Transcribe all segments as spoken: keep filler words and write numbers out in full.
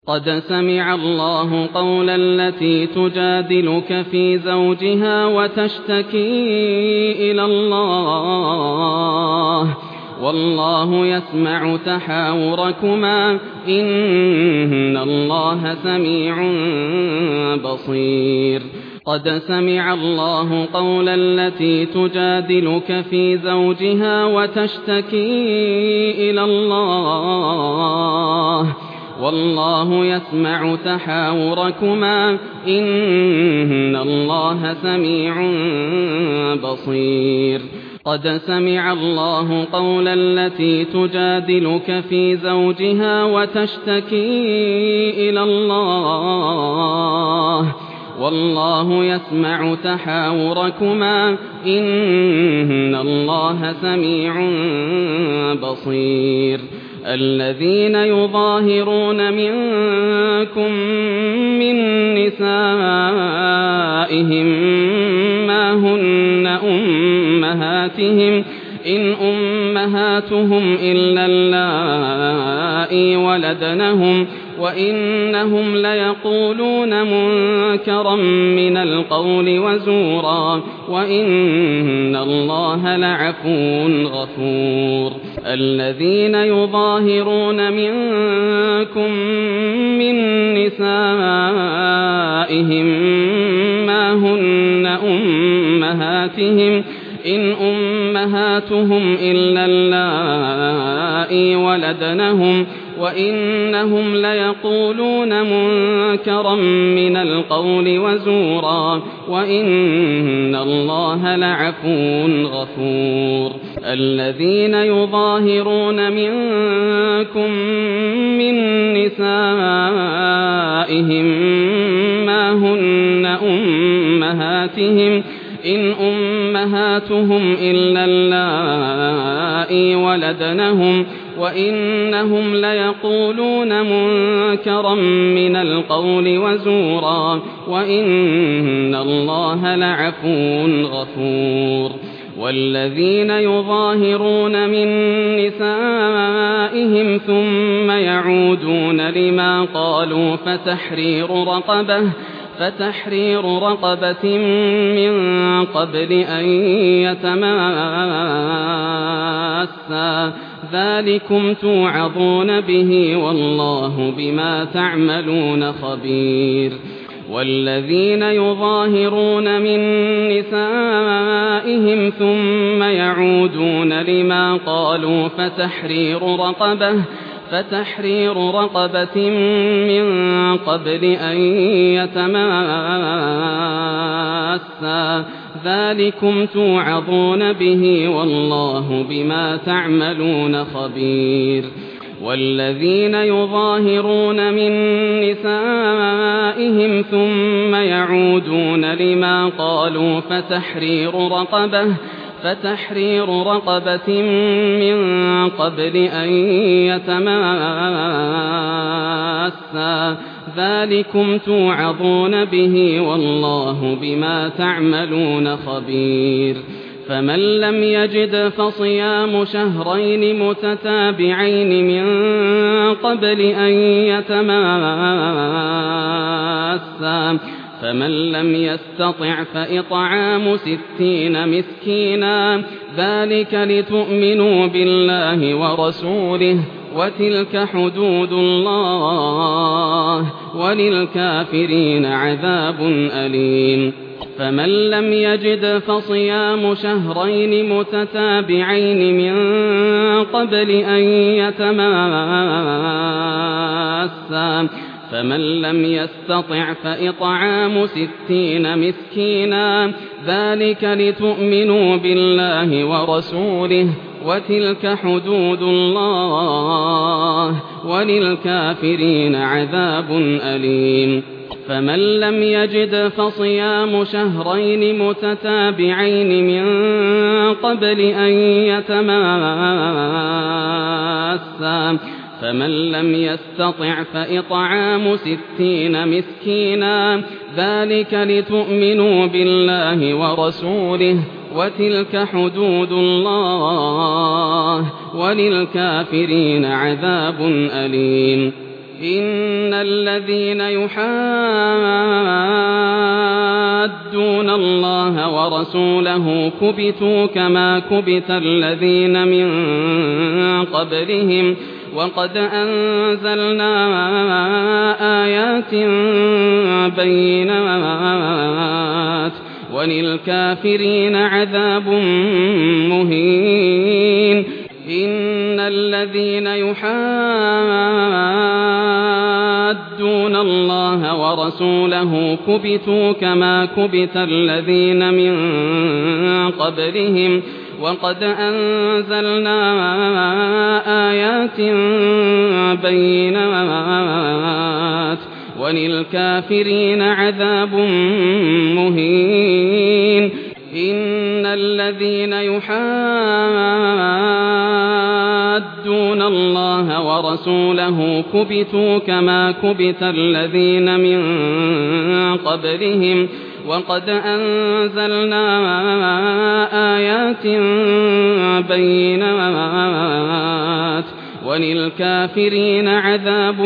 قد سمع الله قول التي تجادلك في زوجها وتشتكي إلى الله والله يسمع تحاوركما إن الله سميع بصير قد سمع الله قول التي تجادلك في زوجها وتشتكي إلى الله والله يسمع تحاوركما إن الله سميع بصير قد سمع الله قول التي تجادلك في زوجها وتشتكي إلى الله والله يسمع تحاوركما إن الله سميع بصير الذين يظاهرون منكم من نسائهم ما هن أمهاتهم إن أمهاتهم إلا اللائي ولدنهم وإنهم ليقولون منكرا من القول وزورا وإن الله لعفو غفور الذين يظاهرون منكم من نسائهم ما هن أمهاتهم إن أمهاتهم إلا اللائي ولدنهم وإنهم ليقولون منكرا من القول وزورا وإن الله لعفو غفور الذين يظاهرون منكم من نسائهم ما هن أمهاتهم إن أمهاتهم إلا اللائي ولدنهم وإنهم ليقولون منكرا من القول وزورا وإن الله لعفو غفور والذين يظاهرون من نسائهم ثم يعودون لما قالوا فتحرير رقبة فتحرير رقبة من قبل أن يتماسا ذلكم توعظون به والله بما تعملون خبير والذين يظاهرون من نسائهم ثم يعودون لما قالوا فتحرير رقبة فتحرير رقبة من قبل أن يتماسا ذلكم توعظون به والله بما تعملون خبير والذين يظاهرون من نسائهم ثم يعودون لما قالوا فتحرير رقبة فتحرير رقبة من قبل أن يتماسا ذلكم توعظون به والله بما تعملون خبير فمن لم يجد فصيام شهرين متتابعين من قبل أن يتماسا فمن لم يستطع فإطعام ستين مسكينا ذلك لتؤمنوا بالله ورسوله وتلك حدود الله وللكافرين عذاب أليم فمن لم يجد فصيام شهرين متتابعين من قبل أن يتماسا فمن لم يستطع فإطعام ستين مسكينا ذلك لتؤمنوا بالله ورسوله وتلك حدود الله وللكافرين عذاب أليم فمن لم يجد فصيام شهرين متتابعين من قبل أن يتماسا فمن لم يستطع فإطعام ستين مسكينا ذلك لتؤمنوا بالله ورسوله وتلك حدود الله وللكافرين عذاب أليم إن الذين يحادون الله ورسوله كبتوا كما كبت الذين من قبلهم وقد أنزلنا آيات بينات وللكافرين عذاب مهين إن الذين يحادون الله ورسوله كبتوا كما كبت الذين من قبلهم وقد أنزلنا آيات بينات وللكافرين عذاب مهين إن الذين يحادون الله ورسوله كبتوا كما كبت الذين من قبلهم وقد أنزلنا آيات بينات وللكافرين عذاب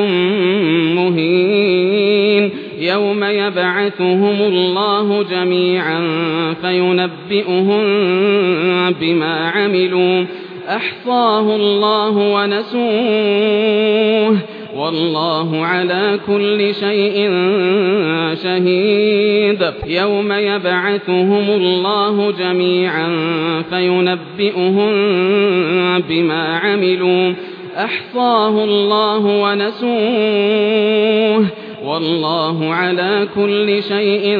مهين يوم يبعثهم الله جميعا فينبئهم بما عملوا أحصاه الله ونسوه والله على كل شيء شهيد يوم يبعثهم الله جميعا فينبئهم بما عملوا أحصاه الله ونسوه والله على كل شيء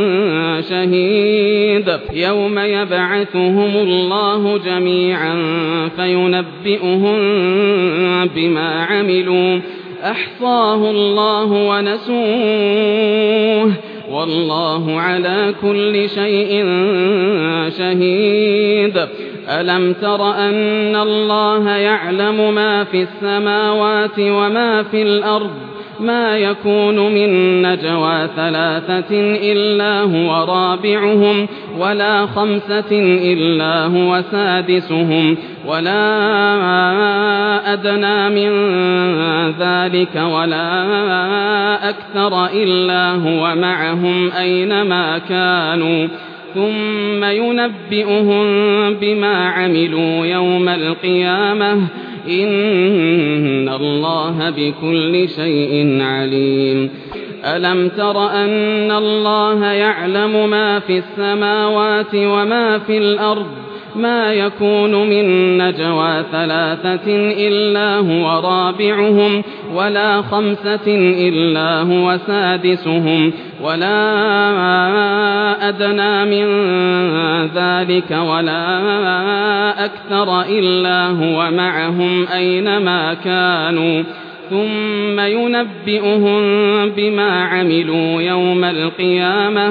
شهيد يوم يبعثهم الله جميعا فينبئهم بما عملوا أحصاه الله ونسوه والله على كل شيء شهيد ألم تر أن الله يعلم ما في السماوات وما في الأرض ما يكون من نجوى ثلاثة إلا هو رابعهم ولا خمسة إلا هو سادسهم ولا أدنى من ذلك ولا أكثر إلا هو معهم أينما كانوا ثم ينبئهم بما عملوا يوم القيامة إن الله بكل شيء عليم ألم تر أن الله يعلم ما في السماوات وما في الأرض ما يكون من نجوى ثلاثة إلا هو رابعهم ولا خمسة إلا هو سادسهم ولا أدنى من ذلك ولا أكثر إلا هو معهم أينما كانوا ثم ينبئهم بما عملوا يوم القيامة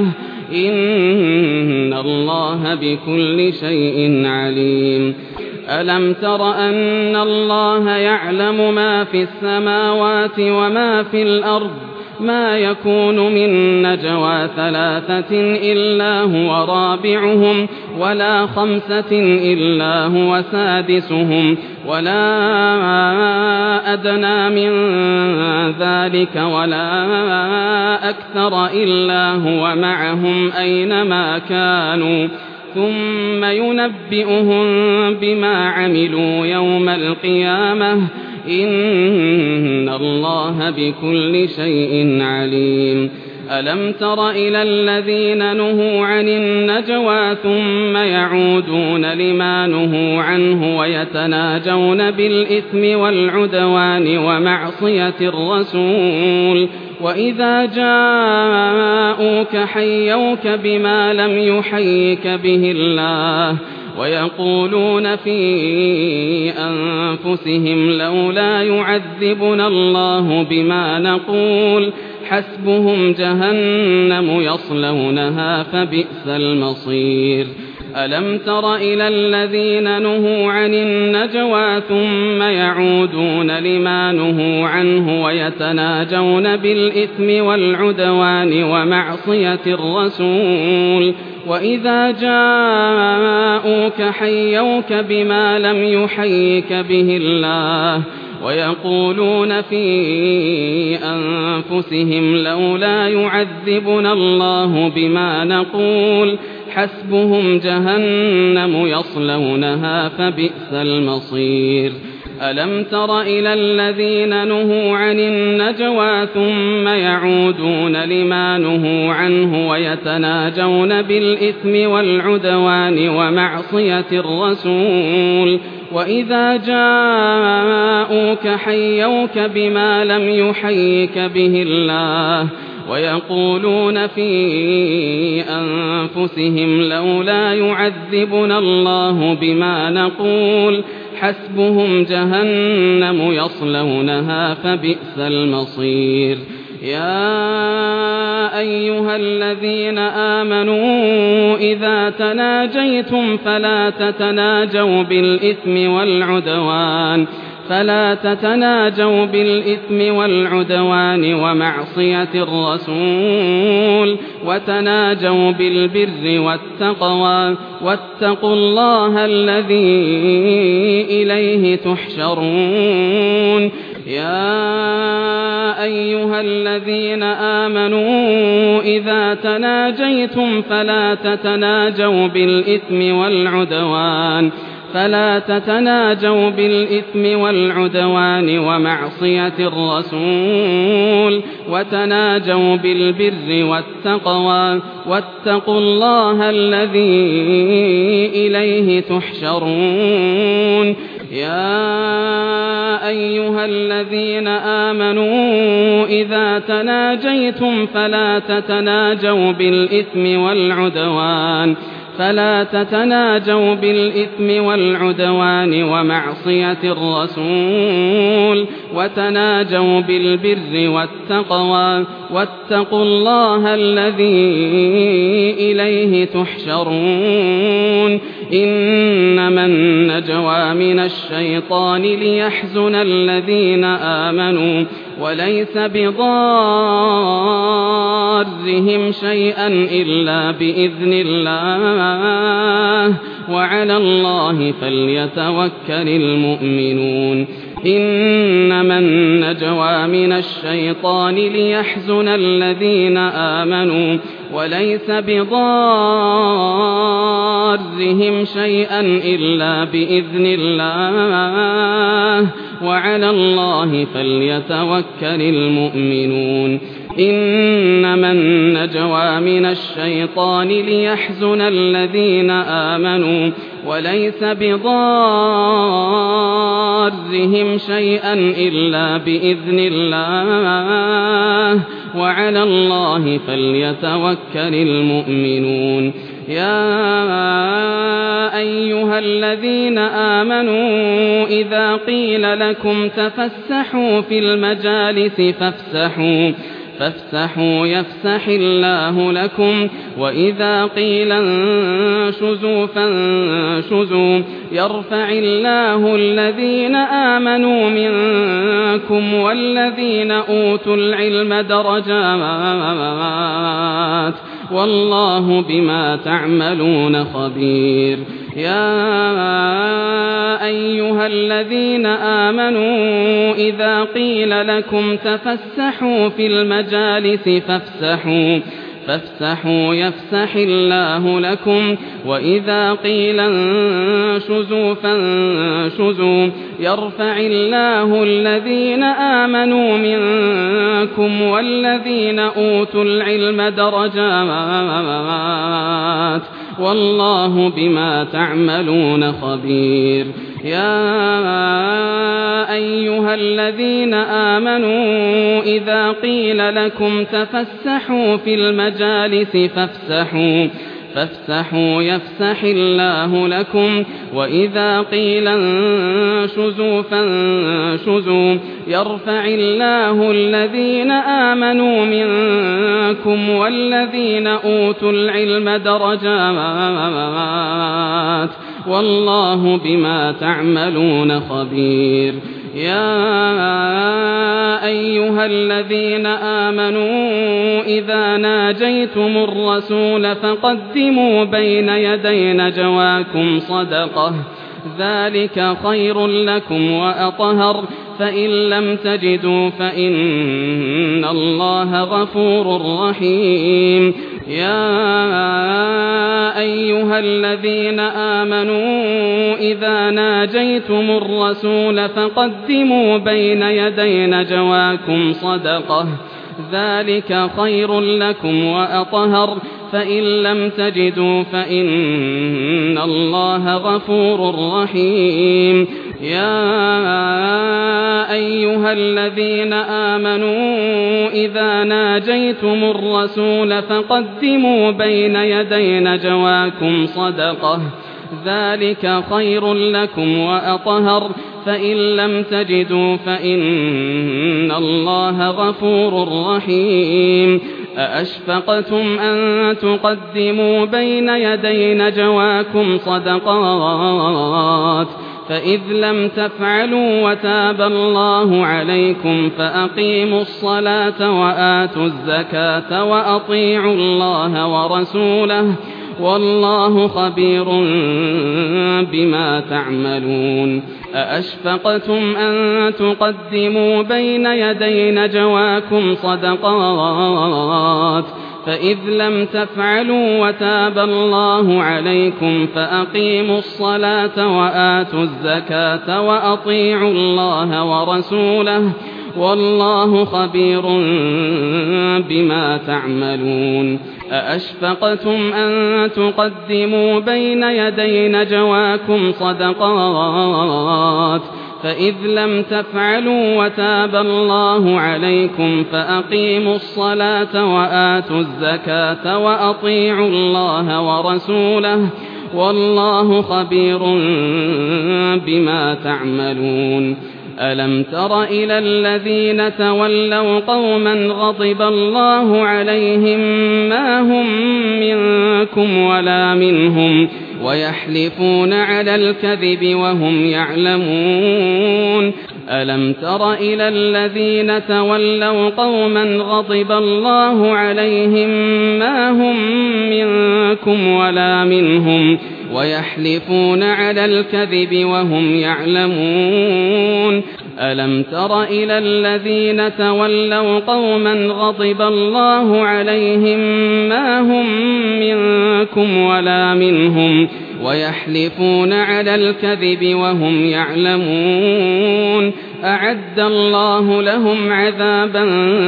إن الله بكل شيء عليم ألم تر أن الله يعلم ما في السماوات وما في الأرض ما يكون من نجوى ثلاثة إلا هو رابعهم ولا خمسة إلا هو سادسهم ولا أدنى من ذلك ولا أكثر إلا هو معهم أينما كانوا ثم ينبئهم بما عملوا يوم القيامة إن الله بكل شيء عليم ألم تر إلى الذين نهوا عن النجوى ثم يعودون لما نهوا عنه ويتناجون بالإثم والعدوان ومعصية الرسول وإذا جاءوك حيوك بما لم يحيك به الله ويقولون في أنفسهم لولا يعذبنا الله بما نقول حسبهم جهنم يصلونها فبئس المصير ألم تر إلى الذين نهوا عن النجوى ثم يعودون لما نهوا عنه ويتناجون بالإثم والعدوان ومعصية الرسول وإذا جاءوك حيوك بما لم يحيك به الله ويقولون في أنفسهم لولا يعذبنا الله بما نقول حسبهم جهنم يصلونها فبئس المصير ألم تر إلى الذين نهوا عن النجوى ثم يعودون لما نهوا عنه ويتناجون بالإثم والعدوان ومعصية الرسول وإذا جاءوك حيوك بما لم يحيك به الله ويقولون في أنفسهم لولا يعذبنا الله بما نقول حسبهم جهنم يصلونها فبئس المصير يا أيها الذين آمنوا إذا تناجيتم فلا تتناجوا بالإثم والعدوان فلا تتناجوا بالإثم والعدوان ومعصية الرسول وتناجوا بالبر والتقوى واتقوا الله الذي إليه تحشرون يا أيها الذين آمنوا إذا تناجيتم فلا تتناجوا بالإثم والعدوان فلا تتناجوا بالإثم والعدوان ومعصية الرسول وتناجوا بالبر والتقوى واتقوا الله الذي إليه تحشرون يا أيها الذين آمنوا إذا تناجيتم فلا تتناجوا بالإثم والعدوان فلا تتناجوا بالإثم والعدوان ومعصية الرسول وتناجوا بالبر والتقوى واتقوا الله الذي إليه تحشرون إنما النجوى من الشيطان ليحزن الذين آمنوا وليس بضارهم شيئا إلا بإذن الله وعلى الله فليتوكل المؤمنون إنما النجوى من الشيطان ليحزن الذين آمنوا وليس بضارهم شيئا إلا بإذن الله وعلى الله فليتوكل المؤمنون إنما النجوى من الشيطان ليحزن الذين آمنوا وليس بضارهم شيئا إلا بإذن الله وعلى الله فليتوكل المؤمنون يا أيها الذين آمنوا إذا قيل لكم تفسحوا في المجالس فافسحوا فافسحوا يفسح الله لكم وإذا قيل انشزوا فانشزوا يرفع الله الذين آمنوا منكم والذين أوتوا العلم درجات والله بما تعملون خبير يا أيها الذين آمنوا إذا قيل لكم تفسحوا في المجالس فافسحوا فافسحوا يفسح الله لكم وإذا قيل انشزوا فانشزوا يرفع الله الذين آمنوا منكم والذين أوتوا العلم درجات والله بما تعملون خبير يا أيها الذين آمنوا إذا قيل لكم تفسحوا في المجالس فافسحوا فافسحوا يفسح الله لكم وإذا قيل انشزوا فانشزوا يرفع الله الذين آمنوا منكم والذين أوتوا العلم درجات والله بما تعملون خبير يا أيها الذين آمنوا إذا ناجيتم الرسول فقدموا بين يدي نجواكم صدقة ذلك خير لكم وأطهر فإن لم تجدوا فإن الله غفور رحيم يا أيها الذين آمنوا إذا ناجيتم الرسول فقدموا بين يدي نجواكم صدقة ذلك خير لكم وأطهر فإن لم تجدوا فإن الله غفور رحيم يا أيها الذين آمنوا إذا ناجيتم الرسول فقدموا بين يدي نجواكم صدقة ذلك خير لكم وأطهر فإن لم تجدوا فإن الله غفور رحيم أأشفقتم أن تقدموا بين يدي نجواكم صدقات فإذ لم تفعلوا وتاب الله عليكم فأقيموا الصلاة وآتوا الزكاة وأطيعوا الله ورسوله والله خبير بما تعملون أأشفقتم أن تقدموا بين يدي نجواكم صدقات فإذ لم تفعلوا وتاب الله عليكم فأقيموا الصلاة وآتوا الزكاة وأطيعوا الله ورسوله والله خبير بما تعملون أأشفقتم أن تقدموا بين يدي نجواكم صدقات فإذ لم تفعلوا وتاب الله عليكم فأقيموا الصلاة وآتوا الزكاة وأطيعوا الله ورسوله والله خبير بما تعملون ألم تر إلى الذين تولوا قوما غضب الله عليهم ما هم منكم ولا منهم ويحلفون على الكذب وهم يعلمون ألم تر إلى الذين تولوا قوما غضب الله عليهم ما هم منكم ولا منهم ويحلفون على الكذب وهم يعلمون ألم تر إلى الذين تولوا قوما غضب الله عليهم ما هم منكم ولا منهم ويحلفون على الكذب وهم يعلمون أعد الله لهم عذابا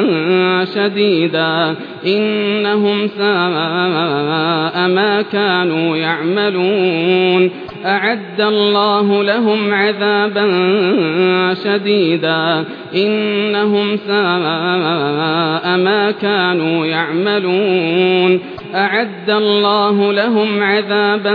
شديدا إنهم ساء ما كانوا يعملون أعد الله لهم عذابا شديدا إنهم ساء ما كانوا يعملون أعد الله لهم عذابا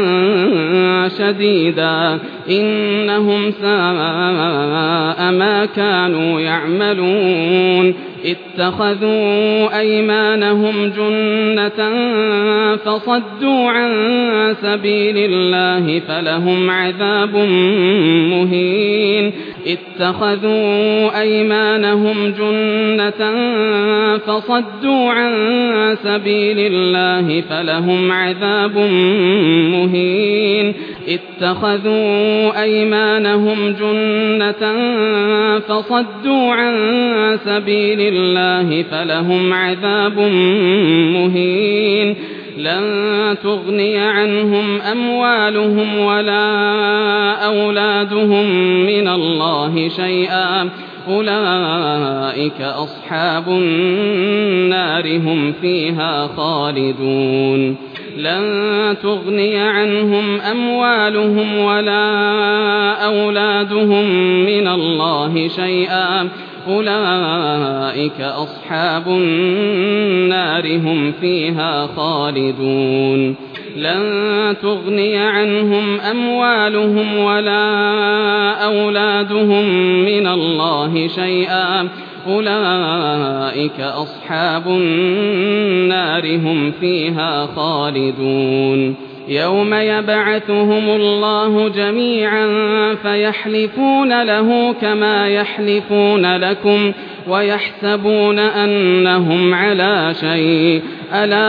شديدا إنهم ساء ما كانوا يعملون اتخذوا أيمانهم جنة فصدوا عن سبيل الله فلهم عذاب مهين اتخذوا أيمانهم جنة فصدوا عن سبيل الله فلهم عذاب مهين اتخذوا أيمانهم جنة فصدوا عن سبيل الله فلهم عذاب مهين لن تغني عنهم أموالهم ولا أولادهم من الله شيئا أولئك أصحاب النار هم فيها خالدون لن تغني عنهم أموالهم ولا أولادهم من الله شيئا أولئك أصحاب النار هم فيها خالدون لن تغني عنهم أموالهم ولا أولادهم من الله شيئا أولئك أصحاب النار هم فيها خالدون يوم يبعثهم الله جميعا فيحلفون له كما يحلفون لكم ويحسبون أنهم على شيء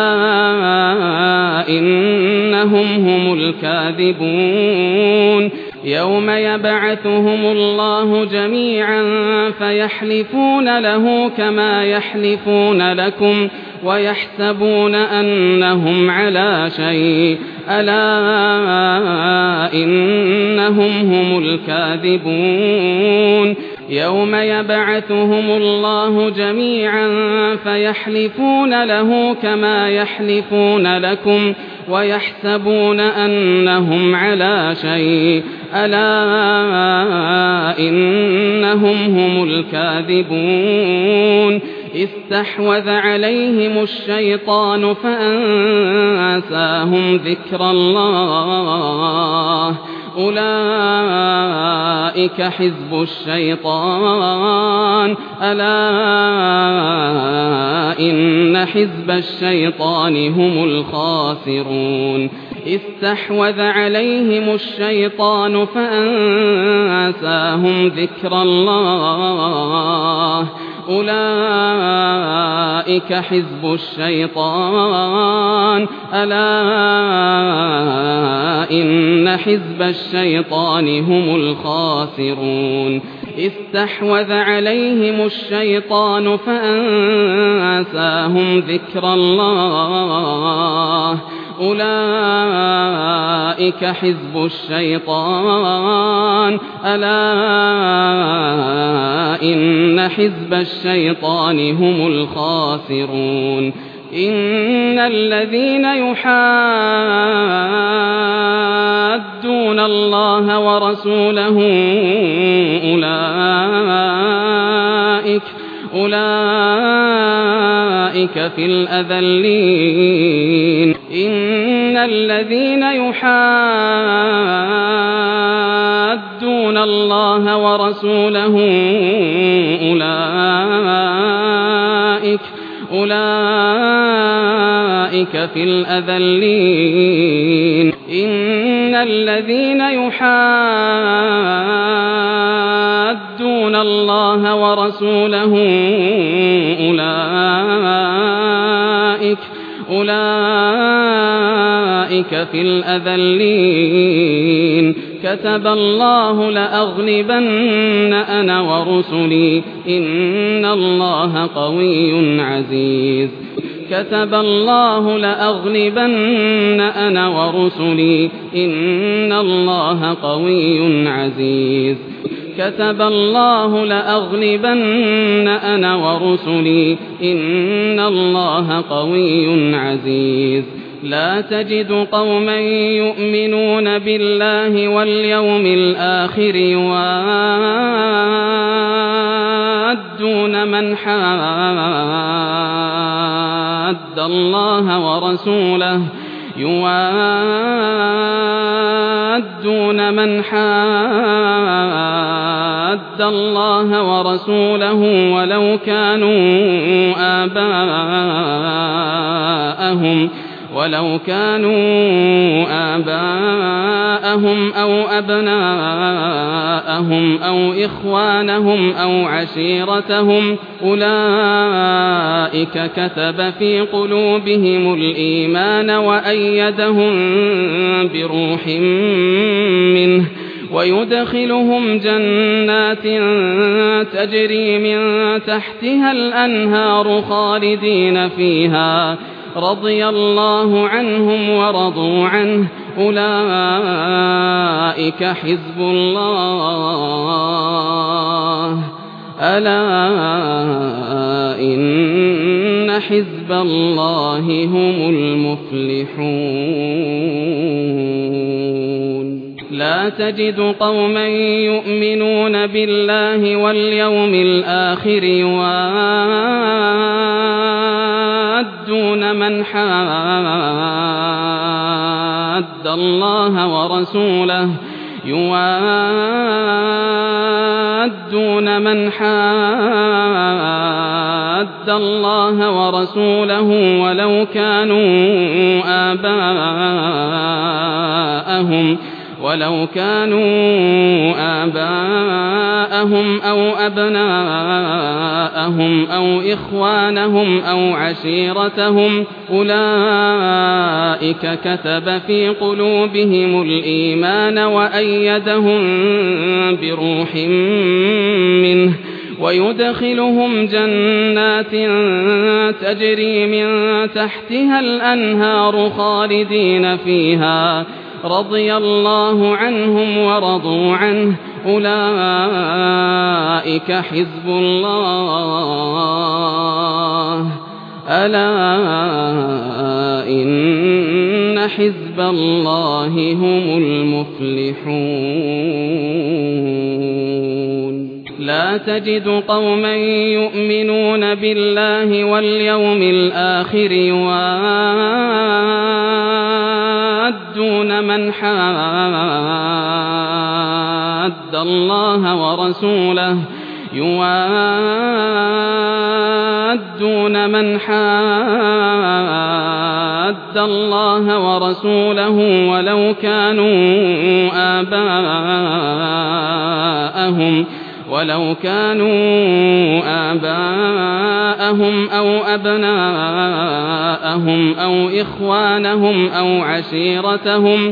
ألا إنهم هم الكاذبون يوم يبعثهم الله جميعا فيحلفون له كما يحلفون لكم ويحسبون أنهم على شيء ألا إنهم هم الكاذبون يوم يبعثهم الله جميعا فيحلفون له كما يحلفون لكم ويحسبون أنهم على شيء ألا إنهم هم الكاذبون استحوذ عليهم الشيطان فأنساهم ذكر الله أولئك حزب الشيطان ألا إن حزب الشيطان هم الخاسرون استحوذ عليهم الشيطان فأنساهم ذكر الله أولئك حزب الشيطان ألا إن حزب الشيطان هم الخاسرون استحوذ عليهم الشيطان فأنساهم ذكر الله أولئك حزب الشيطان ألا إن حزب الشيطان هم الخاسرون إن الذين يحادون الله ورسوله أولئك أولئك في الأذلين إن الذين يحادون الله ورسوله أولئك أولئك في الأذلين إن الذين يحادون الله ورسوله أولئك أولئك في الأذلين كتب الله لأغلبن أنا ورسلي إن الله قوي عزيز كتب الله لأغلبن أنا ورسلي إن الله قوي عزيز كتب الله لأغلبن أنا ورسلي إن الله قوي عزيز لا تجد قوما يؤمنون بالله واليوم الآخر يوادون من حاد الله ورسوله يوادون من حاد الله ورسوله ولو كانوا آباءهم ولو كانوا آباءهم أو أبناءهم أو إخوانهم أو عشيرتهم أولئك كتب في قلوبهم الإيمان وأيدهم بروح منه ويدخلهم جنات تجري من تحتها الأنهار خالدين فيها رضي الله عنهم ورضوا عنه أولئك حزب الله ألا إن حزب الله هم المفلحون لا تجد قوما يؤمنون بالله واليوم الآخر يوادون من حاد الله ورسوله يوادون من حاد الله ورسوله ولو كانوا آباءهم ولو كانوا آباءهم أو أبناءهم أو إخوانهم أو عشيرتهم أولئك كتب في قلوبهم الإيمان وأيدهم بروح منه ويدخلهم جنات تجري من تحتها الأنهار خالدين فيها رضي الله عنهم ورضوا عنه أولئك حزب الله ألا إن حزب الله هم المفلحون لا تجد قوما يؤمنون بالله واليوم الآخر يوادون من حاد الله ورسوله يوادون من حاد الله ورسوله ولو كانوا آباءهم ولو كانوا آباءهم أو أبناءهم أو إخوانهم أو عشيرتهم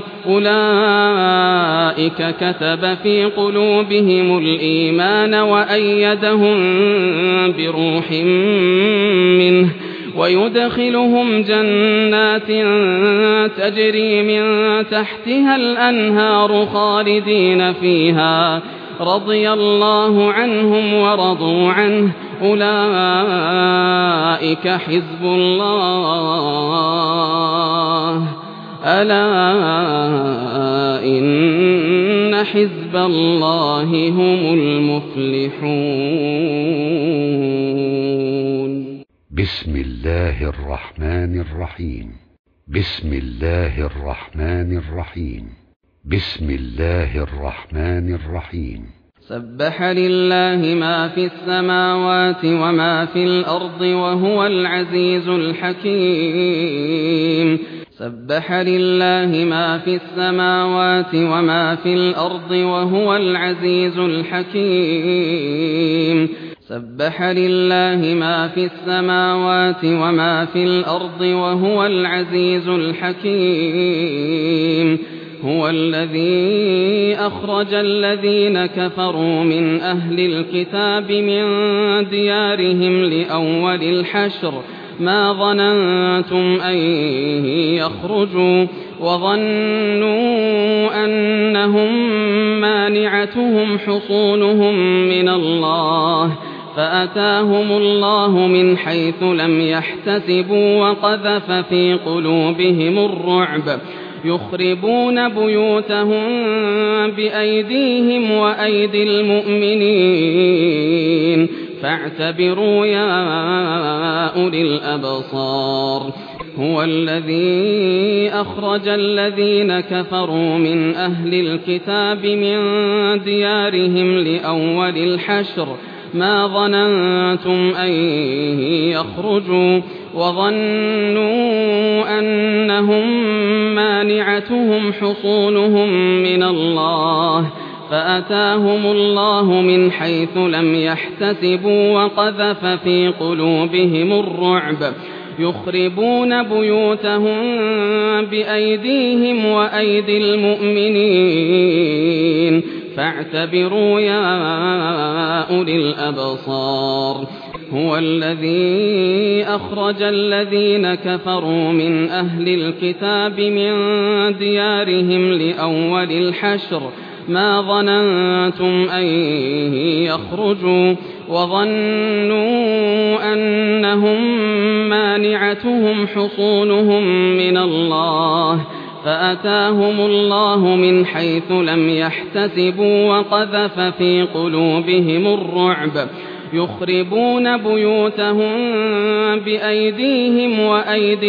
أولئك كتب في قلوبهم الإيمان وأيدهم بروح منه ويدخلهم جنات تجري من تحتها الأنهار خالدين فيها رضي الله عنهم ورضوا عنه أولئك حزب الله ألا إن حزب الله هم المفلحون. بسم الله الرحمن الرحيم. بسم الله الرحمن الرحيم. بسم الله الرحمن الرحيم. سبح لله ما في السماوات وما في الأرض وهو العزيز الحكيم. سبح لله ما في السماوات وما في الأرض وهو العزيز الحكيم. سبح لله ما في السماوات وما في الأرض وهو العزيز الحكيم. هو الذي أخرج الذين كفروا من أهل الكتاب من ديارهم لأول الحشر ما ظننتم أن يخرجوا وظنوا أنهم مانعتهم حصونهم من الله فأتاهم الله من حيث لم يحتسبوا وقذف في قلوبهم الرعب يخربون بيوتهم بأيديهم وأيدي المؤمنين فاعتبروا يا أولي الأبصار. هو الذي أخرج الذين كفروا من أهل الكتاب من ديارهم لأول الحشر ما ظننتم أن يخرجوا وظنوا أنهم مانعتهم حصونهم من الله فأتاهم الله من حيث لم يحتسبوا وقذف في قلوبهم الرعب يخربون بيوتهم بأيديهم وأيدي المؤمنين فاعتبروا يا أولي الأبصار. هو الذي أخرج الذين كفروا من أهل الكتاب من ديارهم لأول الحشر ما ظننتم أن يخرجوا وظنوا أنهم مانعتهم حصونهم من الله فأتاهم الله من حيث لم يحتسبوا وقذف في قلوبهم الرعب يخربون بيوتهم بأيديهم وأيدي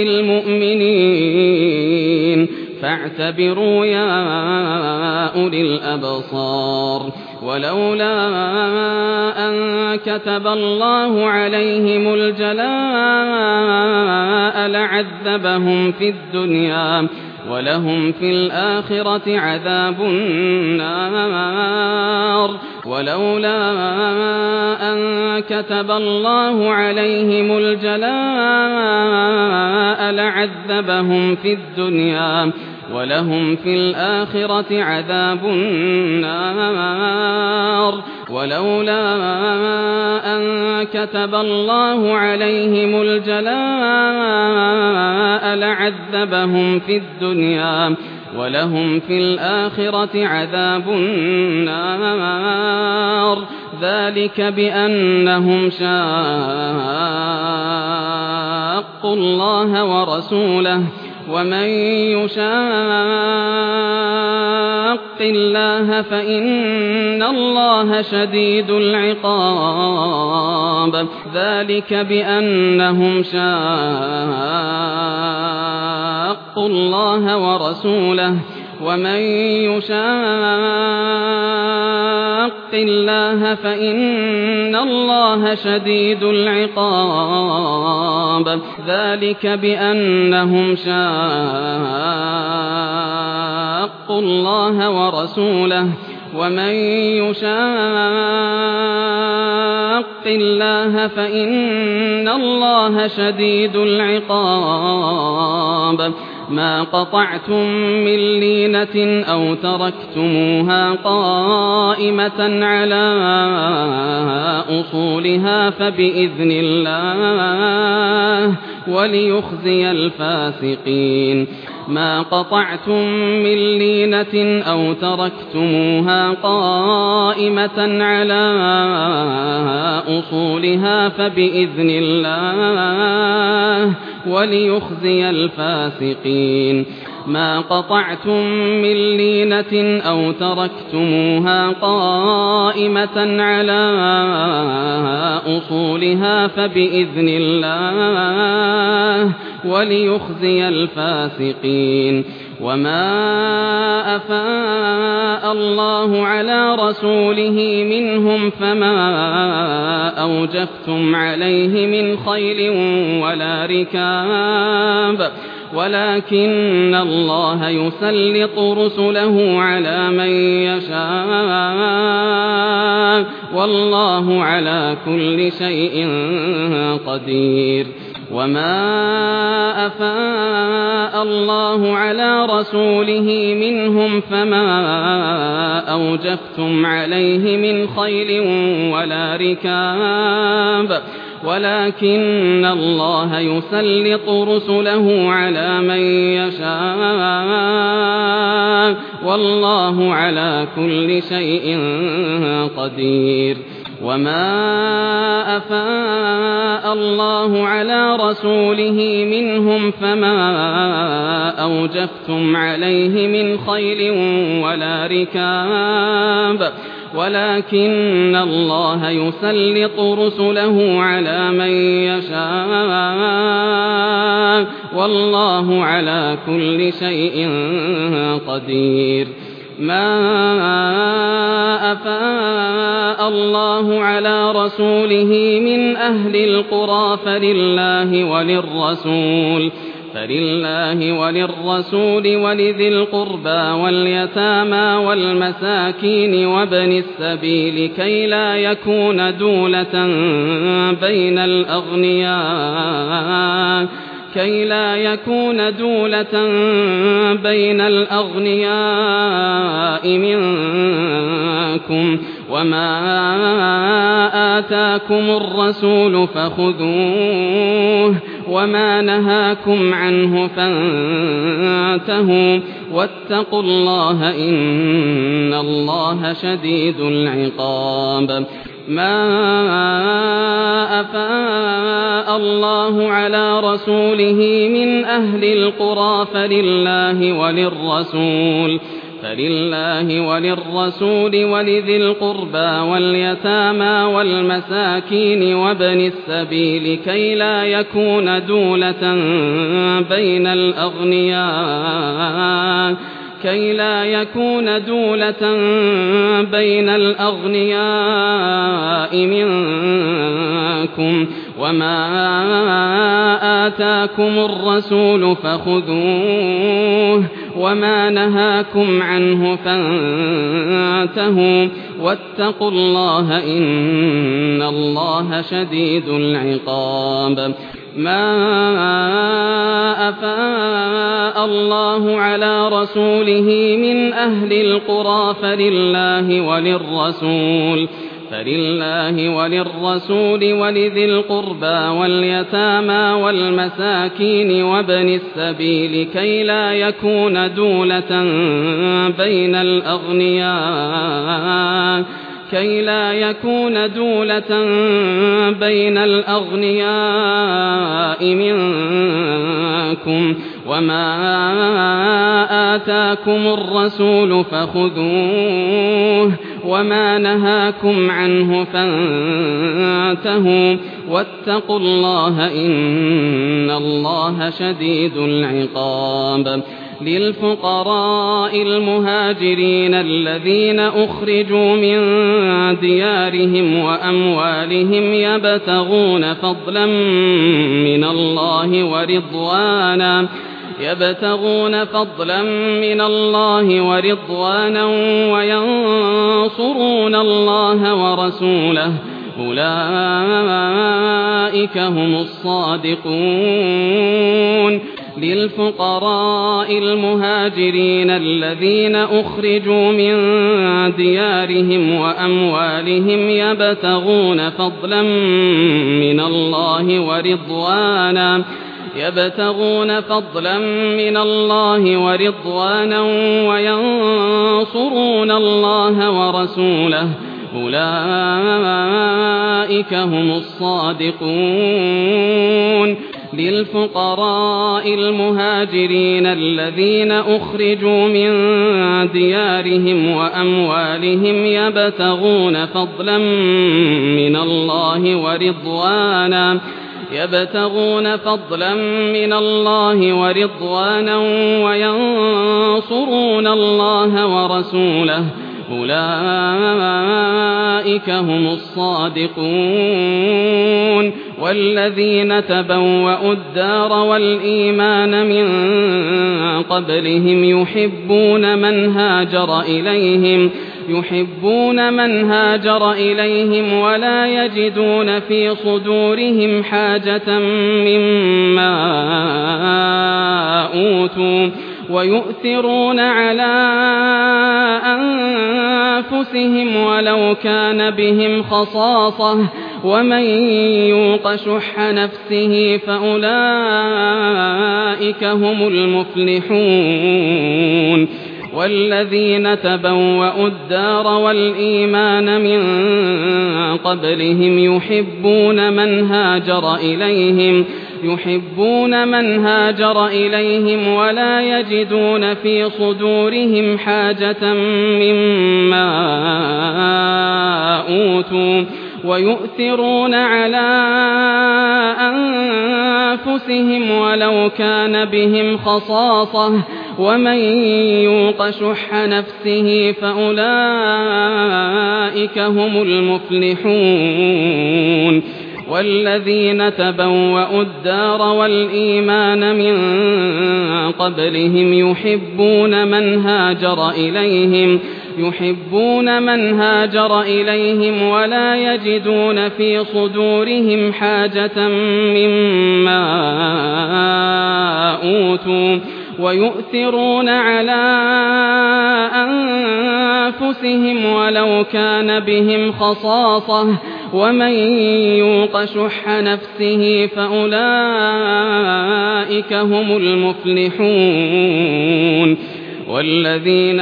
المؤمنين فاعتبروا يا أولي الأبصار. ولولا أن كتب الله عليهم الجلاء لعذبهم في الدنيا ولهم في الآخرة عذاب النار ولولا أن كتب الله عليهم الجلاء لعذبهم في الدنيا ولهم في الآخرة عذاب النار ولولا أن كتب الله عليهم الجلاء لعذبهم في الدنيا ولهم في الآخرة عذاب النار ذلك بأنهم شاقوا الله ورسوله ومن يشاق الله فإن الله شديد العقاب ذلك بأنهم شاقوا الله ورسوله ومن يشاق الله فإن الله شديد العقاب ذلك بأنهم شاقوا الله ورسوله ومن يشاق الله فإن الله شديد العقاب ما قطعتم من لينة أو تركتموها قائمة على أصولها فبإذن الله وليخزي الفاسقين ما قطعتم من لينة أو تركتموها قائمة على أصولها فبإذن الله وليخزي الفاسقين ما قطعتم من لينة أو تركتموها قائمة على أصولها فبإذن الله وليخزي الفاسقين وما أفاء الله على رسوله منهم فما أوجفتم عليه من خيل ولا ركاب ولكن الله يسلط رسله على من يشاء والله على كل شيء قدير وما أفاء الله على رسوله منهم فما أوجفتم عليه من خيل ولا ركاب ولكن الله يسلط رسله على من يشاء والله على كل شيء قدير وما أفاء الله على رسوله منهم فما أوجفتم عليه من خيل ولا ركاب ولكن الله يسلط رسله على من يشاء والله على كل شيء قدير ما أفاء الله على رسوله من أهل القرى فلله وللرسول فلله وللرسول ولذي القربى واليتامى والمساكين وابن السبيل كي لا يكون دولة بين الأغنياء كي لا يكون دولة بين الأغنياء منكم وما آتاكم الرسول فخذوه وما نهاكم عنه فانتهوا واتقوا الله إن الله شديد العقاب ما أفاء الله على رسوله من أهل القرى فلله وللرسول فلله وللرسول ولذي القربى واليتامى والمساكين وابن السبيل كي لا يكون دولة بين الأغنياء كي لا يكون دولة بين الأغنياء منكم وما آتاكم الرسول فخذوه وما نهاكم عنه فانتهوا واتقوا الله إن الله شديد العقاب. ما أفاء الله على رسوله من أهل القرى فلله وللرسول فلله وللرسول ولذي القربى واليتامى والمساكين وابن السبيل كي لا يكون دولة بين الأغنياء كي لا يكون دولة بين الأغنياء منكم وما آتاكم الرسول فخذوه وما نهاكم عنه فانتهوا واتقوا الله إن الله شديد العقاب. للفقراء المهاجرين الذين أخرجوا من ديارهم وأموالهم يبتغون فضلا من الله ورضوانا يبتغون فضلا من الله ورضوانا وينصرون الله ورسوله أولئك هم الصادقون. للفقراء المهاجرين الذين أخرجوا من ديارهم وأموالهم يبتغون فضلا من الله ورضوانا يبتغون فضلا من الله ورضوانا وينصرون الله ورسوله أولئك هم الصادقون. للفقراء المهاجرين الذين أخرجوا من ديارهم وأموالهم يبتغون فضلا من الله ورضوانا يبتغون فضلا من الله ورضوانا وينصرون الله ورسوله أولئك هم الصادقون. والذين تبوأوا الدار والإيمان من قبلهم يحبون من هاجر إليهم يحبون من هاجر إليهم ولا يجدون في صدورهم حاجة مما أوتوا ويؤثرون على أنفسهم ولو كان بهم خصاصة ومن يوق شح نفسه فأولئك هم المفلحون. والذين تبوأوا الدار والإيمان من قبلهم يحبون من هاجر إليهم يحبون من هاجر إليهم ولا يجدون في صدورهم حاجة مما أوتوا ويؤثرون على أنفسهم ولو كان بهم خصاصة ومن يوق شح نفسه فأولئك هم المفلحون. والذين تبوأوا الدار والإيمان من قبلهم يحبون من هاجر إليهم يحبون من هاجر إليهم ولا يجدون في صدورهم حاجة مما أوتوا ويؤثرون على أنفسهم ولو كان بهم خصاصة ومن يوق شح نفسه فأولئك هم المفلحون. والذين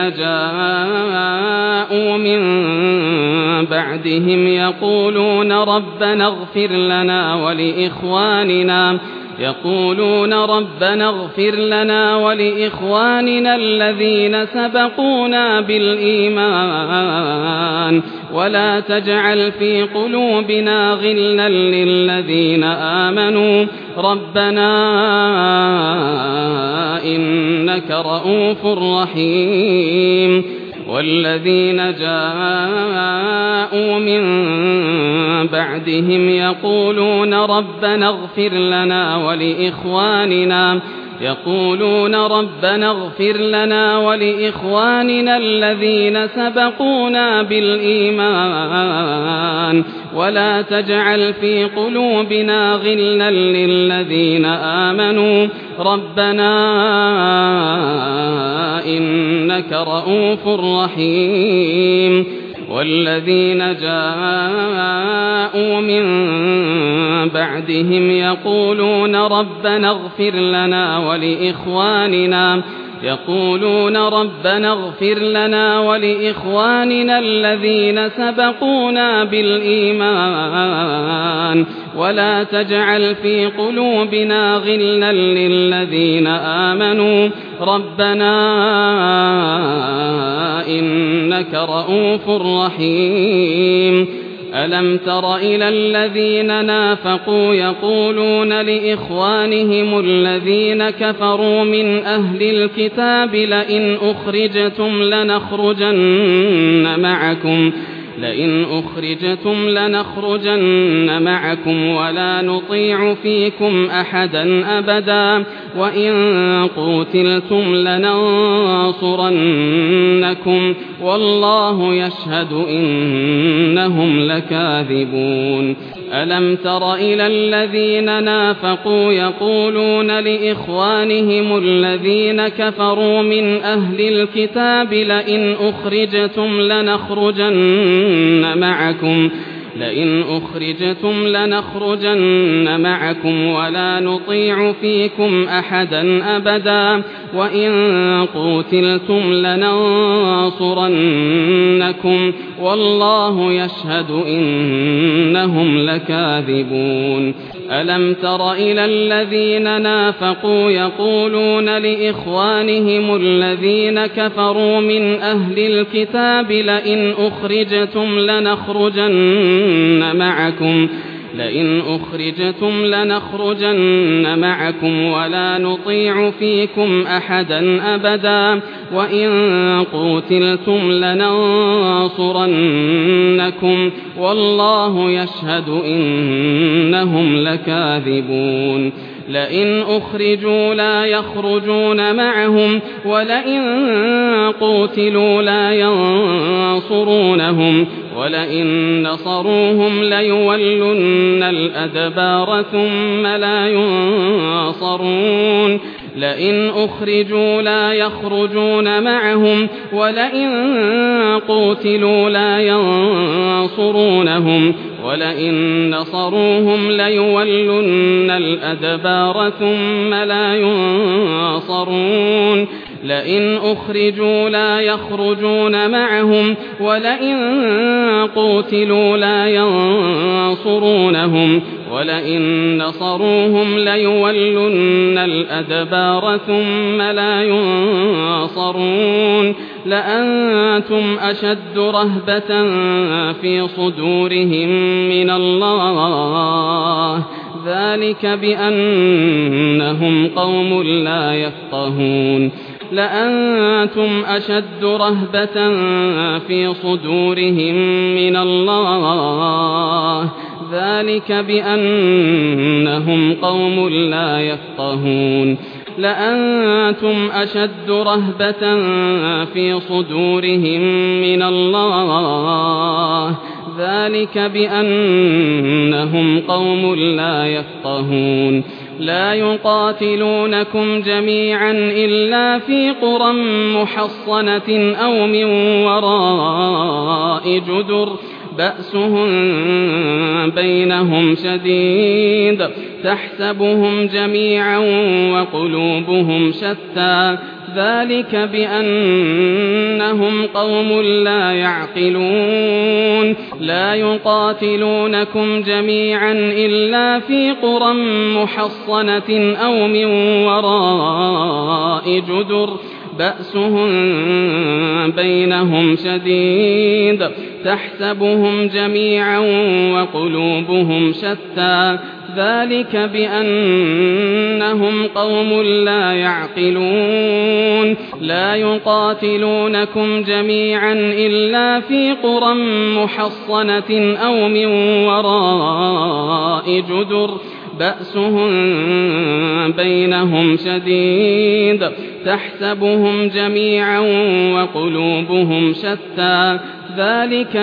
جاءوا من بعدهم يقولون ربنا اغفر لنا ولإخواننا يقولون ربنا اغفر لنا ولإخواننا الذين سبقونا بالإيمان ولا تجعل في قلوبنا غلا للذين آمنوا ربنا إنك رؤوف رحيم. والذين جاءوا من بعدهم يقولون ربنا اغفر لنا ولإخواننا يقولون ربنا اغفر لنا ولإخواننا الذين سبقونا بالإيمان ولا تجعل في قلوبنا غلا للذين آمنوا ربنا إنك رؤوف رحيم والذين جاءوا من بعدهم يقولون ربنا اغفر لنا ولإخواننا يقولون ربنا اغفر لنا ولإخواننا الذين سبقونا بالإيمان ولا تجعل في قلوبنا غلا للذين آمنوا ربنا إنك رؤوف رحيم ألم تر إلى الذين نافقوا يقولون لإخوانهم الذين كفروا من أهل الكتاب لئن أخرجتم لنخرجن معكم لئن أخرجتم لنخرجن معكم ولا نطيع فيكم أحدا أبدا وإن قوتلتم لننصرنكم والله يشهد إنهم لكاذبون ألم تر إلى الذين نافقوا يقولون لإخوانهم الذين كفروا من أهل الكتاب لئن أخرجتم لنخرجن معكم لئن أخرجتم لنخرجن معكم ولا نطيع فيكم أحدا أبدا وإن قوتلتم لننصرنكم والله يشهد إنهم لكاذبون ألم تر إلى الذين نافقوا يقولون لإخوانهم الذين كفروا من أهل الكتاب لئن أخرجتم لنخرجن معكم لئن أخرجتم لنخرجن معكم ولا نطيع فيكم أحدا أبدا وإن قوتلتم لننصرنكم والله يشهد إنهم لكاذبون لئن أخرجوا لا يخرجون معهم ولئن قوتلوا لا ينصرونهم ولئن نصروهم ليولن الأدبار ثم لا ينصرون لئن أخرجوا لا يخرجون معهم ولئن قوتلوا لا ينصرونهم ولئن نصروهم ليولن الأدبار ثم لا ينصرون لئن أخرجوا لا يخرجون معهم ولئن قوتلوا لا ينصرونهم ولئن نصروهم ليولن الأدبار ثم لا ينصرون لأنتم أشد رهبة في صدورهم من الله ذلك بأنهم قوم لا يفقهون لأنتم أشد رهبة في صدورهم من الله ذلك بأنهم قوم لا يفقهون لأنتم أشد رهبة في صدورهم من الله ذلك بأنهم قوم لا يفقهون لا يقاتلونكم جميعا إلا في قرى محصنة أو من وراء جدر بأسهم بينهم شديد تحسبهم جميعا وقلوبهم شتى ذلك بأنهم قوم لا يعقلون لا يقاتلونكم جميعا إلا في قرى محصنة أو من وراء جدر بأسهم بينهم شديد تحسبهم جميعا وقلوبهم شتى ذلك بأنهم إنهم قوم لا يعقلون لا يقاتلونكم جميعا إلا في قرى محصنة أو من وراء جدر بأسهم بينهم شديد تحسبهم جميعا وقلوبهم شتى ذلك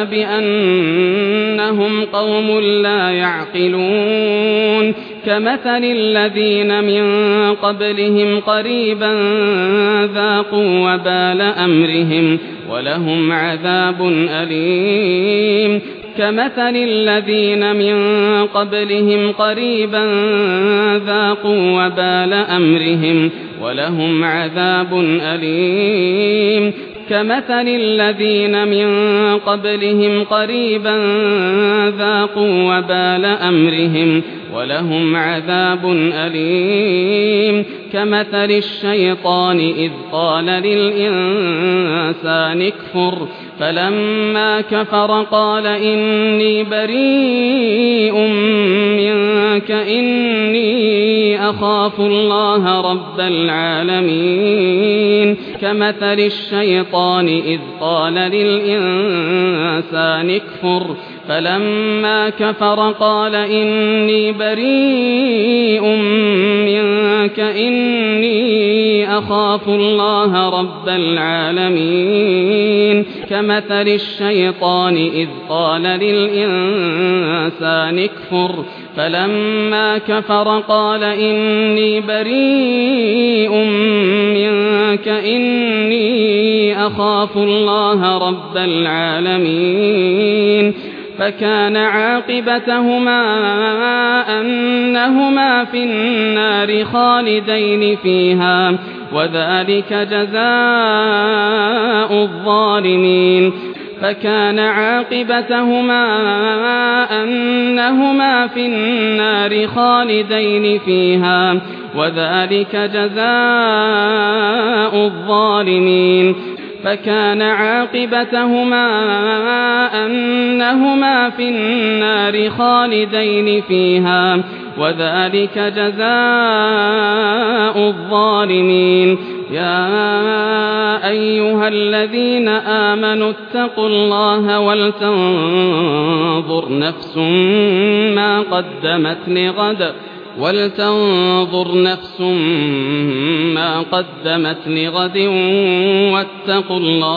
بأنهم قوم لا يعقلون كمثل الذين من قبلهم قريبا ذاقوا وبال أمرهم ولهم عذاب أليم كمثل الذين من قبلهم قريبا ذاقوا وبال أمرهم ولهم عذاب أليم كمثل الذين من قبلهم قريبا ذاقوا وبال أمرهم ولهم عذاب أليم كمثل الشيطان إذ قال للإنسان اكفر فلما كفر قال إني بريء منك إني أخاف الله رب العالمين كمثل الشيطان إذ قال للإنسان اكفر فلما كفر قال إني بريء منك إني أخاف الله رب العالمين كمثل الشيطان إذ قال للإنسان اكفر فلما كفر قال إني بريء منك إني أخاف الله رب العالمين فكان عاقبتهما أنهما في النار خالدين فيها وذلك جزاء الظالمين فكان عاقبتهما أنهما في النار خالدين فيها وذلك جزاء الظالمين فكان عاقبتهما أنهما في النار خالدين فيها وذلك جزاء الظالمين يا أيها الذين آمنوا اتقوا الله ولتنظر نفس ما قدمت لغد ولتنظر نفس ما قدمت لغد واتقوا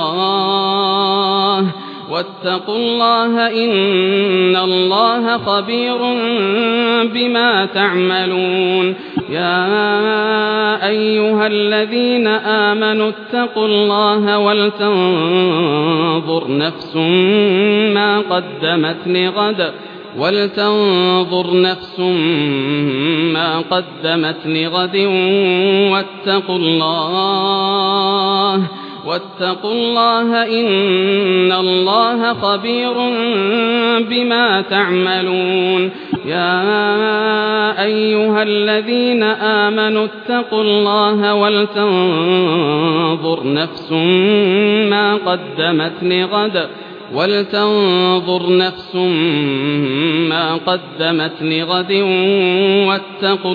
الله واتقوا الله إن الله خبير بما تعملون يا أيها الذين آمنوا اتقوا الله ولتنظر نفس ما قدمت لغد ولتنظر نفس ما قدمت لغد واتقوا الله واتقوا الله إن الله خبير بما تعملون يا أيها الذين آمنوا اتقوا الله ولتنظر نفس ما قدمت لغد ولتنظر نفس ما قدمت لغد واتقوا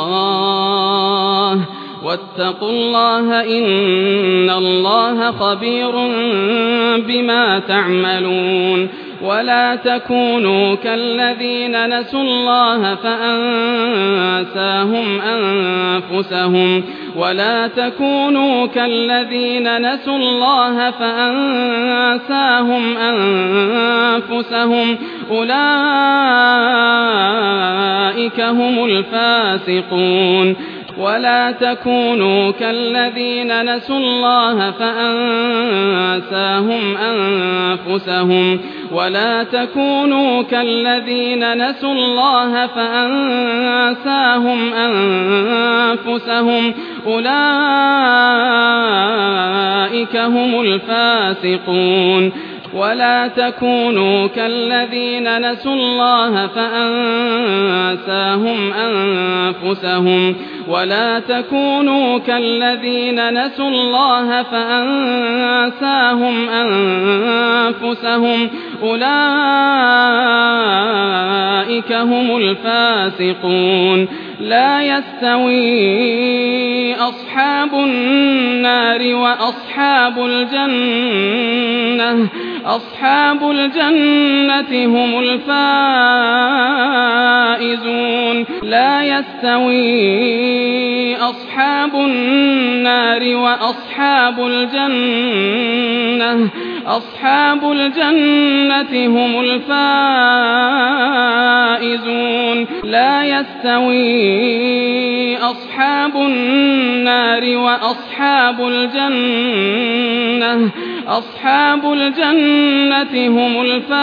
الله واتقوا الله إن الله خبير بما تعملون ولا تكونوا كالذين نسوا الله فأنساهم أنفسهم ولا تكونوا كالذين نسوا الله فأنساهم أنفسهم أولئك هم الفاسقون ولا تكونوا كالذين نسوا الله فأنساهم أنفسهم ولا تكونوا كالذين نسوا الله فأنساهم أنفسهم أولئك هم الفاسقون ولا تكونوا كالذين نسوا الله فأنساهم أنفسهم ولا تكونوا كالذين نسوا الله فأنساهم أنفسهم أولئك هم الفاسقون لا يستوي أصحاب النار وأصحاب الجنة أصحاب الجنة هم الفائزون لا يستوي أصحاب النار وأصحاب الجنة أصحاب الجنة هم الفائزون لا يستوي أصحاب النار وأصحاب الجنة أصحاب الجنة هم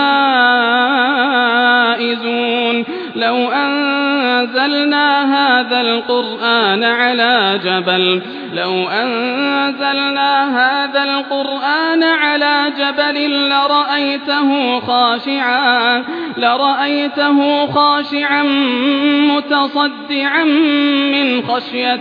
الفائزون لو أنزلنا هذا القرآن على جبل لو أنزلنا هذا القرآن على جبل لرأيته خاشعا لرأيته خاشعا متصدعا من خشية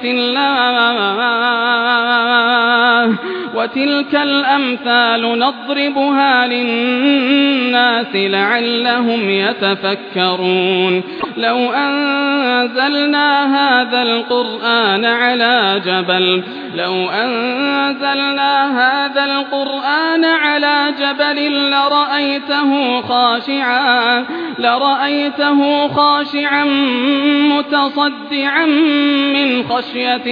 الله وتلك الأمثال نضربها للناس لعلهم يتفكرون لو أنزلنا هذا القرآن على جبل لو أنزلنا هذا القرآن على جبل لرأيته خاشعا لرأيته خاشعا متصدعا من خشية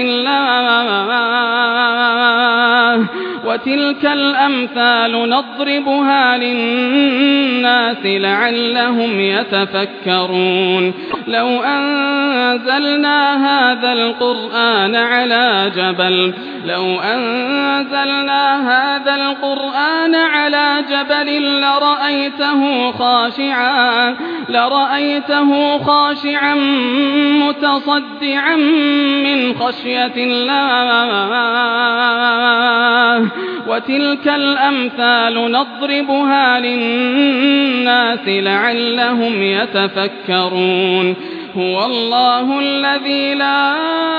الله وتلك الأمثال نضربها للناس لعلهم يتفكرون لو أنزلنا هذا القرآن على جبل لو أنزلنا هذا القرآن على جبل لرأيته خاشعا لرأيته خاشعا متصدعا من خشية الله وتلك الأمثال نضربها للناس لعلهم يتفكرون هو الله الذي لا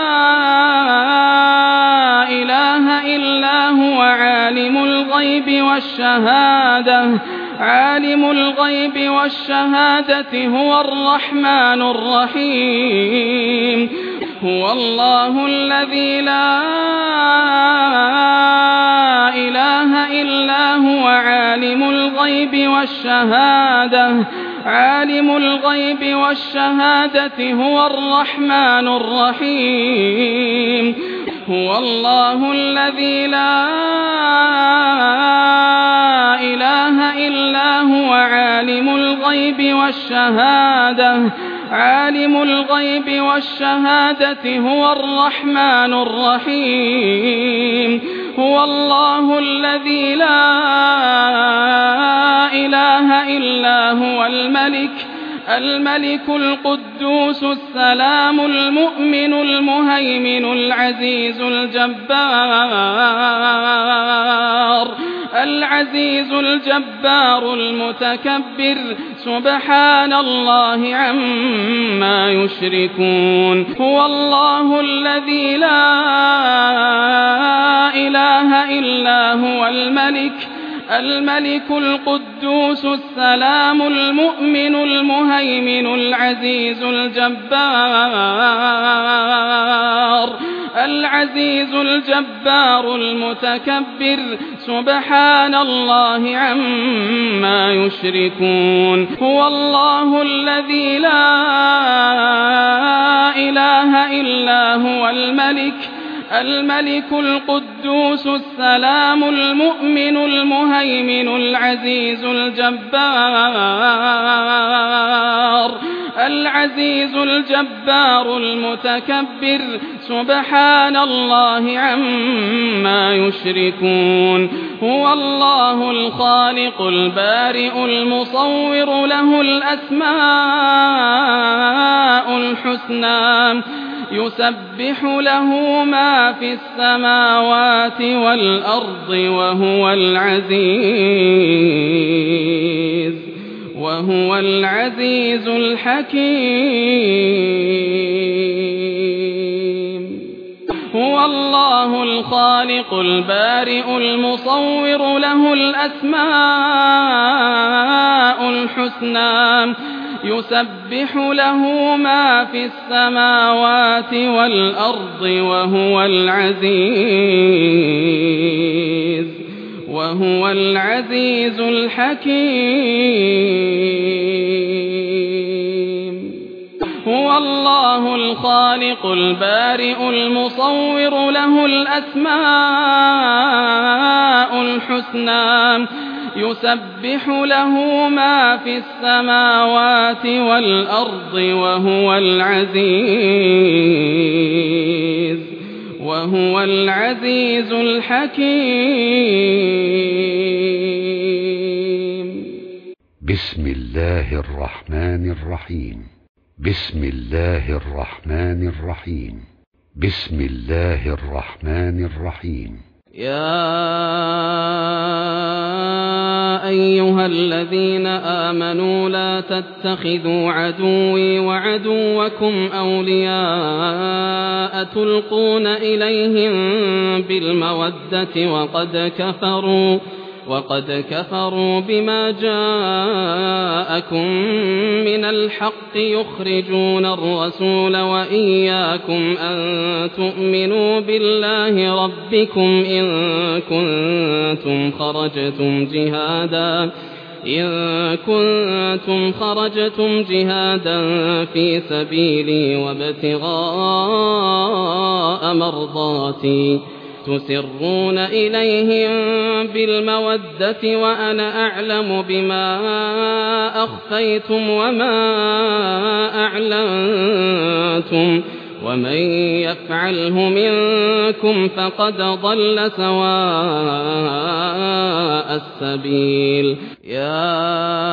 إله إلا هو عالم الغيب والشهادة عالم الغيب والشهادة هو الرحمن الرحيم هو الله الذي لا إله إلا هو عالم الغيب والشهادة عالم الغيب والشهادة هو الرحمن الرحيم هو الله الذي لا إله إلا هو عالم الغيب والشهادة عالم الغيب والشهادة هو الرحمن الرحيم هو الله الذي لا إله إلا هو الملك الملك القدوس السلام المؤمن المهيمن العزيز الجبار العزيز الجبار المتكبر سبحان الله عما يشركون هو الله الذي لا إله إلا هو الملك الملك القدوس السلام المؤمن المهيمن العزيز الجبار العزيز الجبار المتكبر سبحان الله عما يشركون هو الله الذي لا إله إلا هو الملك الملك القدوس السلام المؤمن المهيمن العزيز الجبار العزيز الجبار المتكبر سبحان الله عما يشركون هو الله الخالق البارئ المصور له الأسماء الحسنى يسبح له ما في السماوات والأرض وهو العزيز وهو العزيز الحكيم هو الله الخالق البارئ المصور له الأسماء الحسنى يسبح له ما في السماوات والأرض وهو العزيز وهو العزيز الحكيم هو الله الخالق البارئ المصور له الأسماء الحسنى يسبح له ما في السماوات والأرض وهو العزيز وهو العزيز الحكيم بسم الله الرحمن الرحيم بسم الله الرحمن الرحيم بسم الله الرحمن الرحيم يا أيها الذين آمنوا لا تتخذوا عدوي وعدوكم أولياء تلقون إليهم بالمودة وقد كفروا وقد كفروا بما جاءكم من الحق يخرجون الرسول وإياكم أن تؤمنوا بالله ربكم إن كنتم خرجتم جهادا إن كنتم خرجتم جهادا في سبيلي وابتغاء مرضاتي تسرون إليهم بالمودة وأنا أعلم بما أخفيتم وما أعلنتم ومن يفعله منكم فقد ضل سواء السبيل يا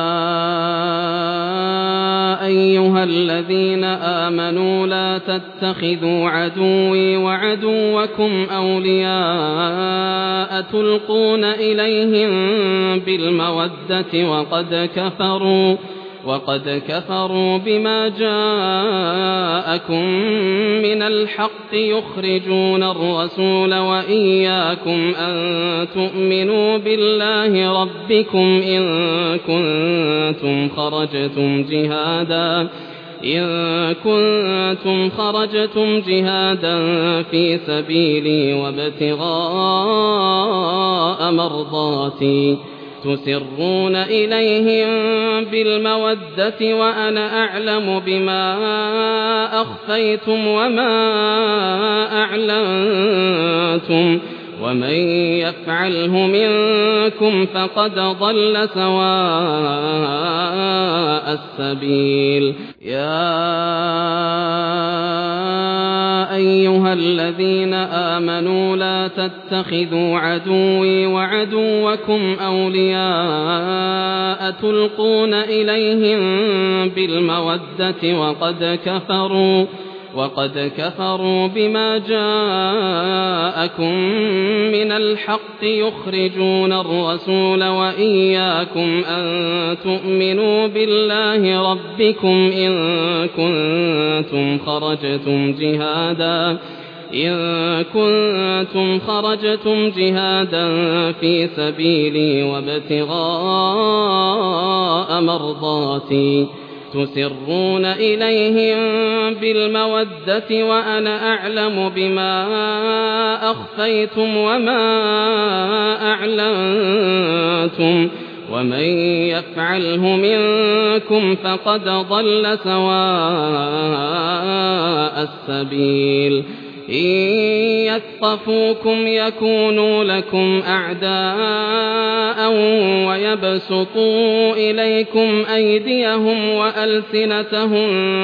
أيها الذين آمنوا لا تتخذوا عدوي وعدوكم أولياء تلقون إليهم بالمودة وقد كفروا وقد كفروا بما جاءكم من الحق يخرجون الرسول وإياكم أن تؤمنوا بالله ربكم إن كنتم خرجتم جهادا إن كنتم خرجتم جهادا في سبيلي وابتغاء مرضاتي تسرون إليهم بالمودة وأنا أعلم بما أخفيتم وما أعلنتم ومن يفعله منكم فقد ضل سواء السبيل يا أيها الذين آمنوا لا تتخذوا عدوي وعدوكم أولياء تلقون إليهم بالمودة وقد كفروا وقد كفروا بما جاءكم من الحق يخرجون الرسول وإياكم أن تؤمنوا بالله ربكم إن كنتم خرجتم جهادا إن كنتم خرجتم جهادا في سبيلي وابتغاء مرضاتي تسرون إليهم بالمودة وأنا أعلم بما أخفيتم وما أعلنتم ومن يفعله منكم فقد ضل سواء السبيل إن يثقفوكم يكونوا لكم أعداء ويبسطوا إليكم أيديهم وألسنتهم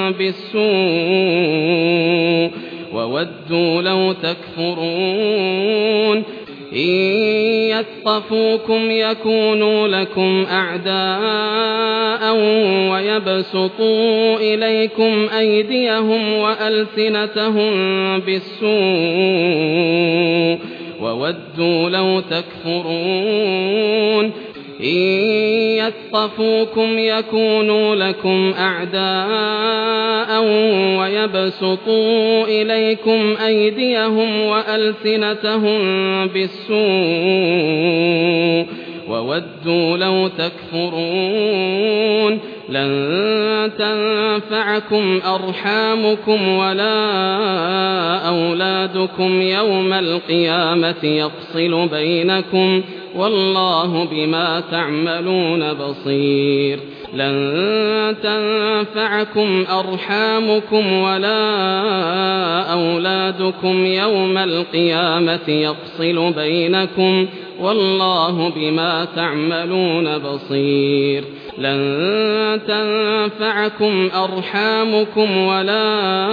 بالسوء وودوا لو تكفرون إن يثقفوكم يكونوا لكم أعداء ويبسطوا إليكم أيديهم وألسنتهم بالسوء وودوا لو تكفرون إن يثقفوكم يكونوا لكم أعداء ويبسطوا إليكم أيديهم وألسنتهم بالسوء وودوا لو تكفرون لن تنفعكم أرحامكم ولا أولادكم يوم القيامة يفصل بينكم والله بما تعملون بصير لن تنفعكم أرحامكم ولا أولادكم يوم القيامة يفصل بينكم والله بما تعملون بصير لن تنفعكم أرحامكم ولا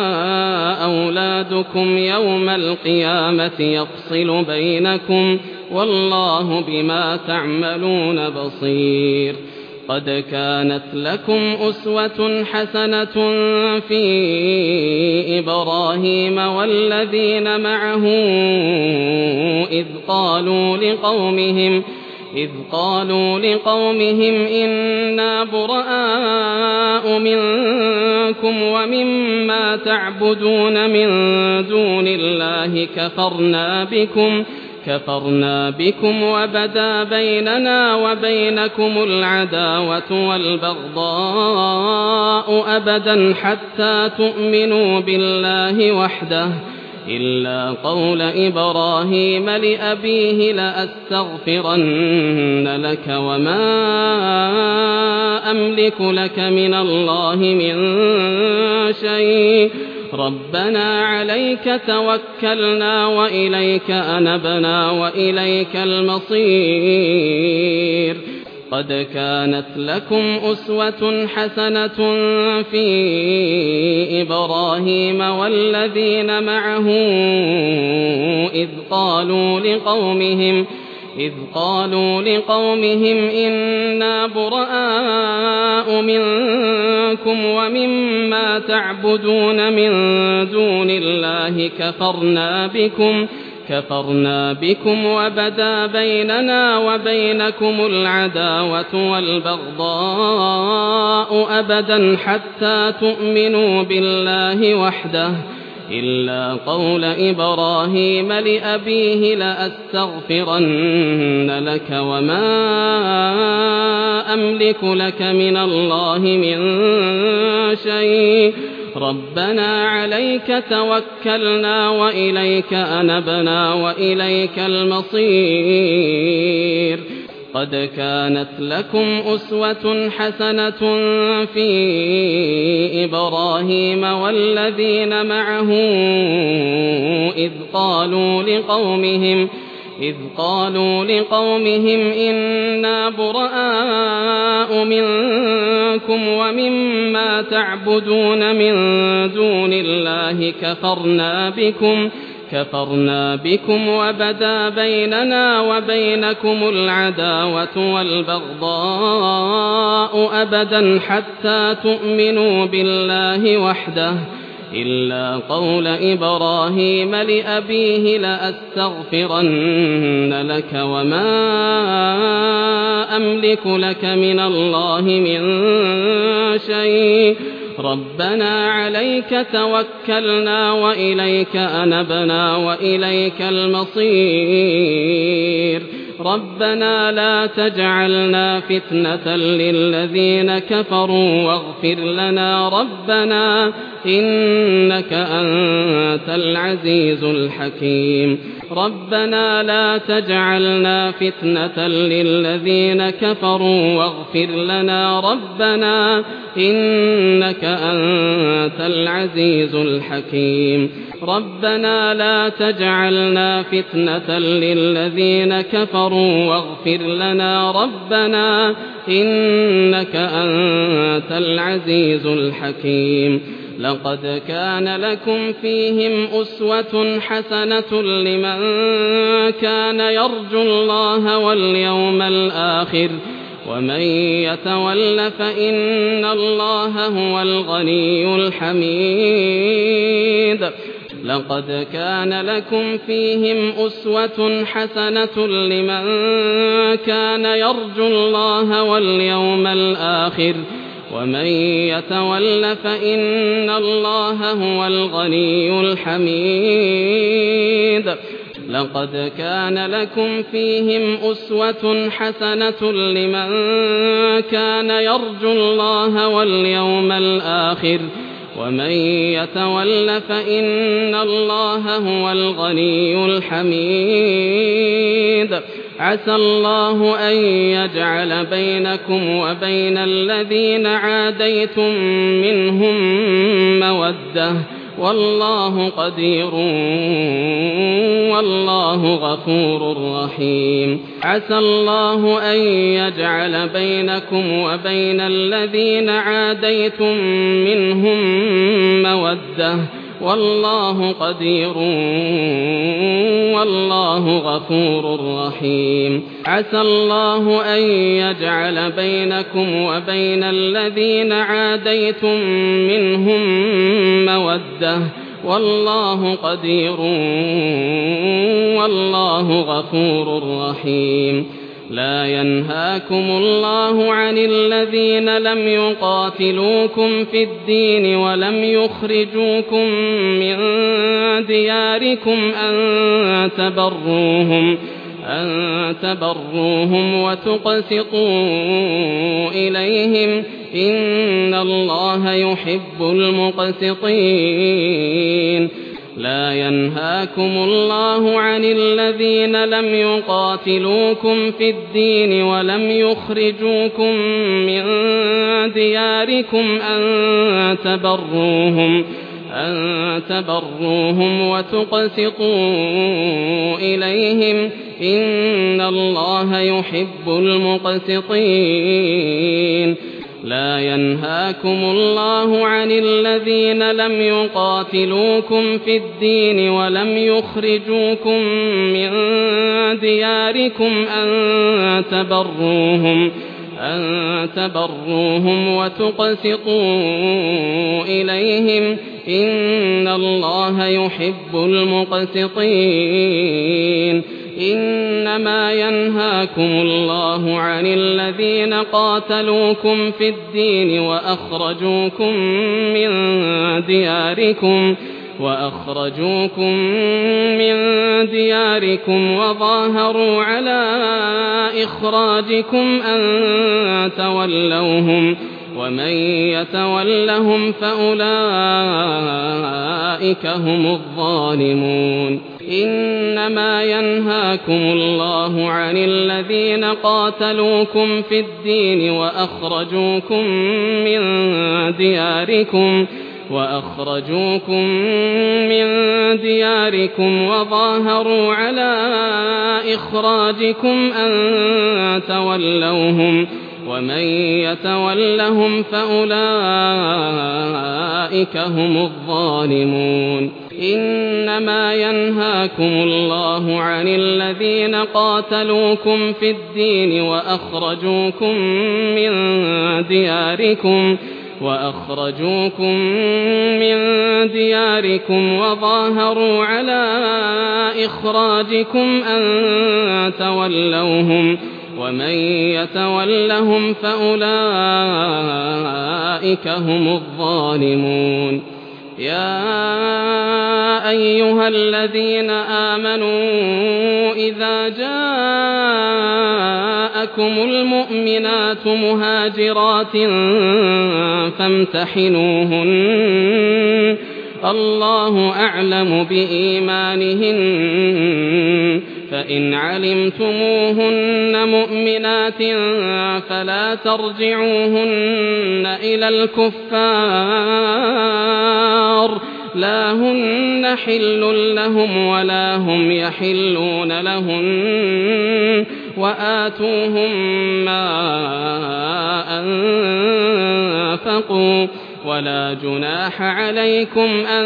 أولادكم يوم القيامة يفصل بينكم والله بما تعملون بصير قد كانت لكم أسوة حسنة في إبراهيم والذين معه إذ قالوا لقومهم إذ قالوا لقومهم إنا براء منكم ومما تعبدون من دون الله كفرنا بكم كفرنا بكم وبدا بيننا وبينكم العداوة والبغضاء أبدا حتى تؤمنوا بالله وحده إلا قول إبراهيم لأبيه لأستغفرن لك وما أملك لك من الله من شيء ربنا عليك توكلنا وإليك أنبنا وإليك المصير قد كانت لكم أسوة حسنة في إبراهيم والذين معه إذ قالوا لقومهم إذ قالوا لقومهم إنا براء منكم ومما تعبدون من دون الله كفرنا بكم كفرنا بكم وبدا بيننا وبينكم العداوة والبغضاء أبدا حتى تؤمنوا بالله وحده إلا قول إبراهيم لأبيه لأستغفرن لك وما أملك لك من الله من شيء ربنا عليك توكلنا وإليك أنبنا وإليك المصير قد كانت لكم أسوة حسنة في إبراهيم والذين معه إذ قالوا لقومهم إذ قالوا لقومهم إنا براء منكم ومما تعبدون من دون الله كفرنا بكم كفرنا بكم وبدا بيننا وبينكم العداوة والبغضاء أبدا حتى تؤمنوا بالله وحده إلا قول إبراهيم لأبيه لأستغفرن لك وما أملك لك من الله من شيء ربنا عليك توكلنا وإليك أنبنا وإليك المصير ربنا لا تجعلنا فتنة للذين كفروا واغفر لنا ربنا إنك أنت العزيز الحكيم ربنا لا تجعلنا فتنة للذين كفروا واغفر لنا ربنا إنك أنت العزيز الحكيم ربنا لا تجعلنا فتنة للذين كفروا واغفر لنا ربنا إنك أنت العزيز الحكيم لقد كان لكم فيهم أسوة حسنة لمن كان يرجو الله واليوم الآخر ومن يتول فإن الله هو الغني الحميد لقد كان لكم فيهم أسوة حسنة لمن كان يرجو الله واليوم الآخر ومن يتول فإن الله هو الغني الحميد لقد كان لكم فيهم أسوة حسنة لمن كان يرجو الله واليوم الآخر ومن يتول فإن الله هو الغني الحميد عسى الله أن يجعل بينكم وبين الذين عاديتم منهم مودة والله قدير والله غفور رحيم عسى الله أن يجعل بينكم وبين الذين عاديتم منهم مودة والله قدير والله غفور رحيم عسى الله أن يجعل بينكم وبين الذين عاديتم منهم مودة والله قدير والله غفور رحيم لا ينهاكم الله عن الذين لم يقاتلوكم في الدين ولم يخرجوكم من دياركم أن تبروهم أن تبروهم وتقسطوا إليهم إن الله يحب المقسطين لا ينهاكم الله عن الذين لم يقاتلوكم في الدين ولم يخرجوكم من دياركم أن تبروهم أن تبروهم وتقسطوا إليهم إن الله يحب المقسطين لا ينهاكم الله عن الذين لم يقاتلوكم في الدين ولم يخرجوكم من دياركم أن تبروهم أن تبروهم وتقسطوا إليهم إن الله يحب المقسطين إنما ينهاكم الله عن الذين قاتلوكم في الدين وأخرجوكم من دياركم وأخرجوكم من دياركم وظاهروا على إخراجكم أن تولوهم ومن يتولهم فأولئك هم الظالمون إنما ينهاكم الله عن الذين قاتلوكم في الدين وأخرجوكم من دياركم وأخرجوكم من دياركم وظاهروا على إخراجكم أن تولوهم ومن يتولهم فأولئك هم الظالمون إنما ينهاكم الله عن الذين قاتلوكم في الدين وأخرجوكم من دياركم وأخرجوكم من دياركم وظاهروا على إخراجكم أن تولوهم ومن يتولهم فأولئك هم الظالمون يا أيها الذين آمنوا إذا جاءكم المؤمنات مهاجرات فامتحنوهن الله أعلم بإيمانهن فإن علمتموهن مؤمنات فلا ترجعوهن إلى الكفار لا هن حل لهم ولا هم يحلون لهن وآتوهم ما أنفقوا ولا جناح عليكم أن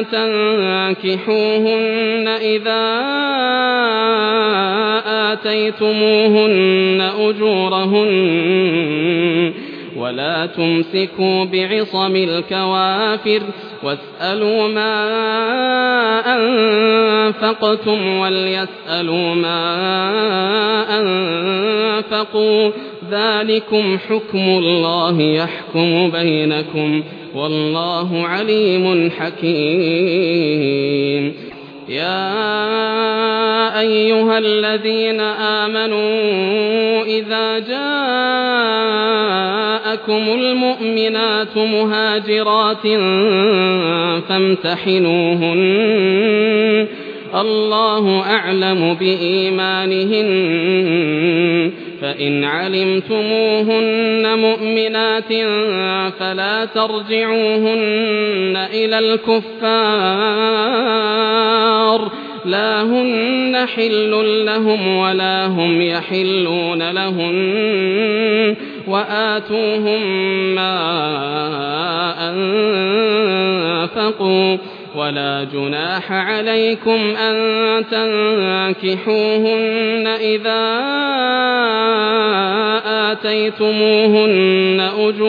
تنكحوهن إذا آتيتموهن أجورهن ولا تمسكوا بعصم الكوافر واسألوا ما أنفقتم وليسألوا ما أنفقوا ذلكم حكم الله يحكم بينكم والله عليم حكيم يا أيها الذين آمنوا إذا جاءكم المؤمنات مهاجرات فامتحنوهن الله أعلم بإيمانهن فإن علمتموهن مؤمنات فلا ترجعوهن إلى الكفار لا هن حل لهم ولا هم يحلون لهن وآتوهم ما أنفقوا ولا جناح عليكم أن تنكحوهن إذا آتيتموهن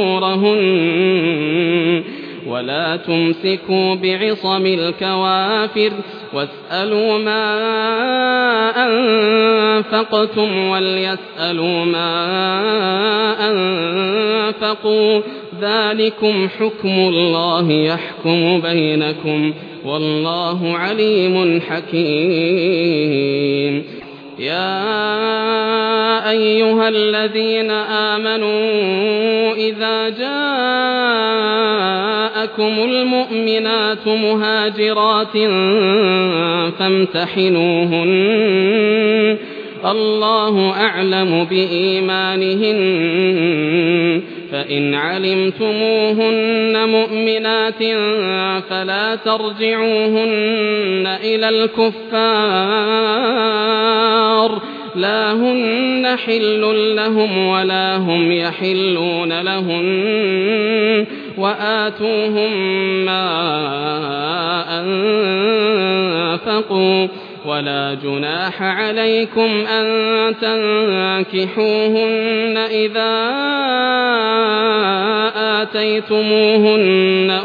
أجورهن ولا تمسكوا بعصم الكوافر واسألوا ما أنفقتم وليسألوا ما أنفقوا ذلكم حكم الله يحكم بينكم والله عليم حكيم يا أيها الذين آمنوا إذا جاءكم المؤمنات مهاجرات فامتحنوهن الله أعلم بإيمانهن فإن علمتموهن مؤمنات فلا ترجعوهن إلى الكفار لا هن حل لهم ولا هم يحلون لهن وآتوهم ما أنفقوا ولا جناح عليكم أن تنكحوهن إذا آتيتموهن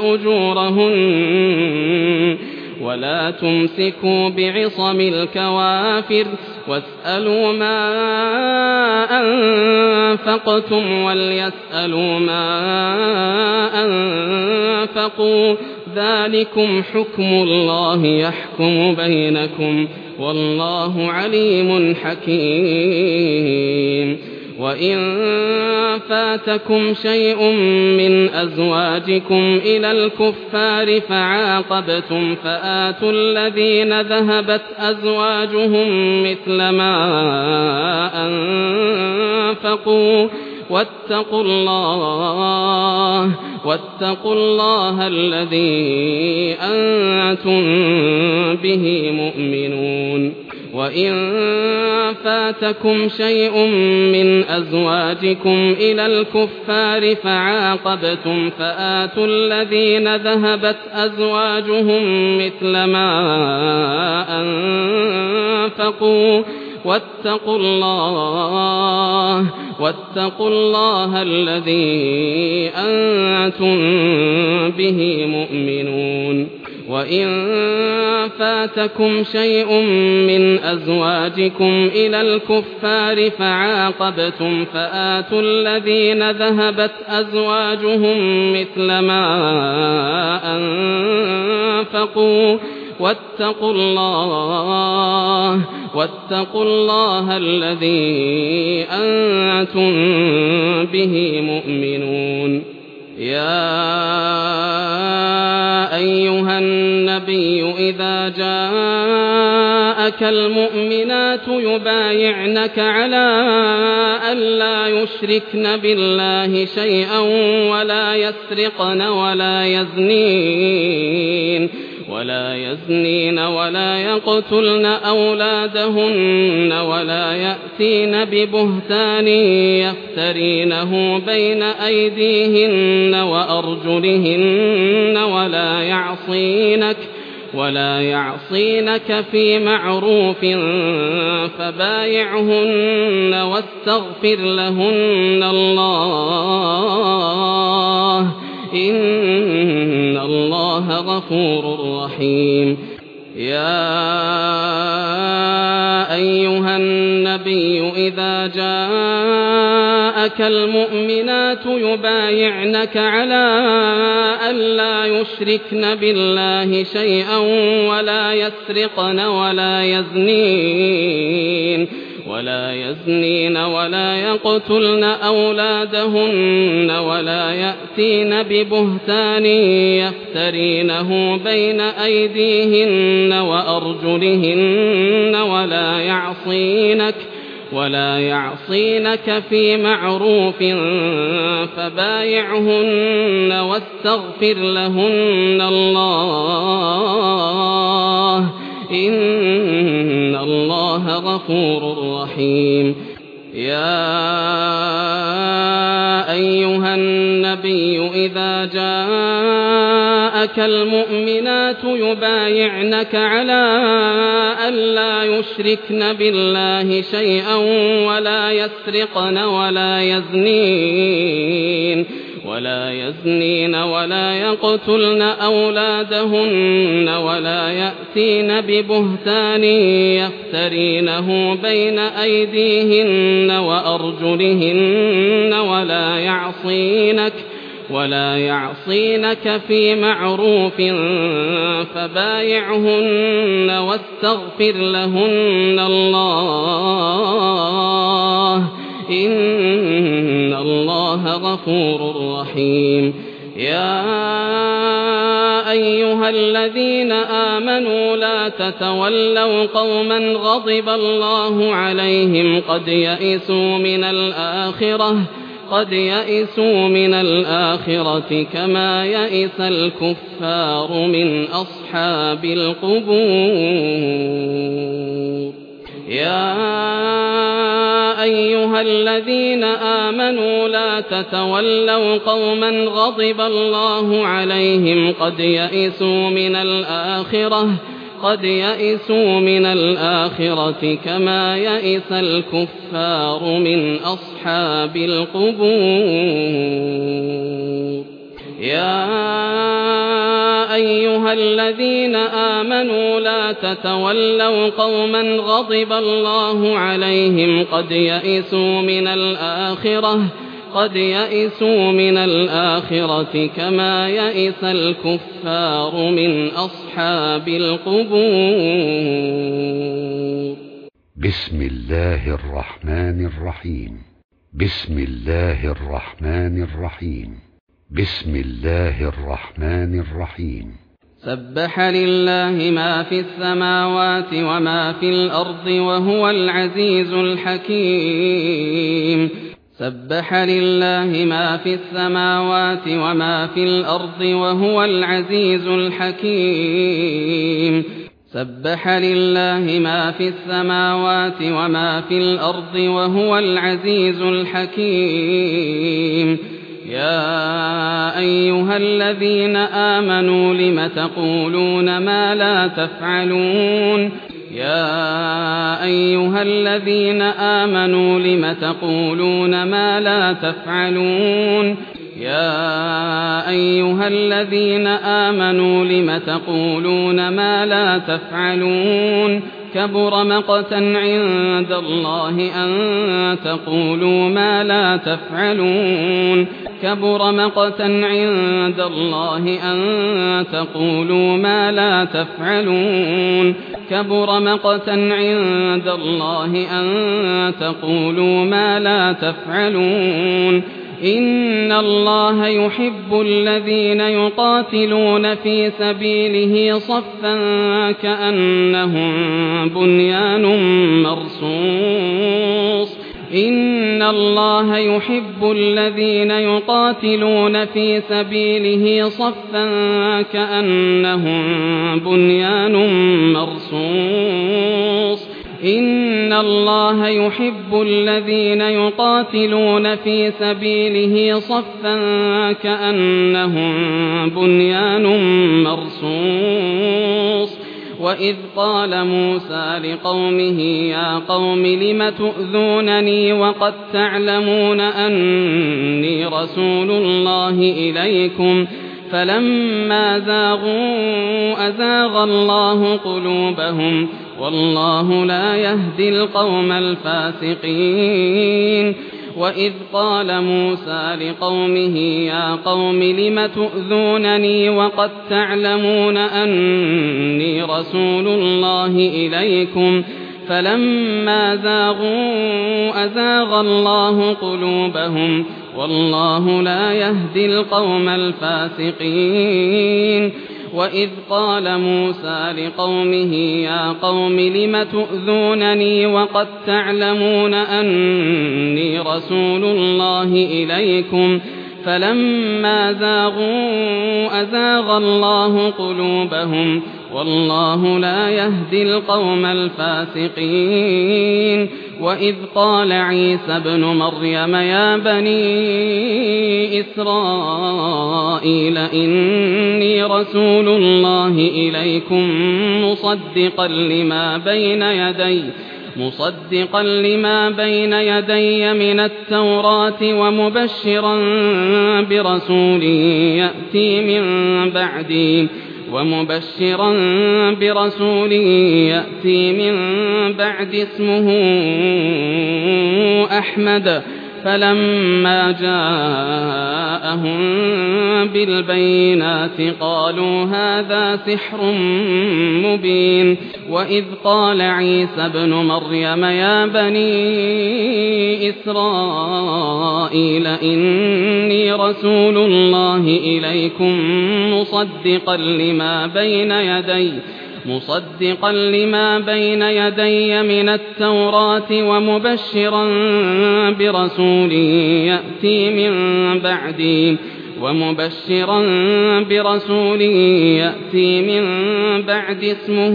أجورهن ولا تمسكوا بعصم الكوافر واسألوا ما أنفقتم وليسألوا ما أنفقوا ذلكم حكم الله يحكم بينكم والله عليم حكيم وإن فاتكم شيء من أزواجكم إلى الكفار فعاقبتم فآتوا الذين ذهبت أزواجهم مثل ما أنفقوا واتقوا الله واتقوا الله الذي أنتم به مؤمنون وإن فاتكم شيء من أزواجكم إلى الكفار فعاقبتم فآتوا الذين ذهبت أزواجهم مثل ما أنفقوا واتقوا الله واتقوا الله الذي أنتم به مؤمنون وإن فاتكم شيء من أزواجكم إلى الكفار فعاقبتم فآتوا الذين ذهبت أزواجهم مثل ما أنفقوا واتقوا الله واتقوا الله الذي أنتم به مؤمنون يا أيها النبي إذا جاءك المؤمنات يبايعنك على أن لا يشركن بالله شيئا ولا يسرقن ولا يزنين ولا يزنين ولا يقتلن أولادهن ولا يأتين ببهتان يفترينه بين أيديهن وأرجلهن ولا يعصينك ولا يعصينك في معروف فبايعهن واستغفر لهن الله إن الله غفور رحيم يا أيها النبي إذا جاءك جاءك المؤمنات يبايعنك على ألا يشركن بالله شيئا ولا يسرقن ولا يزنين ولا يزنين ولا يقتلن أولادهن ولا يأتين ببهتان يفترينه بين أيديهن وأرجلهن ولا يعصينك ولا يعصينك في معروف فبايعهن واستغفر لهن الله إن الله غفور رحيم. يا أيها النبي إذا جاءك المؤمنات يبايعنك على ألا يشركن بالله شيئا ولا يسرقن ولا يزنين ولا يزنين ولا يقتلن أولادهن ولا يأتين ببهتان يفترينه بين أيديهن وأرجلهن ولا يعصينك ولا يعصينك في معروف فبايعهن واستغفر لهن الله إن الله غفور رحيم. يا أيها الذين آمنوا لا تتولوا قوما غضب الله عليهم قد يئسوا من الآخرة قد يئسوا من الآخرة كما يئس الكفار من أصحاب القبور. يا أيها الذين آمنوا لا تتولوا قوما غضب الله عليهم قد يئسوا من الآخرة قد يئسوا من الآخرة كما يئس الكفار من أصحاب القبور. يا أيها الذين آمنوا لا تتولوا قوما غضب الله عليهم قد يئسوا من الآخرة قد يئسوا من الآخرة كما يئس الكفار من أصحاب القبور. بسم الله الرحمن الرحيم. بسم الله الرحمن الرحيم. بسم الله الرحمن الرحيم. سبح لله ما في السماوات وما في الأرض وهو العزيز الحكيم. سبح لله ما في السماوات وما في الأرض وهو العزيز الحكيم. سبح لله ما في السماوات وما في الأرض وهو العزيز الحكيم. يا أيها الذين آمنوا لم تقولون ما لا تفعلون يا أيها الذين آمنوا لم تقولون ما لا تفعلون يا أيها الذين آمنوا لم تقولون ما لا تفعلون كبر مقتا عند الله أن تقولوا ما لا تفعلون كبر مقتا عند الله أن تقولوا ما لا تفعلون كبر مقتا عند الله أن تقولوا ما لا تفعلون إن الله يحب الذين يقاتلون في سبيله صفا كأنهم بنيان مرصوص إن الله يحب الذين يقاتلون في سبيله صفا كأنهم بنيان مرصوص إن الله يحب الذين يقاتلون في سبيله صفا كأنهم بنيان مرصوص وإذ قال موسى لقومه يا قوم لم تؤذونني وقد تعلمون أني رسول الله إليكم فلما زاغوا أزاغ الله قلوبهم والله لا يهدي القوم الفاسقين وإذ قال موسى لقومه يا قوم لم تؤذونني وقد تعلمون أني رسول الله إليكم فلما زاغوا أزاغ الله قلوبهم والله لا يهدي القوم الفاسقين وإذ قال موسى لقومه يا قوم لم تؤذونني وقد تعلمون أني رسول الله إليكم فلما زاغوا أزاغ الله قلوبهم والله لا يهدي القوم الفاسقين وإذ قال عيسى ابن مريم يا بني إسرائيل إني رسول الله إليكم مصدقا لما بين يدي مصدقا لما بين يدي من التوراة ومبشرا برسول يأتي من بعدي ومبشرا برسول يأتي من بعد اسمه أحمد فلما جاءهم بالبينات قالوا هذا سحر مبين وإذ قال عيسى ابن مريم يا بني إسرائيل إني رسول الله إليكم مصدقا لما بين يدي مصدقا لما بين يدي من التوراة ومبشرا برسول يأتي من بعدي ومبشرا برسول يأتي من بعد اسمه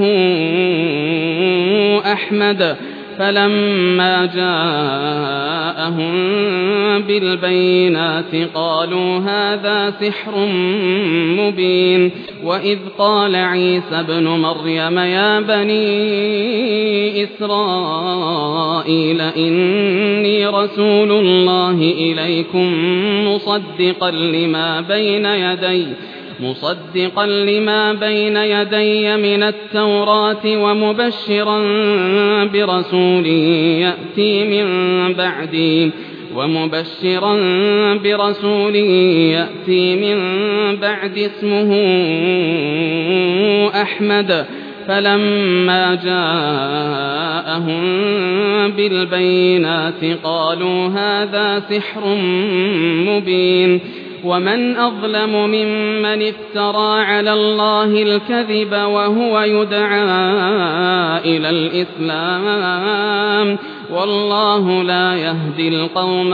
أحمد فلما جاءهم بالبينات قالوا هذا سحر مبين وإذ قال عيسى ابن مريم يا بني إسرائيل إني رسول الله إليكم مصدقا لما بين يدي مصدقا لما بين يدي من التوراة ومبشرا برسول يأتي من بعدي ومبشرا برسول يأتي من بعد اسمه أحمد فلما جاءهم بالبينات قالوا هذا سحر مبين ومن أظلم ممن افترى على الله الكذب وهو يدعى إلى الإسلام والله لا يهدي القوم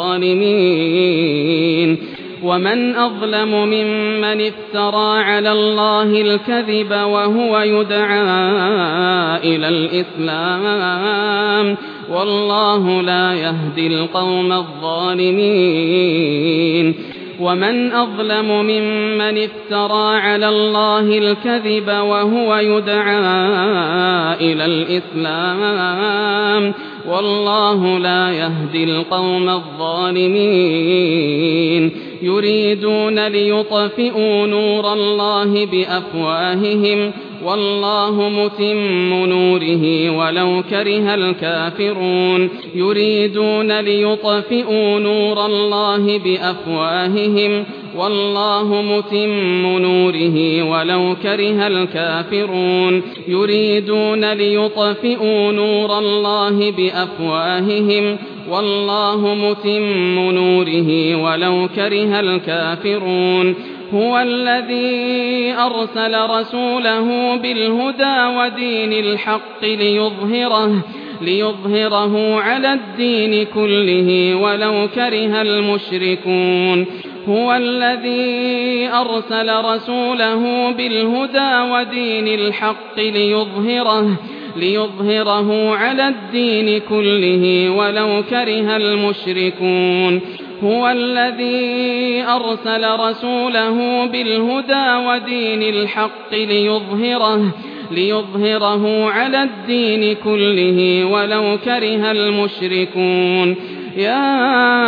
الظالمين ومن أظلم ممن افترى على الله الكذب وهو يدعى إلى الإسلام والله لا يهدي القوم الظالمين ومن أظلم ممن افترى على الله الكذب وهو يدعى إلى الإسلام والله لا يهدي القوم الظالمين يريدون ليطفئوا نور الله بأفواههم والله متم نوره ولو كره الكافرون يريدون ليطفئوا نور الله بأفواههم والله متم نوره ولو كره الكافرون يريدون ليطفئوا نور الله بأفواههم والله متم نوره ولو كره الكافرون هو الذي أرسل رسوله بالهدى ودين الحق ليظهره ليظهره على الدين كله ولو كره المشركون هو الذي أرسل رسوله بالهدى ودين الحق ليظهره ليظهره على الدين كله ولو كره المشركون هو الذي أرسل رسوله بالهدى ودين الحق ليظهره ليظهره على الدين كله ولو كره المشركون يا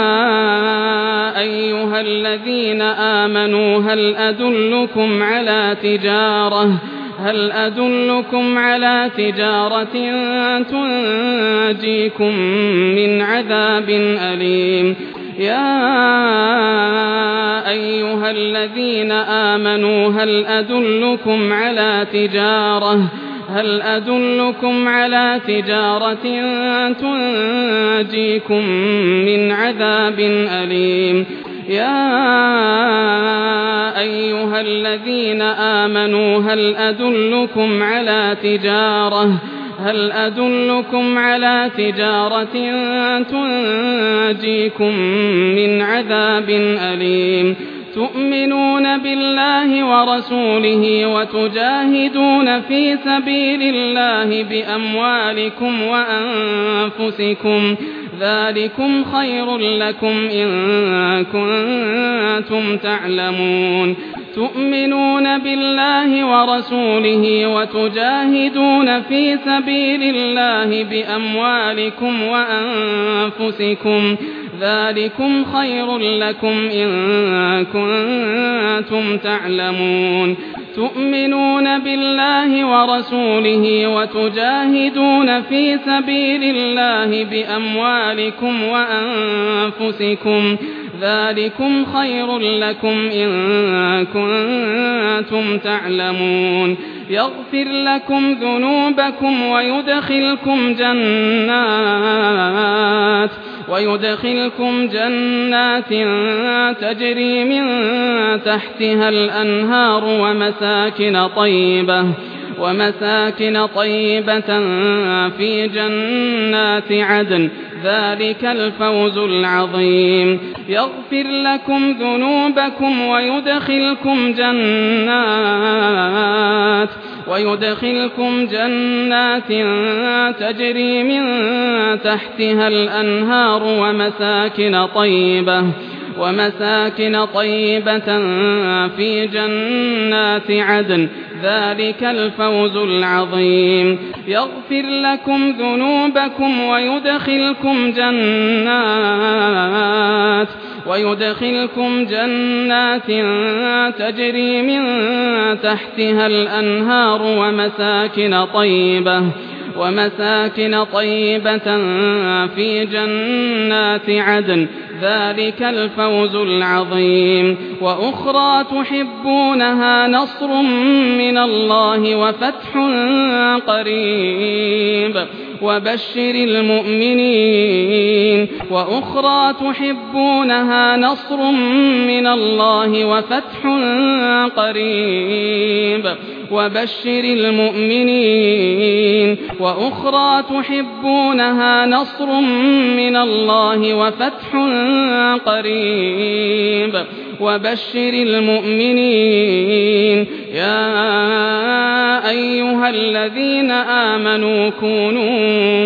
أيها الذين آمنوا هل أدلكم على تجارة هل أدلكم على تجارة تنجيكم من عذاب أليم يا أيها الذين آمنوا هل أدلكم على تجارة هل أدلكم على تجارة تنجيكم من عذاب أليم يا أيها الذين آمنوا هل أدلكم على تجارة هل أدلكم على تجارة تنجيكم من عذاب أليم تؤمنون بالله ورسوله وتجاهدون في سبيل الله بأموالكم وأنفسكم ذلكم خير لكم إن كنتم تعلمون تؤمنون بالله ورسوله وتجاهدون في سبيل الله بأموالكم وأنفسكم ذلكم خير لكم إن كنتم تعلمون تؤمنون بالله ورسوله وتجاهدون في سبيل الله بأموالكم وأنفسكم ذلكم خير لكم إن كنتم تعلمون يغفر لكم ذنوبكم ويدخلكم جنات ويدخلكم جنات تجري من تحتها الأنهار ومساكن طيبة ومساكن طيبة في جنات عدن ذلك الفوز العظيم يغفر لكم ذنوبكم ويدخلكم جنات ويدخلكم جنات تجري من تحتها الأنهار ومساكن طيبة ومساكن طيبة في جنات عدن ذلك الفوز العظيم يغفر لكم ذنوبكم ويدخلكم جنات ويدخلكم جنات تجري من تحتها الأنهار ومساكن طيبة ومساكن طيبة في جنات عدن ذلك الفوز العظيم وأخرى تحبونها نصر من الله وفتح قريب وبشر المؤمنين وأخرى تحبونها نصر من الله وفتح قريب وبشر المؤمنين وأخرى تحبونها نصر من الله وفتح قريب وبشر المؤمنين يا أيها الذين آمنوا كونوا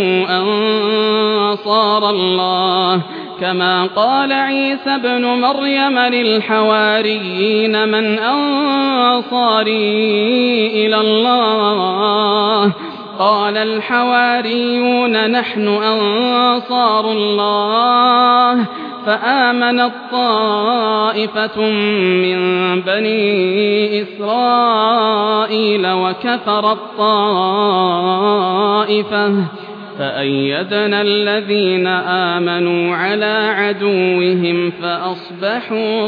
أنصار الله كما قال عيسى ابن مريم للحواريين من أنصاري إلى الله قال الحواريون نحن أنصار الله فآمنت طائفة من بني إسرائيل وكفرت طائفة فأيدنا الذين آمنوا على عدوهم فأصبحوا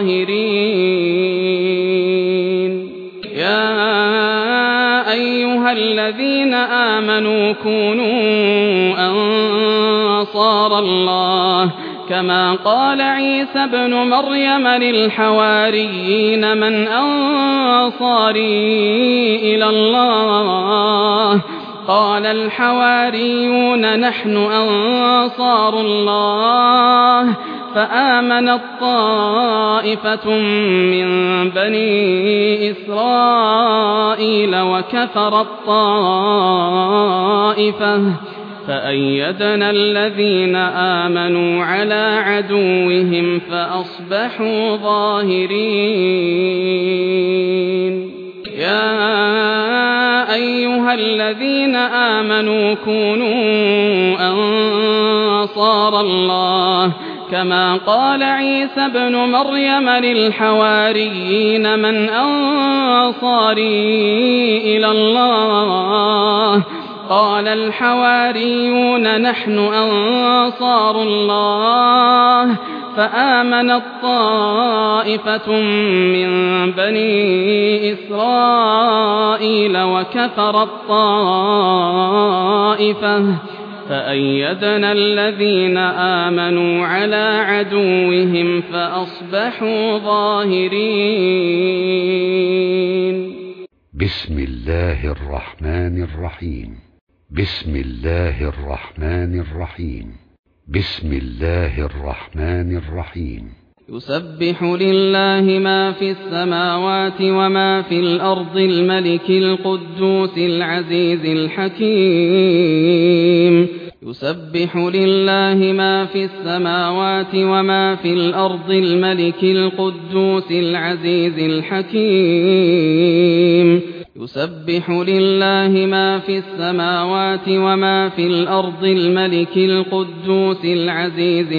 ظاهرين يا أيها الذين آمنوا كونوا أنصار الله كما قال عيسى ابن مريم للحواريين من أنصاري إلى الله قال الحواريون نحن أنصار الله فآمنت طائفة من بني إسرائيل وكفرت طائفة فأيدنا الذين آمنوا على عدوهم فأصبحوا ظاهرين يا أيها الذين آمنوا كونوا أنصار الله كما قال عيسى ابن مريم للحواريين من أنصاري إلى الله قال الحواريون نحن أنصار الله فآمنت طائفة من بني إسرائيل وكفرت طائفة فأيدنا الذين آمنوا على عدوهم فأصبحوا ظاهرين. بسم الله الرحمن الرحيم. بسم الله الرحمن الرحيم. بسم الله الرحمن الرحيم. يسبح لله ما في السماوات وما في الأرض الملك القدوس العزيز الحكيم. يسبح لله ما في السماوات وما في الأرض الملك القدوس العزيز الحكيم. يسبح لله ما في السماوات وما في الأرض الملك القدوس العزيز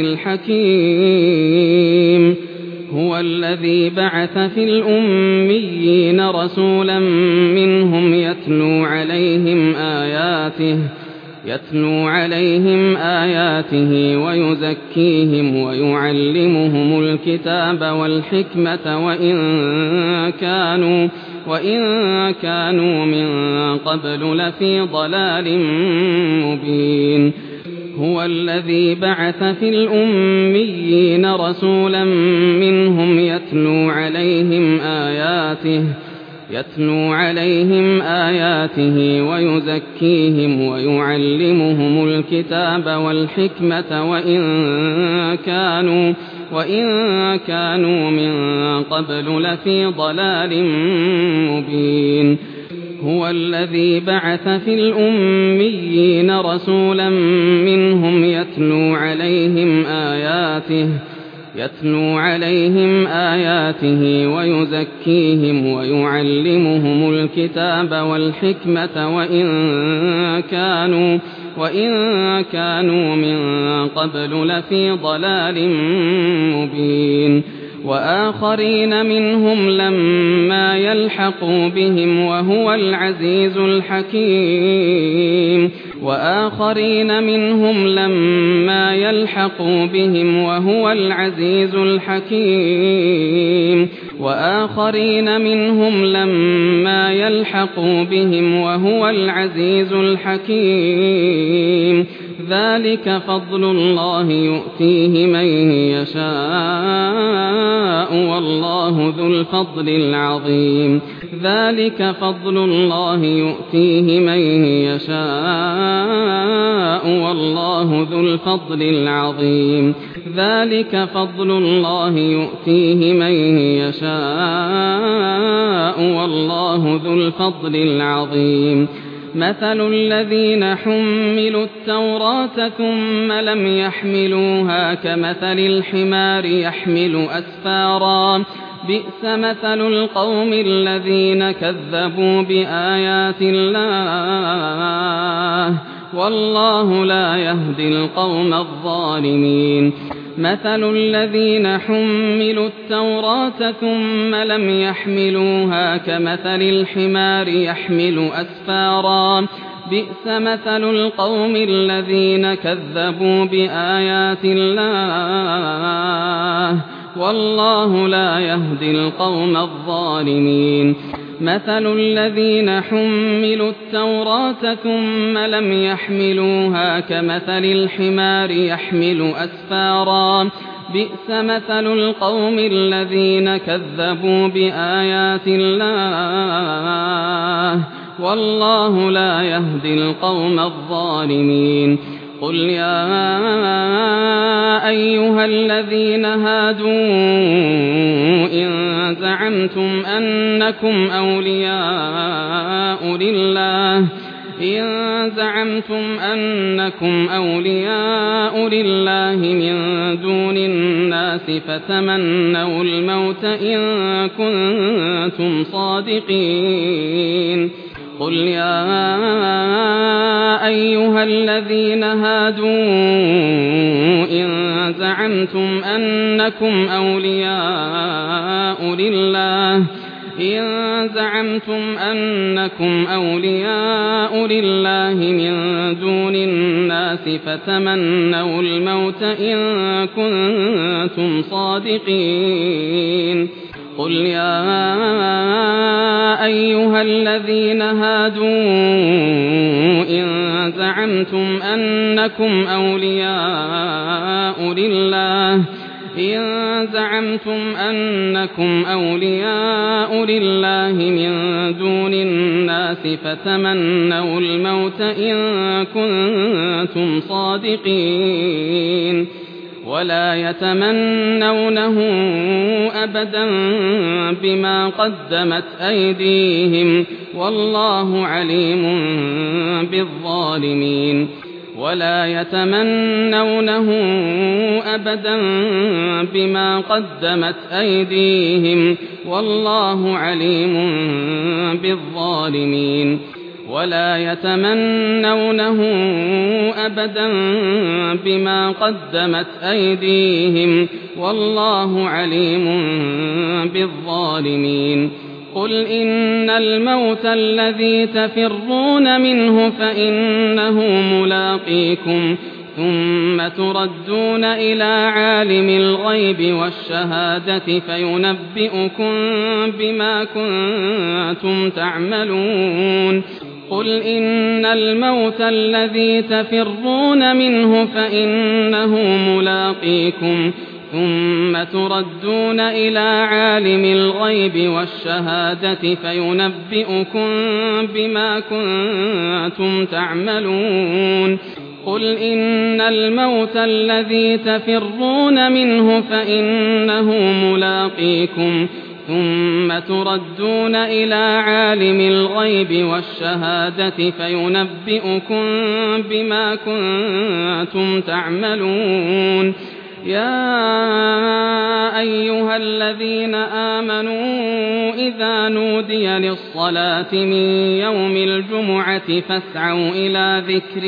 الحكيم. هو الذي بعث في الأميين رسولا منهم يتلو عليهم آياته يتلو عليهم آياته ويزكيهم ويعلمهم الكتاب والحكمة وإن كانوا وإن كانوا من قبل لفي ضلال مبين. هو الذي بعث في الأميين رسولا منهم يتلو عليهم آياته يتلو عليهم آياته ويزكيهم ويعلمهم الكتاب والحكمة وإن كانوا وإن كانوا من قبل لفي ضلال مبين. هو الذي بعث في الأميين رسولا منهم يتلو عليهم آياته يتلو عليهم آياته ويزكيهم ويعلمهم الكتاب والحكمة وإن كانوا وإن كانوا من قبل لفي ضلال مبين. وآخرين منهم لما يلحقوا بهم وهو العزيز الحكيم. وآخرين منهم لما يلحقوا بهم وهو العزيز الحكيم. وآخرين منهم لما يلحقوا بهم وهو العزيز الحكيم. ذلك فضل الله يؤتيه من يشاء والله ذو الفضل العظيم. ذلك فضل الله يؤتيه من يشاء والله ذو الفضل العظيم. ذلك فضل الله يؤتيه من يشاء والله ذو الفضل العظيم. مثل الذين حملوا التوراة ثم لم يحملوها كمثل الحمار يحمل أسفارا بئس مثل القوم الذين كذبوا بآيات الله والله لا يهدي القوم الظالمين. مثل الذين حملوا التوراة ثم لم يحملوها كمثل الحمار يحمل أسفارا بئس مثل القوم الذين كذبوا بآيات الله والله لا يهدي القوم الظالمين. مثل الذين حملوا التوراة ثم لم يحملوها كمثل الحمار يحمل أسفارا بئس مثل القوم الذين كذبوا بآيات الله والله لا يهدي القوم الظالمين. قل يا أيها الذين هادوا إن زعمتم أنكم أولياء لله إن زعمتم أنكم أولياء لله من دون الناس فتمنوا الموت إن كنتم صادقين. قل يا أيها الذين هادوا إن زعمتم أنكم أولياء لله إن زعمتم أنكم أولياء لله من دون الناس فتمنوا الموت إن كنتم صادقين قل يا أيها الذين هادوا إن زعمتم أنكم أولياء لله إن زعمتم أنكم أولياء لله من دون الناس فتمنوا الموت إن كنتم صادقين ولا يتمنونه أبدا بما قدمت أيديهم والله عليم بالظالمين ولا يتمنونه أبدا بما قدمت أيديهم والله عليم بالظالمين ولا يتمنونه أبدا بما قدمت أيديهم والله عليم بالظالمين قل إن الموت الذي تفرون منه فإنه ملاقيكم ثم تردون إلى عالم الغيب والشهادة فينبئكم بما كنتم تعملون قل إن الموت الذي تفرون منه فإنه ملاقيكم ثم تردون إلى عالم الغيب والشهادة فينبئكم بما كنتم تعملون قل إن الموت الذي تفرون منه فإنه ملاقيكم ثم تردون إلى عالم الغيب والشهادة فينبئكم بما كنتم تعملون يا أيها الذين آمنوا إذا نودي للصلاة من يوم الجمعة فاسعوا إلى ذكر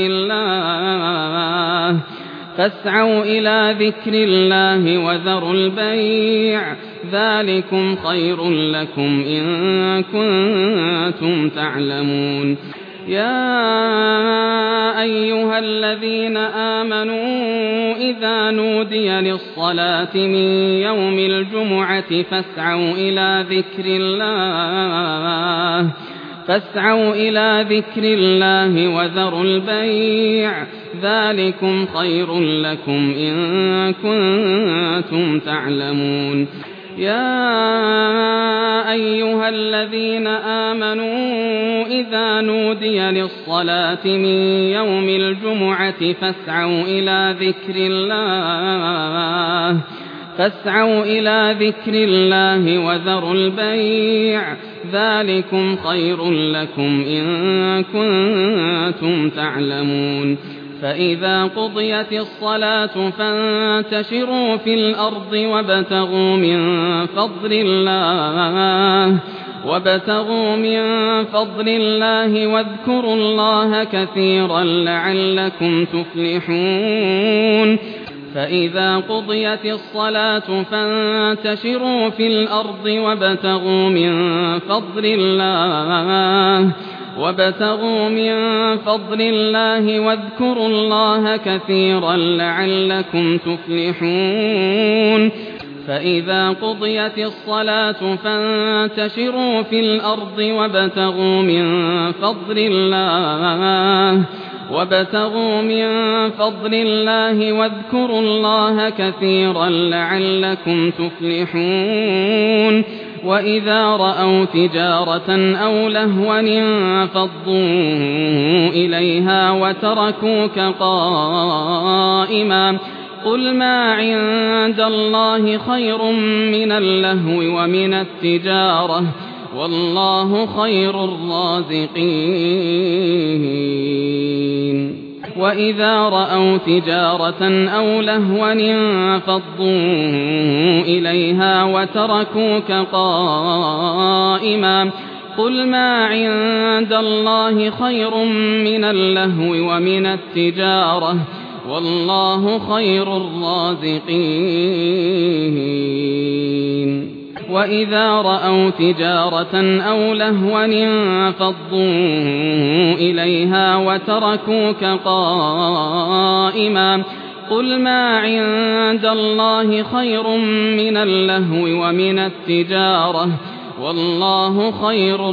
الله فاسعوا إلى ذكر الله وذروا البيع ذلكم خير لكم إن كنتم تعلمون يا أيها الذين آمنوا إذا نودي للصلاة من يوم الجمعة فاسعوا إلى ذكر الله فاسعوا إلى ذكر الله وذروا البيع ذلكم خير لكم إن كنتم تعلمون يا أيها الذين آمنوا إذا نودي للصلاة من يوم الجمعة فاسعوا إلى ذكر الله فاسعوا إلى ذكر الله وذروا البيع ذلكم خير لكم إن كنتم تعلمون فإذا قضيت الصلاة فانتشروا في الأرض وابتغوا من فضل الله وابتغوا من فضل الله واذكروا الله كثيرا لعلكم تفلحون فإذا قضيت الصلاة فانتشروا في الأرض وابتغوا من فضل الله وابتغوا من فضل الله واذكروا الله كثيرا لعلكم تفلحون فإذا قضيت الصلاة فانتشروا في الأرض وابتغوا من فضل الله وابتغوا من فضل الله واذكروا الله كثيرا لعلكم تفلحون وإذا رأوا تجارة أو لهوا انفضوا إليها وتركوك قائما قل ما عند الله خير من اللهو ومن التجارة والله خير الرازقين وإذا رأوا تجارة أو لهوا انفضوا إليها وتركوك قائما قل ما عند الله خير من اللهو ومن التجارة والله خير الرازقين وإذا رأوا تجارة أو لهوا انفضوا إليها وتركوك قائما قل ما عند الله خير من اللهو ومن التجارة والله خير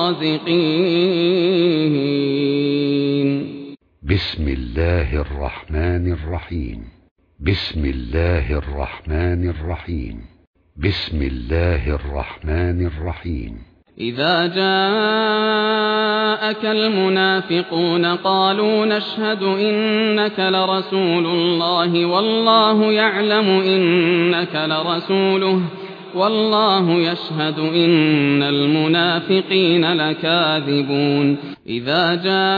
الرازقين بسم الله الرحمن الرحيم بسم الله الرحمن الرحيم بسم الله الرحمن الرحيم إذا جاءك المنافقون قالوا نشهد إنك لرسول الله والله يعلم إنك لرسوله والله يشهد إن المنافقين لكاذبون إذا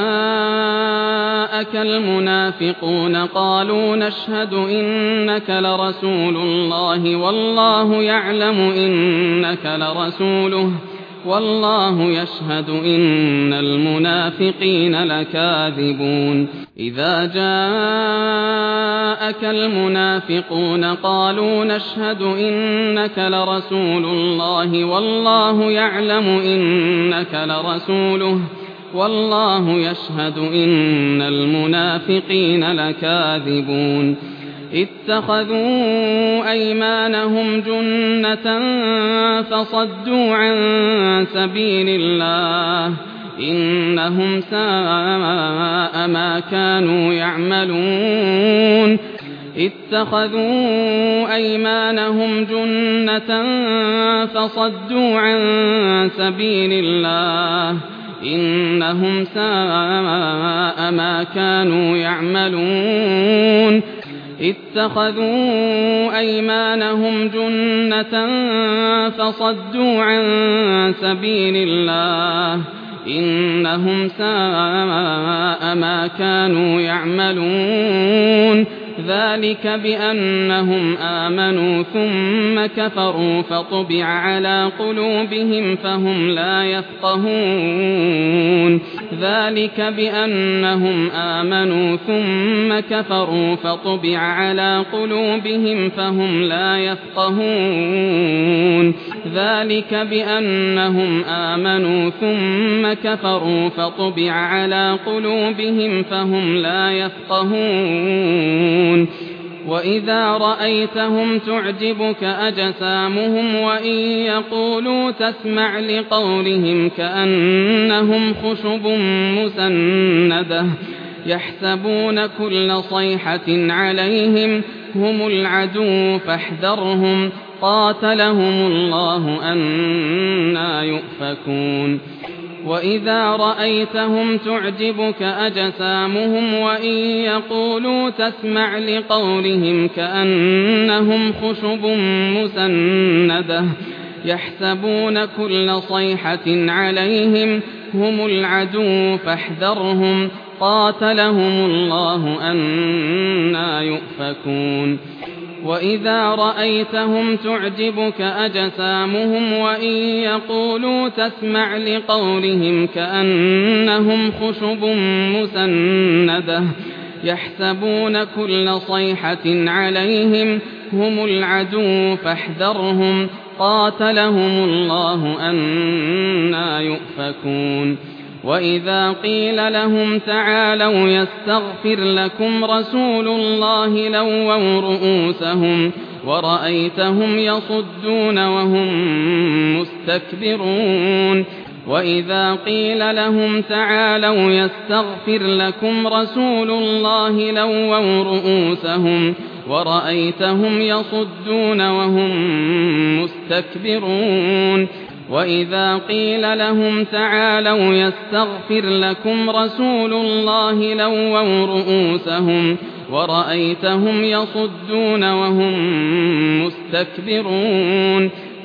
جاءك المنافقون قالوا نشهد إنك لرسول الله والله يعلم إنك لرسوله والله يشهد إن المنافقين لكاذبون إذا جاءك المنافقون قالوا نشهد إنك لرسول الله والله يعلم إنك لرسوله والله يشهد إن المنافقين لكاذبون اتخذوا أيمانهم جنة فصدوا عن سبيل الله إنهم ساء ما كانوا يعملون اتخذوا أيمانهم جنة فصدوا عن سبيل الله إنهم ساء ما كانوا يعملون اتخذوا أيمانهم جنة فصدوا عن سبيل الله إنهم ساء ما كانوا يعملون ذلك بأنهم آمنوا ثم كفروا فطبع على قلوبهم فهم لا يفقهون ذلك بأنهم آمنوا ثم كفروا فطبع على قلوبهم فهم لا يفقهون ذلك بأنهم آمنوا ثم كفروا فطبع على قلوبهم فهم لا يفقهون وإذا رأيتهم تعجبك أجسامهم وإن يقولوا تسمع لقولهم كأنهم خشب مسندة يحسبون كل صيحة عليهم هم العدو فاحذرهم قاتلهم الله أنى يؤفكون وإذا رأيتهم تعجبك أجسامهم وإن يقولوا تسمع لقولهم كأنهم خشب مسندة يحسبون كل صيحة عليهم هم العدو فاحذرهم قاتلهم الله أنى يؤفكون وإذا رأيتهم تعجبك أجسامهم وإن يقولوا تسمع لقولهم كأنهم خشب مسندة يحسبون كل صيحة عليهم هم العدو فاحذرهم قاتلهم الله أنى يؤفكون وإذا قيل لهم تعالوا يستغفر لكم رسول الله لووا رؤوسهم ورأيتهم يصدون وهم مستكبرون وإذا قيل لهم تعالوا يستغفر لكم رسول الله لووا رؤوسهم ورأيتهم يصدون وهم مستكبرون وإذا قيل لهم تعالوا يستغفر لكم رسول الله لووا رؤوسهم ورأيتهم يصدون وهم مستكبرون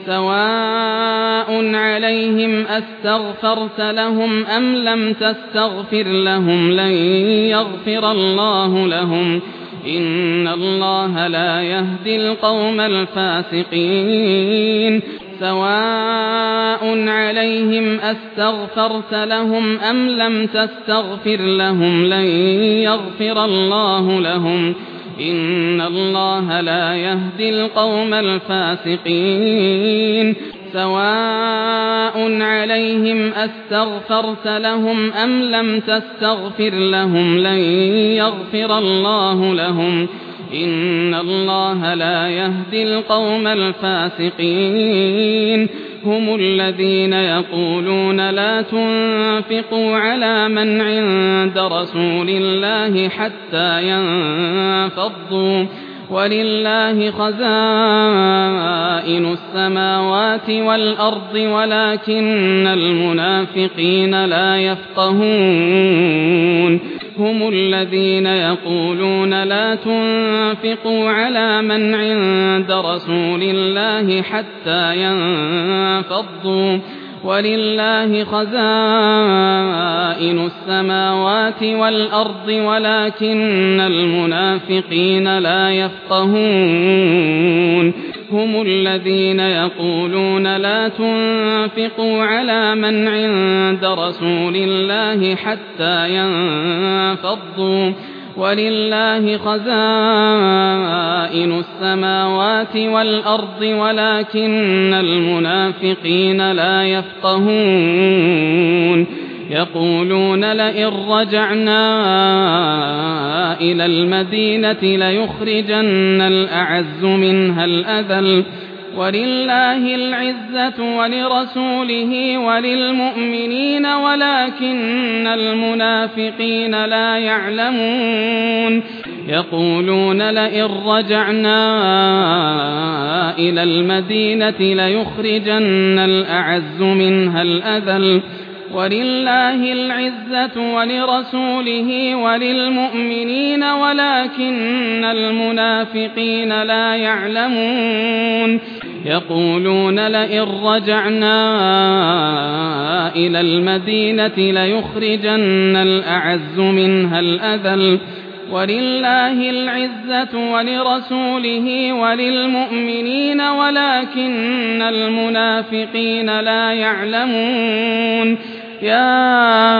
سواء عليهم أستغفرت لهم أم لم تستغفر لهم لن يغفر الله لهم إن الله لا يهدي القوم الفاسقين سواء عليهم أستغفرت لهم أم لم تستغفر لهم لن يغفر الله لهم إن الله لا يهدي القوم الفاسقين سواء عليهم أستغفرت لهم أم لم تستغفر لهم لن يغفر الله لهم إن الله لا يهدي القوم الفاسقين هم الذين يقولون لا تنفقوا على من عند رسول الله حتى ينفضوا ولله خزائن السماوات والأرض ولكن المنافقين لا يفقهون هم الذين يقولون لا تنفقوا على من عند رسول الله حتى ينفضوا ولله خزائن السماوات والأرض ولكن المنافقين لا يفقهون هم الذين يقولون لا تنفقوا على من عند رسول الله حتى ينفضوا ولله خزائن السماوات والأرض ولكن المنافقين لا يفقهون يقولون لئن رجعنا إلى المدينة ليخرجن الأعز منها الأذل ولله العزة ولرسوله وللمؤمنين ولكن المنافقين لا يعلمون يقولون لئن رجعنا إلى المدينة ليخرجن الأعز منها الأذل ولله العزة ولرسوله وللمؤمنين ولكن المنافقين لا يعلمون يقولون لئن رجعنا إلى المدينة ليخرجن الأعز منها الأذل ولله العزة ولرسوله وللمؤمنين ولكن المنافقين لا يعلمون يا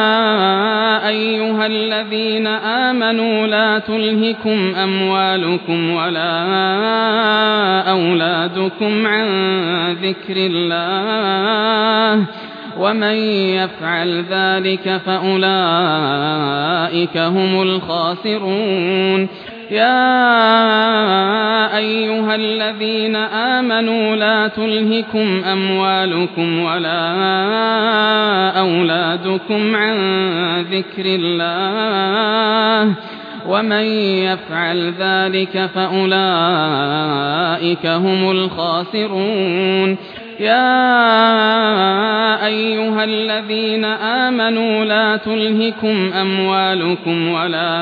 أيها الذين آمنوا لا تلهكم أموالكم ولا أولادكم عن ذكر الله ومن يفعل ذلك فأولئك هم الخاسرون يا أيها الذين آمنوا لا تلهكم أموالكم ولا أولادكم عن ذكر الله ومن يفعل ذلك فأولئك هم الخاسرون يا أيها الذين آمنوا لا تلهكم أموالكم ولا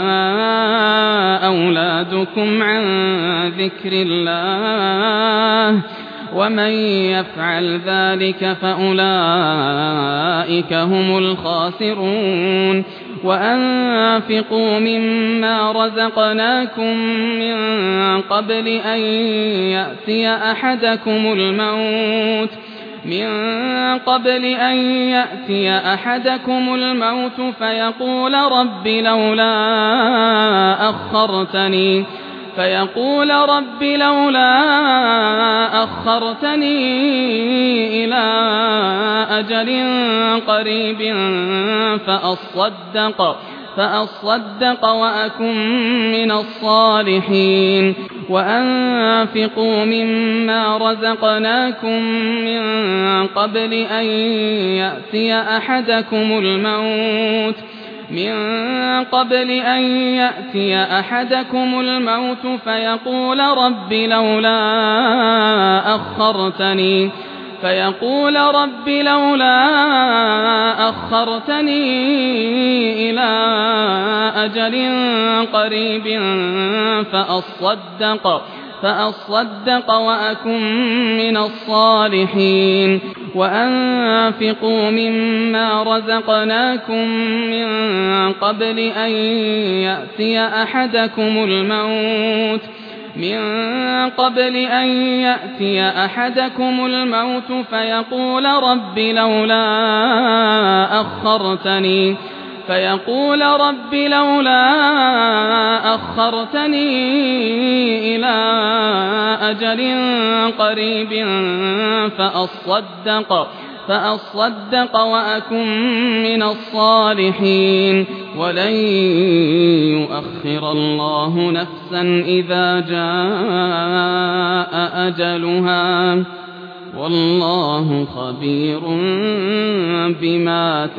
أولادكم عن ذكر الله ومن يفعل ذلك فأولئك هم الخاسرون وأنفقوا مما رزقناكم من قبل أن يأتي أحدكم الموت من قبل أن يأتي أحدكم الموت فيقول رب لولا أخرتني فيقول رب لولا أخرتني إلى أجل قريب فأصدق فأصدق وأكن من الصالحين وأنفقوا مما رزقناكم من قبل أن يأتي أحدكم الموت من قبل أن يأتي أحدكم الموت فيقول رب لولا أخرتني فيقول رب لولا أخرتني إلى أجل قريب فأصدق فأصدق وأكن من الصالحين وأنفقوا مما رزقناكم من قبل أن يأتي أحدكم الموت من قبل أن يأتي أحدكم الموت فيقول رب لولا أخرتني فيقول رب لولا أخرتني إلى أجل قريب فأصدق فأصدق وأكن من الصالحين ولن يؤخر الله نفسا إذا جاء أجلها والله خبير بما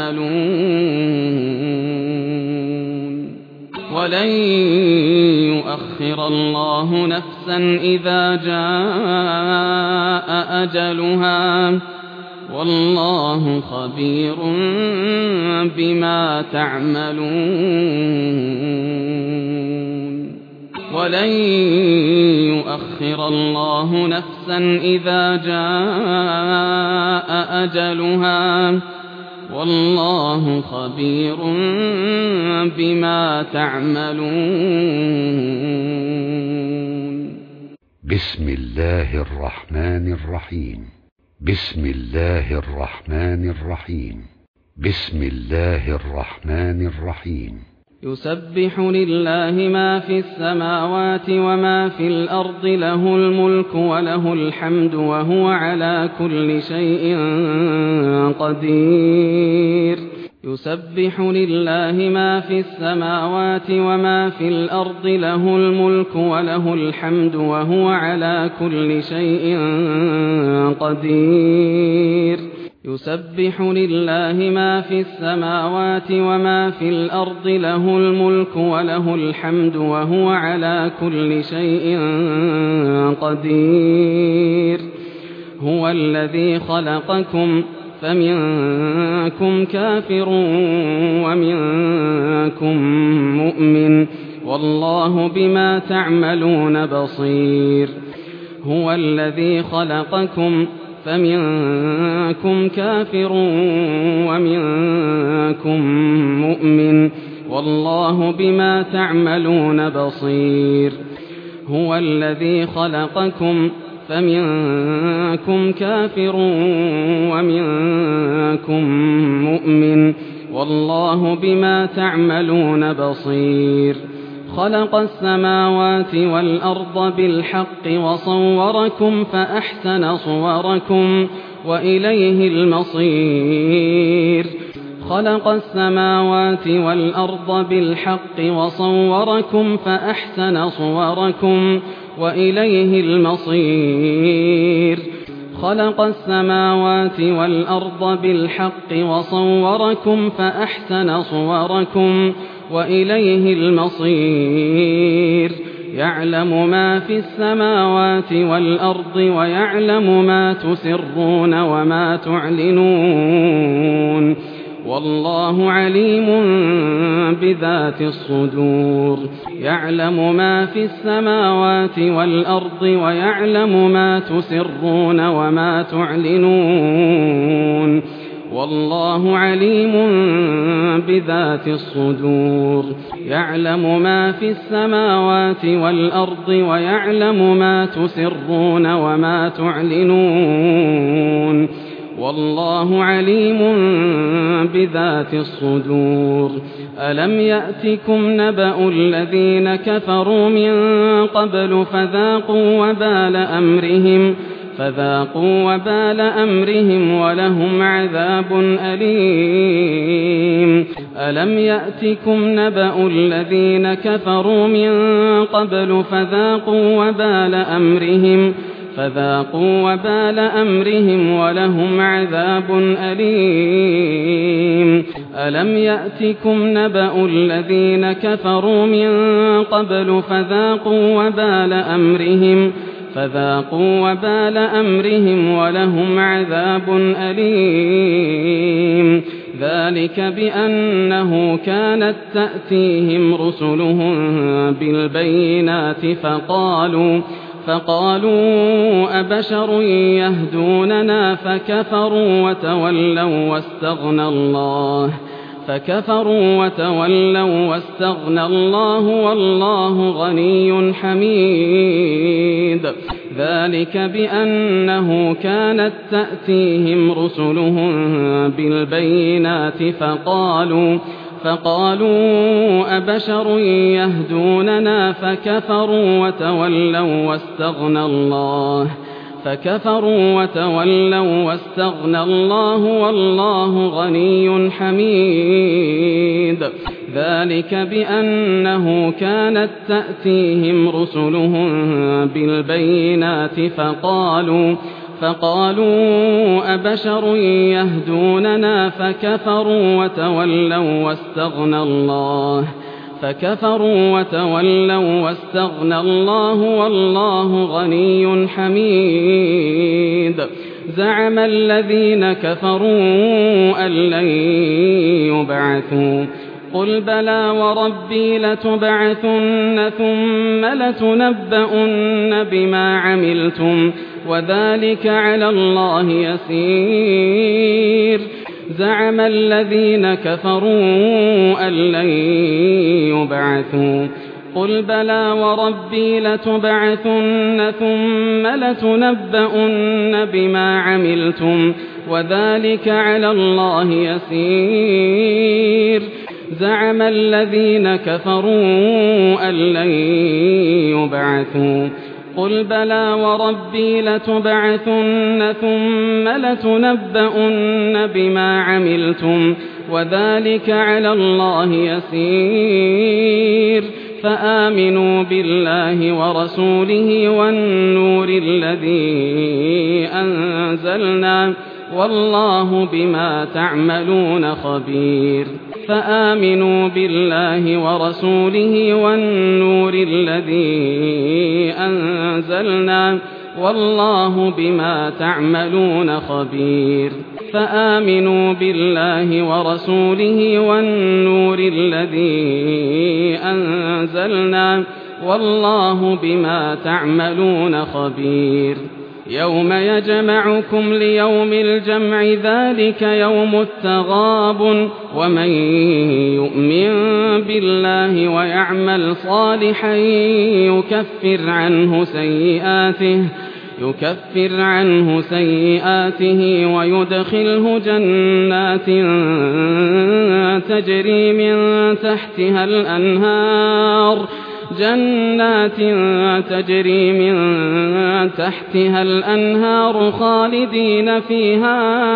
تعملون ولن يؤخر الله نفسا إذا جاء أجلها والله خبير بما تعملون ولن يؤخر الله نفسا إذا جاء أجلها والله خبير بما تعملون. بسم الله الرحمن الرحيم. بسم الله الرحمن الرحيم. بسم الله الرحمن الرحيم. يسبح لله ما في السماوات وما في الأرض له الملك وله الحمد وهو على كل شيء قدير. يسبح لله ما في السماوات وما في الأرض له الملك وله الحمد وهو على كل شيء قدير. يسبح لله ما في السماوات وما في الأرض له الملك وله الحمد وهو على كل شيء قدير. هو الذي خلقكم فمنكم كافر ومنكم مؤمن والله بما تعملون بصير. هو الذي خلقكم فمنكم كافر ومنكم مؤمن والله بما تعملون بصير. هو الذي خلقكم فمنكم كافر ومنكم مؤمن والله بما تعملون بصير. خلق السماوات والأرض بالحق وصوركم فأحسن صوركم وإليه المصير. خلق السماوات والأرض بالحق وصوركم فأحسن صوركم وإليه المصير. خلق السماوات والأرض بالحق وصوركم فأحسن صوركم وإليه المصير. يعلم ما في السماوات والأرض ويعلم ما تسرون وما تعلنون والله عليم بذات الصدور. يعلم ما في السماوات والأرض ويعلم ما تسرون وما تعلنون والله عليم بذات الصدور. يعلم ما في السماوات والأرض ويعلم ما تسرون وما تعلنون والله عليم بذات الصدور. ألم يأتكم نبأ الذين كفروا من قبل فذاقوا وبال أمرهم فذاقوا وبال أمرهم ولهم عذاب أليم. ألم يأتكم نبأ الذين كفروا من قبل فذاقوا وبال أمرهم فذاقوا وبال أمرهم ولهم عذاب أليم. ألم يأتكم نبأ الذين كفروا من قبل فذاقوا وبال أمرهم فذاقوا وبال أمرهم ولهم عذاب أليم. ذلك بأنه كانت تأتيهم رسلهم بالبينات فقالوا فقالوا أبشر يهدوننا فكفروا وتولوا واستغنى الله فكفروا وتولوا واستغنى الله والله غني حميد ذلك بأنه كانت تأتيهم رسلهم بالبينات فقالوا فقالوا أبشر يهدوننا فكفروا وتولوا واستغنى الله فكفروا وتولوا واستغنى الله والله غني حميد ذلك بأنه كانت تأتيهم رسلهم بالبينات فقالوا فقالوا أبشر يهدوننا فكفروا وتولوا واستغنى الله فكفروا وتولوا واستغنى الله والله غني حميد زعم الذين كفروا أن لن يبعثوا قل بلى وربي لتبعثن ثم لتنبؤن بما عملتم وذلك على الله يسير زعم الذين كفروا أن لن يبعثوا قل بلى وربي لتبعثن ثم لتنبؤن بما عملتم وذلك على الله يسير زعم الذين كفروا أن لن يبعثوا قل بلى وربي لتبعثن ثم لتنبؤن بما عملتم وذلك على الله يسير فآمنوا بالله ورسوله والنور الذي أنزلنا والله بما تعملون خبير فآمنوا بالله ورسوله والنور الذي أنزلنا والله بما تعملون خبير فآمنوا بالله ورسوله والنور الذي أنزلنا والله بما تعملون خبير يوم يجمعكم ليوم الجمع ذلك يوم التغابن ومن يؤمن بالله ويعمل صالحا يكفر عنه سيئاته يكفر عنه سيئاته ويدخله جنات تجري من تحتها الأنهار جنات تجري من تحتها الأنهار خالدين فيها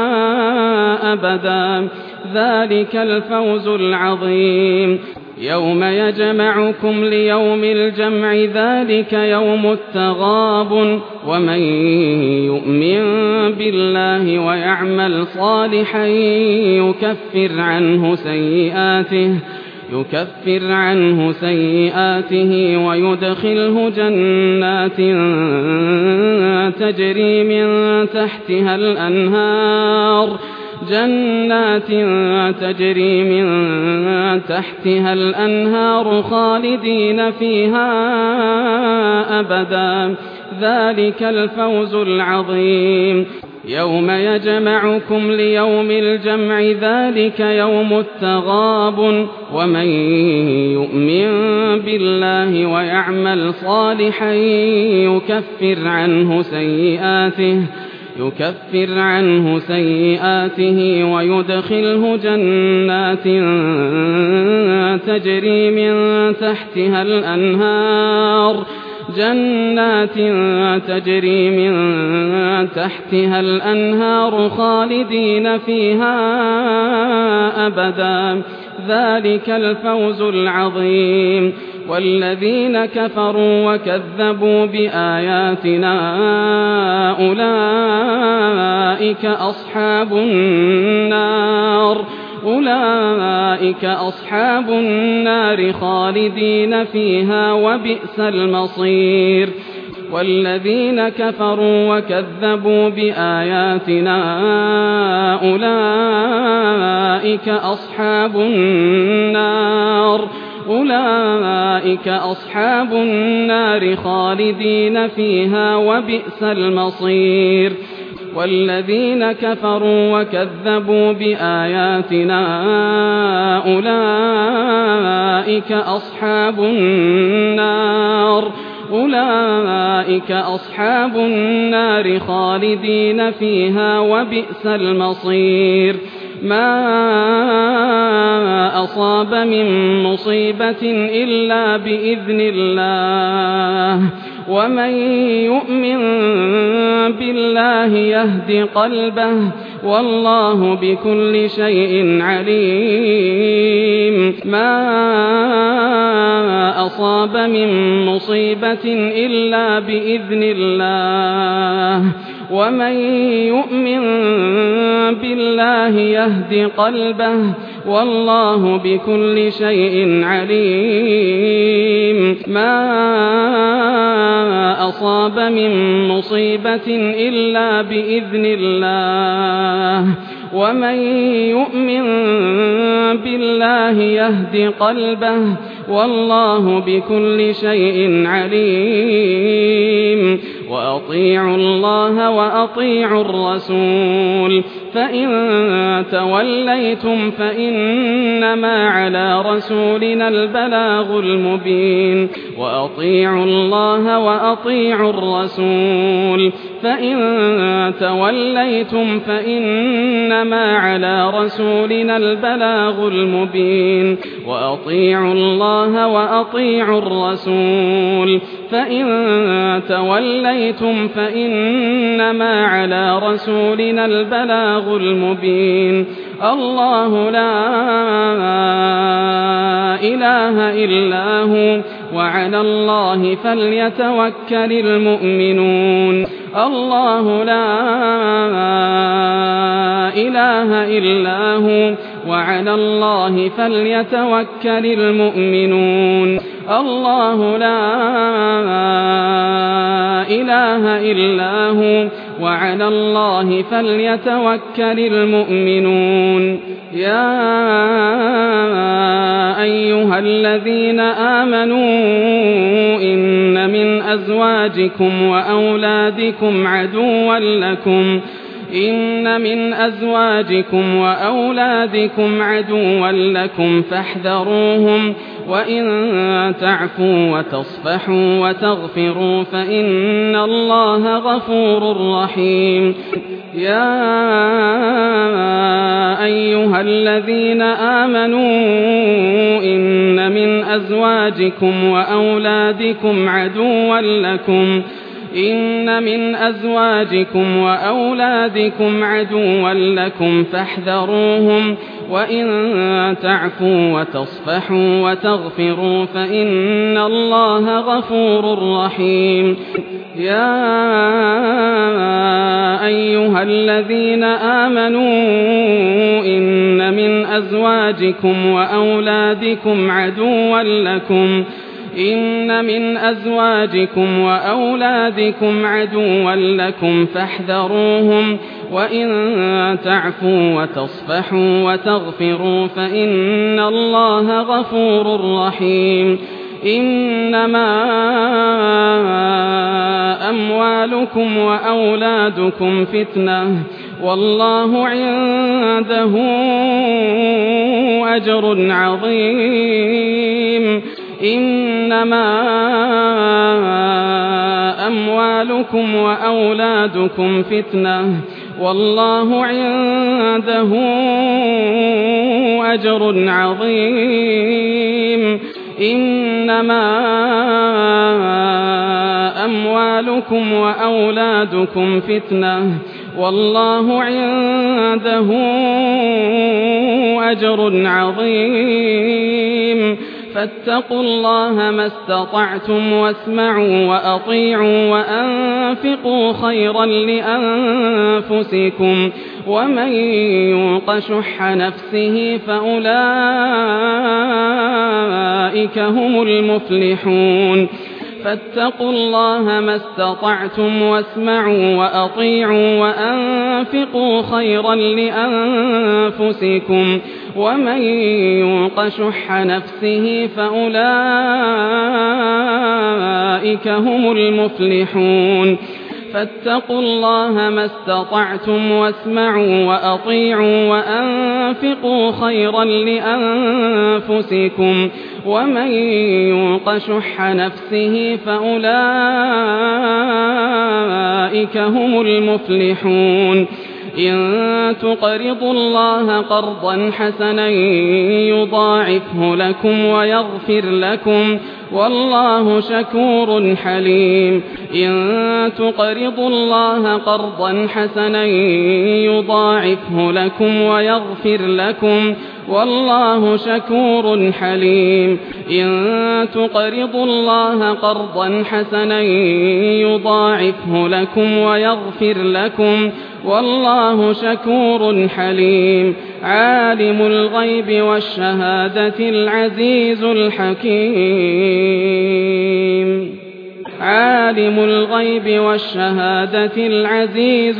أبدا ذلك الفوز العظيم يوم يجمعكم ليوم الجمع ذلك يوم التغابن ومن يؤمن بالله ويعمل صالحا يكفر عنه سيئاته يكفر عنه سيئاته ويدخله جنات تجري من تحتها الأنهار جنات تجري من تحتها الأنهار خالدين فيها أبدا ذلك الفوز العظيم يوم يجمعكم ليوم الجمع ذلك يوم التغابن ومن يؤمن بالله ويعمل صالحا يكفر عنه سيئاته يكفر عنه سيئاته ويدخله جنات تجري من تحتها الأنهار جنات تجري من تحتها الأنهار خالدين فيها أبدا ذلك الفوز العظيم والذين كفروا وكذبوا بآياتنا أولئك أصحاب النار أولئك أصحاب النار خالدين فيها وبئس المصير والذين كفروا وكذبوا بآياتنا أولئك أصحاب النار أولئك أصحاب النار خالدين فيها وبئس المصير والذين كفروا وكذبوا بآياتنا أولئك أصحاب النار أولئك أصحاب النار خالدين فيها وبئس المصير ما أصاب من مصيبة إلا بإذن الله ومن يؤمن بالله يهد قلبه والله بكل شيء عليم ما أصاب من مصيبة إلا بإذن الله ومن يؤمن بالله يهد قلبه والله بكل شيء عليم ما أصاب من مصيبة إلا بإذن الله ومن يؤمن بالله يهد قلبه والله بكل شيء عليم وأطيعوا الله وأطيعوا الرسول فإن توليتم فإنما على رسولنا البلاغ المبين وأطيعوا الله وأطيعوا الرسول فإن توليتم فإنما على رسولنا البلاغ المبين وأطيعوا الله وأطيعوا الرسول فإن توليتم فإنما على رسولنا البلاغ المبين الله لا إله إلا هو وعلى الله فليتوكل المؤمنون الله لا إله إلا هو وعلى الله فليتوكل المؤمنون الله لا إله إلا هو وعلى الله فليتوكل المؤمنون يا أيها الذين آمنوا إن من أزواجكم وأولادكم عدوا لكم إن من أزواجكم وأولادكم عدوا لكم فاحذروهم وإن تعفوا وتصفحوا وتغفروا فإن الله غفور رحيم يا أيها الذين آمنوا إن من أزواجكم وأولادكم عدوا لكم إن من أزواجكم وأولادكم عدوا لكم فاحذروهم وإن تعفوا وتصفحوا وتغفروا فإن الله غفور رحيم يا أيها الذين آمنوا إن من أزواجكم وأولادكم عدوا لكم إن من أزواجكم وأولادكم عدوا لكم فاحذروهم وإن تعفوا وتصفحوا وتغفروا فإن الله غفور رحيم إنما أموالكم وأولادكم فتنة والله عنده أجر عظيم إنما أموالكم وأولادكم فتنة والله عنده أجر عظيم إنما أموالكم وأولادكم فتنة والله عنده أجر عظيم فاتقوا الله ما استطعتم واسمعوا وأطيعوا وأنفقوا خيرا لأنفسكم ومن يوق شح نفسه فأولئك هم المفلحون فاتقوا الله ما استطعتم واسمعوا وأطيعوا وأنفقوا خيرا لأنفسكم ومن يوق شح نفسه فأولئك هم المفلحون فاتقوا الله ما استطعتم واسمعوا وأطيعوا وأنفقوا خيرا لأنفسكم ومن يوق شح نفسه فأولئك هم المفلحون إن تقرضوا الله قرضا حسنا يضاعفه لكم ويغفر لكم والله شكور حليم إن تقرضوا الله قرضا حسنا يضاعفه لكم ويغفر لكم والله شكور حليم إن تقرضوا الله قرضا حسنا يضاعفه لكم ويغفر لكم والله شكور حليم عالم الغيب والشهادة العزيز الحكيم عالم الغيب والشهادة العزيز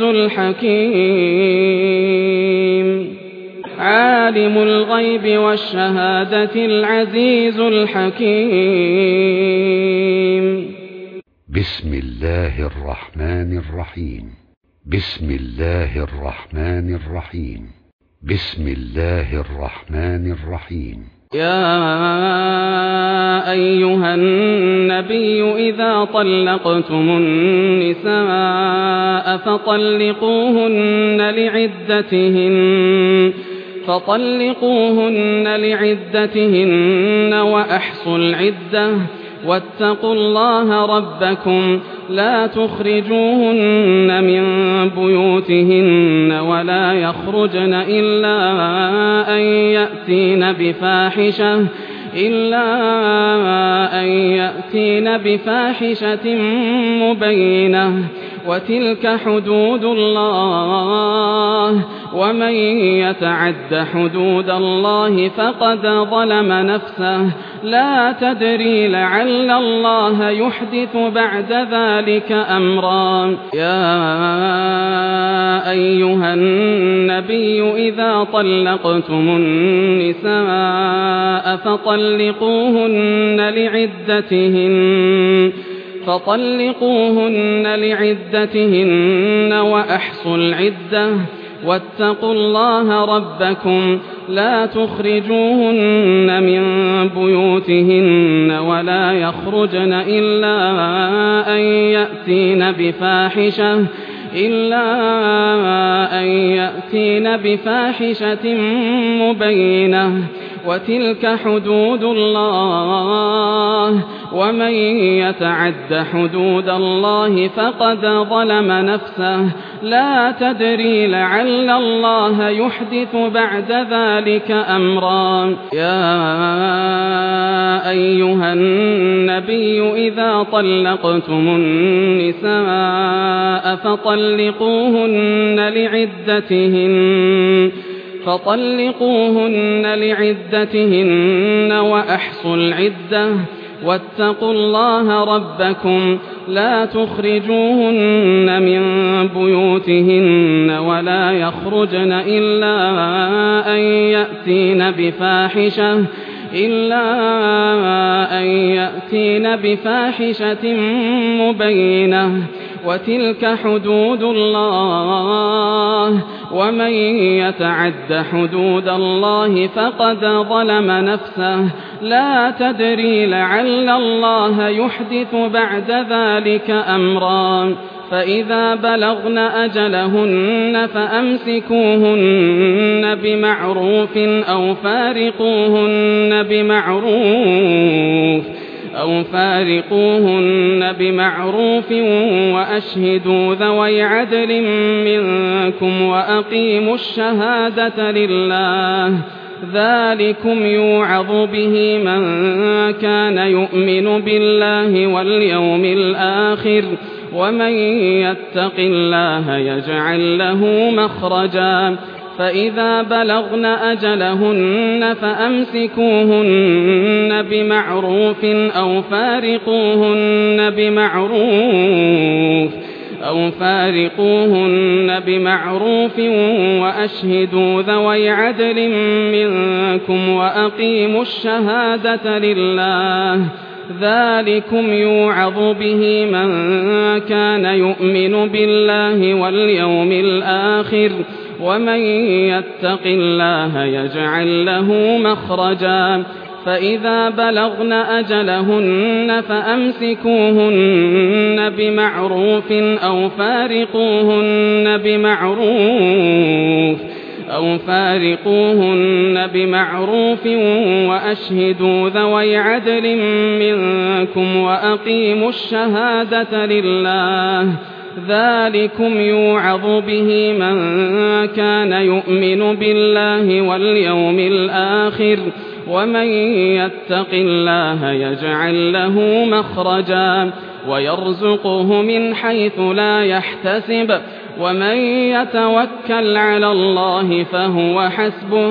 الحكيم عالم الغيب والشهادة العزيز الحكيم بسم الله الرحمن الرحيم بسم الله الرحمن الرحيم بسم الله الرحمن الرحيم يا أيها النبي إذا طلقتم النساء فطلقوهن لعدتهن فطلقوهن لعدتهن وأحصوا العدة واتقوا الله ربكم لا تخرجوهن من بيوتهن ولا يخرجن إلا أن يأتين بفاحشة إلا أن يأتين بفاحشة مبينة وتلك حدود الله ومن يتعد حدود الله فقد ظلم نفسه لا تدري لعل الله يحدث بعد ذلك أمرا يا أيها النبي إذا طلقتم النساء فطلقوهن لعدتهن فطلقوهن لعدتهن وأحصوا العدة واتقوا الله ربكم لا تخرجوهن من بيوتهن ولا يخرجن إلا أن يأتين بفاحشة إلا أن يأتين بفاحشة مبينة وتلك حدود الله ومن يتعد حدود الله فقد ظلم نفسه لا تدري لعل الله يحدث بعد ذلك أمرا يا أيها النبي إذا طلقتم النساء فطلقوهن لعدتهن فطلقوهن لعدتهن وأحصوا العدة واتقوا الله ربكم لا تخرجوهن من بيوتهن ولا يخرجن إلا أن يأتين بفاحشة إلا أن يأتين بفاحشة مبينة وتلك حدود الله ومن يتعد حدود الله فقد ظلم نفسه لا تدري لعل الله يحدث بعد ذلك أمرا فإذا بلغن أجلهن فأمسكوهن بمعروف أو فارقوهن بمعروف أو فارقوهن بمعروف وأشهدوا ذوي عدل منكم وأقيموا الشهادة لله ذلكم يوعظ به من كان يؤمن بالله واليوم الآخر ومن يتق الله يجعل له مخرجا فإذا بلغن أجلهن فأمسكوهن بمعروف أو فارقوهن بمعروف أو فارقوهن بمعروف وأشهدوا ذوي عدل منكم وأقيموا الشهادة لله ذلكم يوعظ به من كان يؤمن بالله واليوم الآخر ومن يتق الله يجعل له مخرجا فإذا بلغن أجلهن فأمسكوهن بمعروف أو فارقوهن بمعروف أو فارقوهن بمعروف وأشهدوا ذوي عدل منكم وأقيموا الشهادة لله ذلكم يوعظ به من كان يؤمن بالله واليوم الآخر ومن يتق الله يجعل له مخرجا ويرزقه من حيث لا يحتسب ومن يتوكل على الله فهو حسبه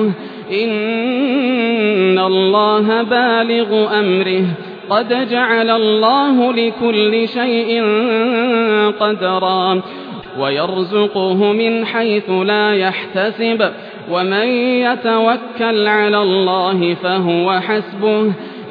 إن الله بالغ أمره قد جعل الله لكل شيء قدرا ويرزقه من حيث لا يحتسب ومن يتوكل على الله فهو حسبه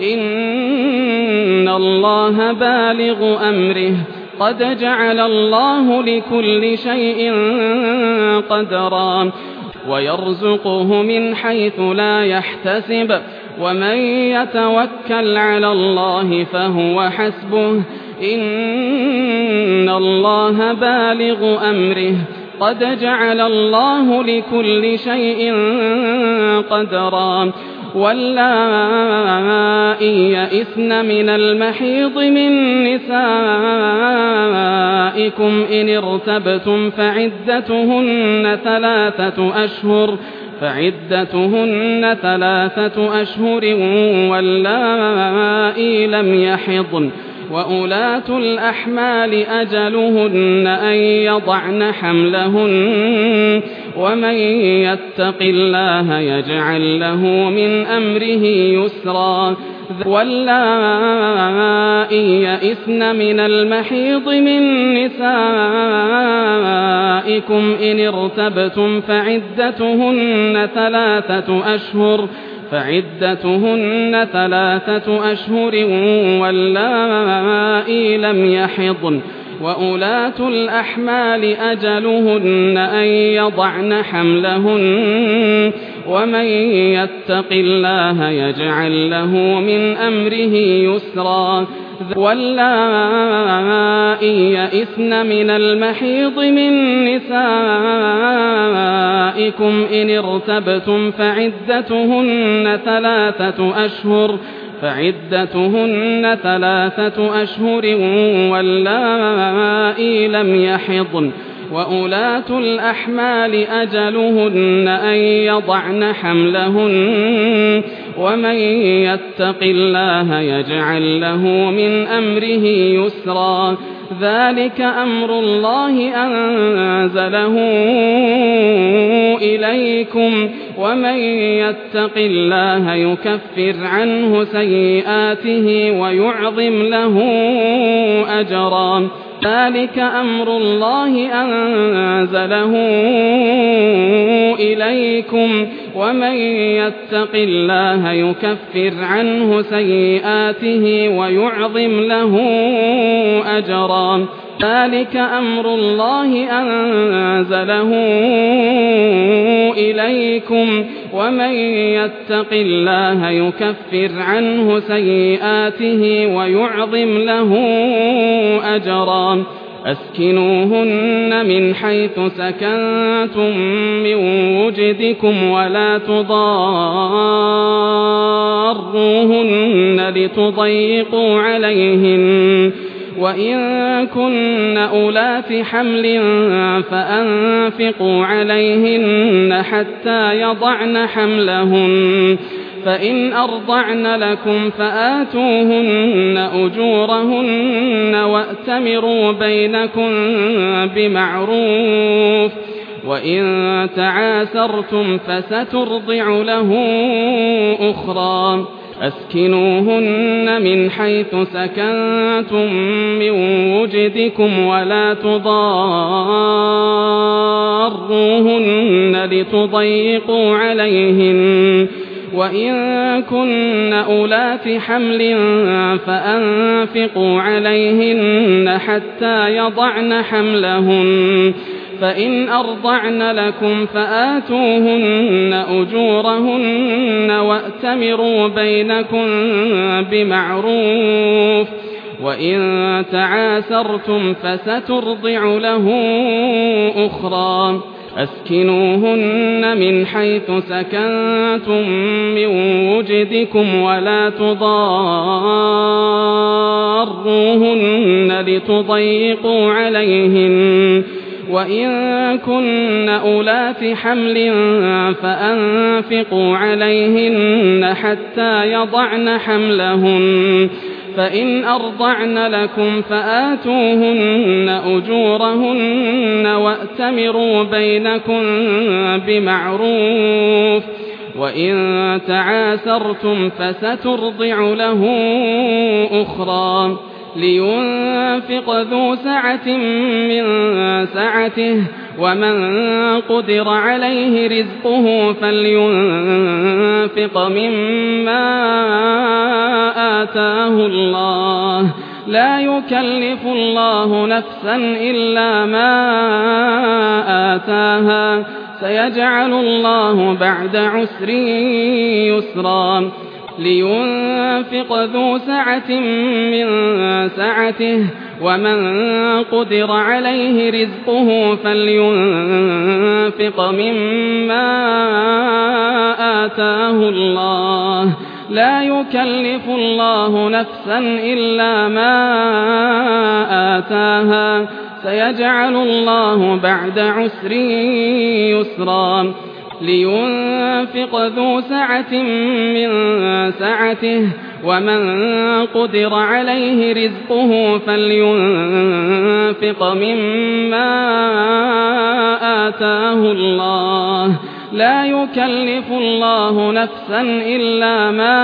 إن الله بالغ أمره قد جعل الله لكل شيء قدرا ويرزقه من حيث لا يحتسب ومن يتوكل على الله فهو حسبه إن الله بالغ أمره قد جعل الله لكل شيء قدرا واللائي يئسن من المحيض من نسائكم إن ارتبتم فعدتهن ثلاثة أشهر فعدتهن ثلاثة أشهر واللائي لم يحضن وأولاة الأحمال أجلهن أن يضعن حملهن ومن يتق الله يجعل له من أمره يسرا واللائي يئسن من المحيض من نسائكم إن ارتبتم فعدتهن ثلاثة أشهر فعدتهن ثلاثة أشهر واللائي لم يحضن وأولاة الأحمال أجلهن أن يضعن حملهن ومن يتق الله يجعل له من أمره يسرا واللائي يئسن من المحيض من نسائكم إن ارتبتم فعدتهن ثلاثة أشهر فعدتهن ثلاثة أشهر واللائي لم يحضن وأولاة الأحمال أجلهن أن يضعن حملهن ومن يتق الله يجعل له من أمره يسرا ذلك أمر الله أنزله إليكم ومن يتق الله يكفر عنه سيئاته ويعظم له أجرا ذلك أمر الله أنزله إليكم ومن يتق الله يكفر عنه سيئاته ويعظم له أجرا ذلك أمر الله أنزله إليكم ومن يتق الله يكفر عنه سيئاته ويعظم له أجرا أسكنوهن من حيث سكنتم من وجدكم ولا تضاروهن لتضيقوا عليهن وإن كن أولات حمل فأنفقوا عليهن حتى يضعن حملهن فإن أرضعن لكم فآتوهن أجورهن وأتمروا بينكم بمعروف وإن تعاسرتم فسترضع له أخرى أسكنوهن من حيث سكنتم من وجدكم ولا تضاروهن لتضيقوا عليهن وإن كن أولات حمل فأنفقوا عليهن حتى يضعن حملهن فإن أرضعن لكم فآتوهن أجورهن وأتمروا بينكم بمعروف وإن تعاسرتم فسترضع له أخرى أسكنوهن من حيث سكنتم من وجدكم ولا تضاروهن لتضيقوا عليهن وإن كن أولات حمل فأنفقوا عليهن حتى يضعن حملهن فإن أرضعن لكم فآتوهن أجورهن وأتمروا بينكم بمعروف وإن تعاسرتم فسترضع له أخرى لينفق ذو سعة من سعته ومن قدر عليه رزقه فلينفق مما آتاه الله لا يكلف الله نفسا إلا ما آتاها سيجعل الله بعد عسر يسرا لينفق ذو سعة من سعته ومن قدر عليه رزقه فلينفق مما آتاه الله لا يكلف الله نفسا إلا ما آتاها سيجعل الله بعد عسر يسرا لينفق ذو سعة من سعته ومن قدر عليه رزقه فلينفق مما آتاه الله لا يكلف الله نفسا إلا ما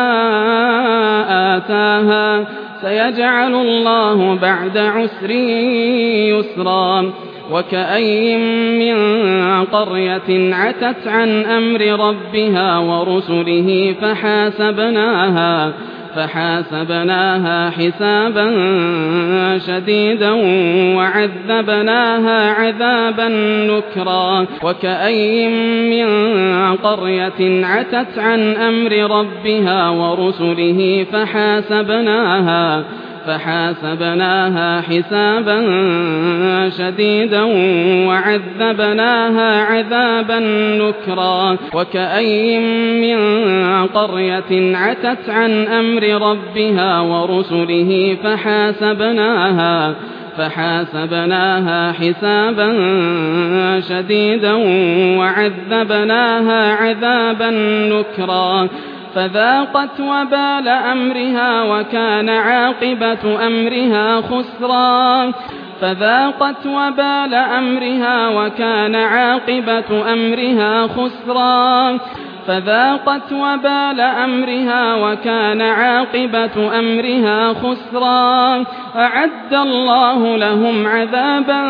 آتاها سيجعل الله بعد عسر يسرا وكأي من قرية عتت عن أمر ربها ورسله فحاسبناها فحاسبناها حسابا شديدا وعذبناها عذابا نكرا وكأي من قرية عتت عن أمر ربها ورسله فحاسبناها فحاسبناها حسابا شديدا وعذبناها عذابا نكرا وكأي من قرية عتت عن أمر ربها ورسله فحاسبناها فحاسبناها حسابا شديدا وعذبناها عذابا نكرا فذاقت وبال أمرها وكان عاقبة أمرها خسرا فذاقت وبال أمرها وكان عاقبة أمرها خسرا فذاقت وبال أمرها وكان عاقبة أمرها خسرا أعد الله لهم عذابا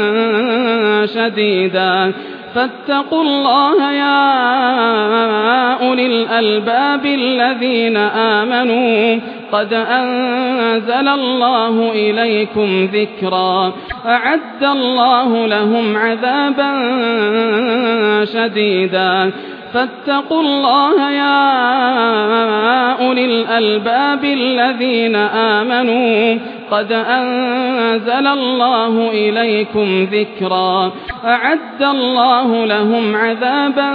شديدا فاتقوا الله يا أولي الألباب الذين آمنوا قد أنزل الله إليكم ذكرا أعد الله لهم عذابا شديدا فاتقوا الله يا أولي الألباب الذين آمنوا قد أنزل الله إليكم ذكرا أعد الله لهم عذابا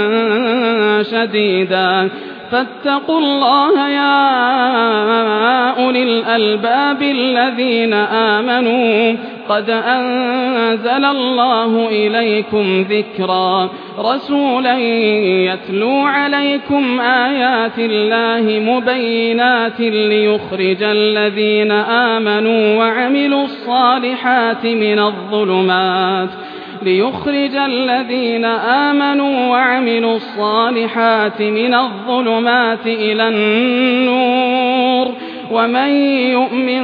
شديدا فاتقوا الله يا أولي الألباب الذين آمنوا قد أنزل الله إليكم ذكرا رسولا يتلو عليكم آيات الله مبينات ليخرج الذين آمنوا وعملوا الصالحات من الظلمات ليخرج الذين آمنوا وعملوا الصالحات من الظلمات إلى النور ومن يؤمن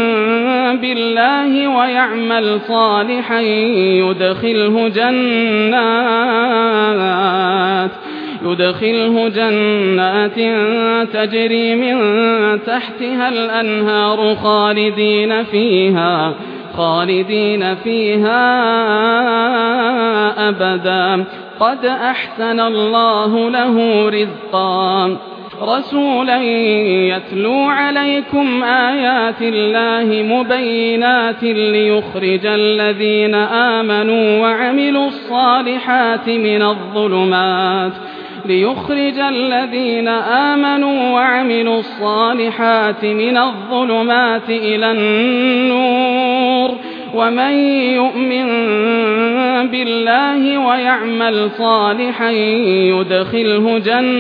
بالله ويعمل صالحا يدخله جنات يدخله جنات تجري من تحتها الأنهار خالدين فيها خالدين فيها أبدا قد أحسن الله له رزقا رسولا يتلو عليكم آيات الله مبينات ليخرج الذين آمنوا وعملوا الصالحات من الظلمات ليخرج الذين آمنوا وعملوا الصالحات من الظلمات إلى النور ومن يؤمن بالله ويعمل صالحا يدخله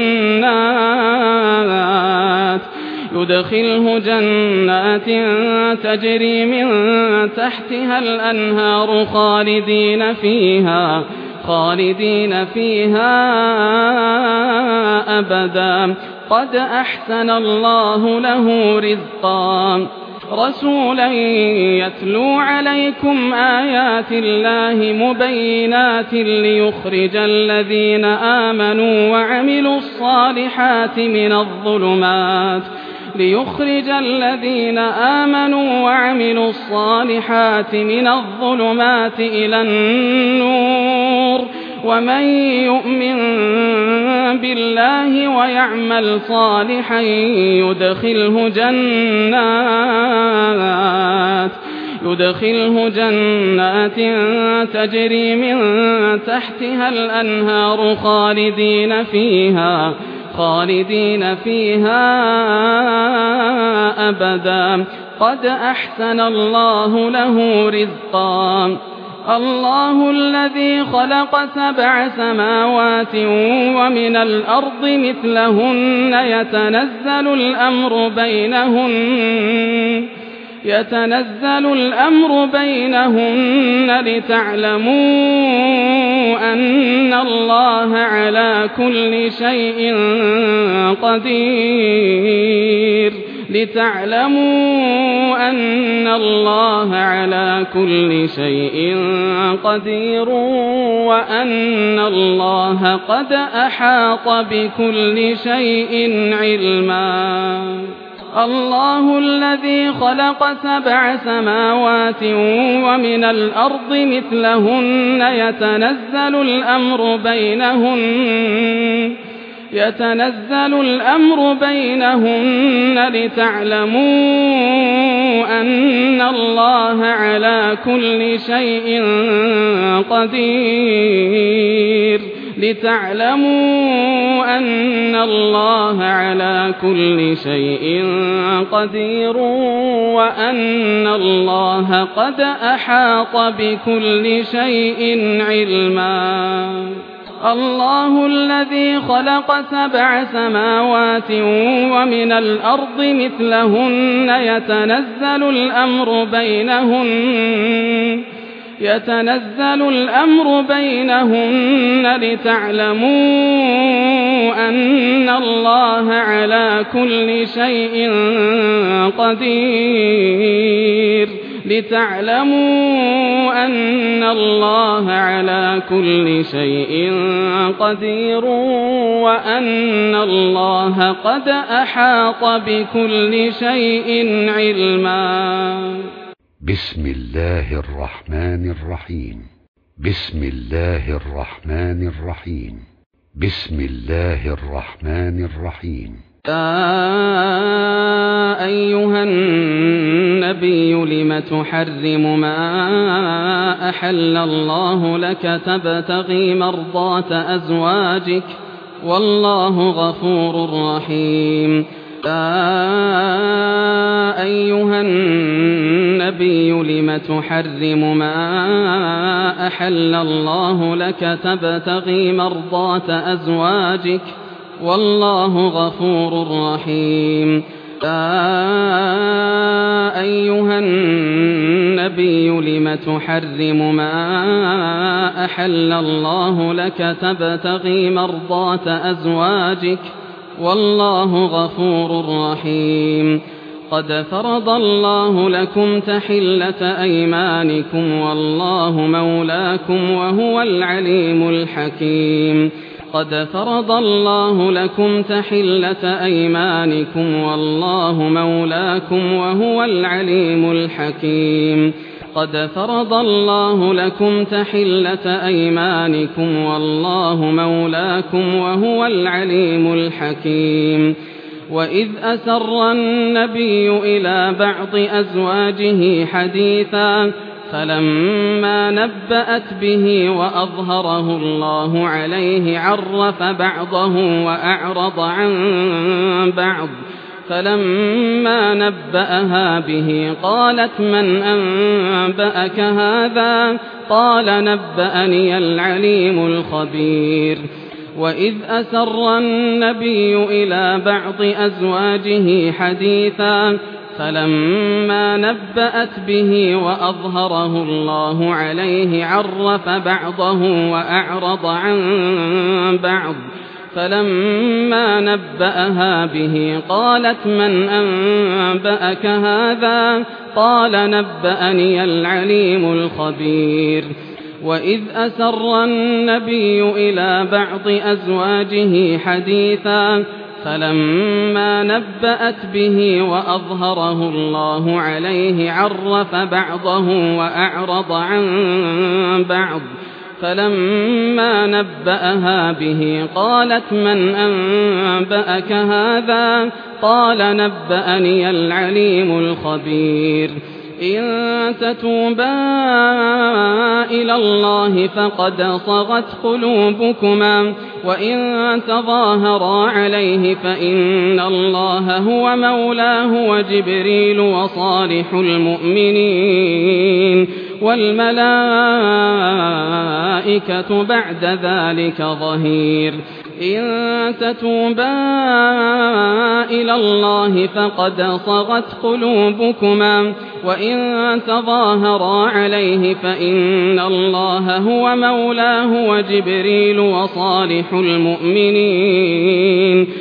جنات يدخله جنات تجري من تحتها الأنهار خالدين فيها خالدين فيها أبدا قد أحسن الله له رزقا رسولا يتلو عليكم آيات الله مبينات ليخرج الذين آمنوا وعملوا الصالحات من الظلمات ليخرج الذين آمنوا وعملوا الصالحات من الظلمات إلى النور ومن يؤمن بالله ويعمل صالحا يدخله جنات يدخله جنات تجري من تحتها الأنهار خالدين فيها خالدين فيها أبدا قد أحسن الله له رزقا الله الذي خلق سبع سماوات ومن الأرض مثلهن يتنزل الأمر بينهن يتنزل الأمر بينهن لتعلموا أن الله على كل شيء قدير لتعلموا أن الله على كل شيء قدير وأن الله قد أحاط بكل شيء علما الله الذي خلق سبع سماوات ومن الأرض مثلهن يتنزل الأمر بينهن يتنزل الأمر بينهن لتعلموا أن الله على كل شيء قدير لتعلموا أن الله على كل شيء قدير وأن الله قد أحاط بكل شيء علما الله الذي خلق سبع سماوات ومن الأرض مثلهن يتنزل الأمر بينهن يتنزل الأمر بينهن لتعلموا أن الله على كل شيء قدير لتعلموا أن الله على كل شيء قدير وأن الله قد أحاط بكل شيء علما بسم الله الرحمن الرحيم بسم الله الرحمن الرحيم بسم الله الرحمن الرحيم يا أيها النبي لم تحرم ما أحل الله لك تبتغي مرضات أزواجك والله غفور رحيم يا أيها النبي لم تحرم ما أحل الله لك تبتغي مرضات أزواجك والله غفور رحيم يا أيها النبي لم تحرم ما أحل الله لك تبتغي مرضات أزواجك والله غفور رحيم قد فرض الله لكم تحلة أيمانكم والله مولاكم وهو العليم الحكيم قد فرض الله لكم تحلة أيمانكم والله مولاكم وهو العليم الحكيم قد فرض الله لكم تحلة أيمانكم والله مولاكم وهو العليم الحكيم وإذ أسر النبي إلى بعض أزواجه حديثا فلما نبأت به وأظهره الله عليه عرف بعضه وأعرض عن بعض فلما نبأها به قالت من أنبأك هذا قال نبأني العليم الخبير وإذ أسر النبي إلى بعض أزواجه حديثا فلما نبأت به وأظهره الله عليه عرف بعضه وأعرض عن بعض فلما نبأها به قالت من أنبأك هذا قال نبأني العليم الخبير وإذ أسر النبي إلى بعض أزواجه حديثا فلما نبأت به وأظهره الله عليه عرف بعضه وأعرض عن بعض فلما نبأها به قالت من أنبأك هذا قال نبأني العليم الخبير إن تتوبا إلى الله فقد صغت قلوبكما وإن تظاهرا عليه فإن الله هو مولاه وجبريل وصالح المؤمنين والملائكة بعد ذلك ظهير إن تتوبا إلى الله فقد صغت قلوبكما وإن تظاهرا عليه فإن الله هو مولاه وجبريل وصالح المؤمنين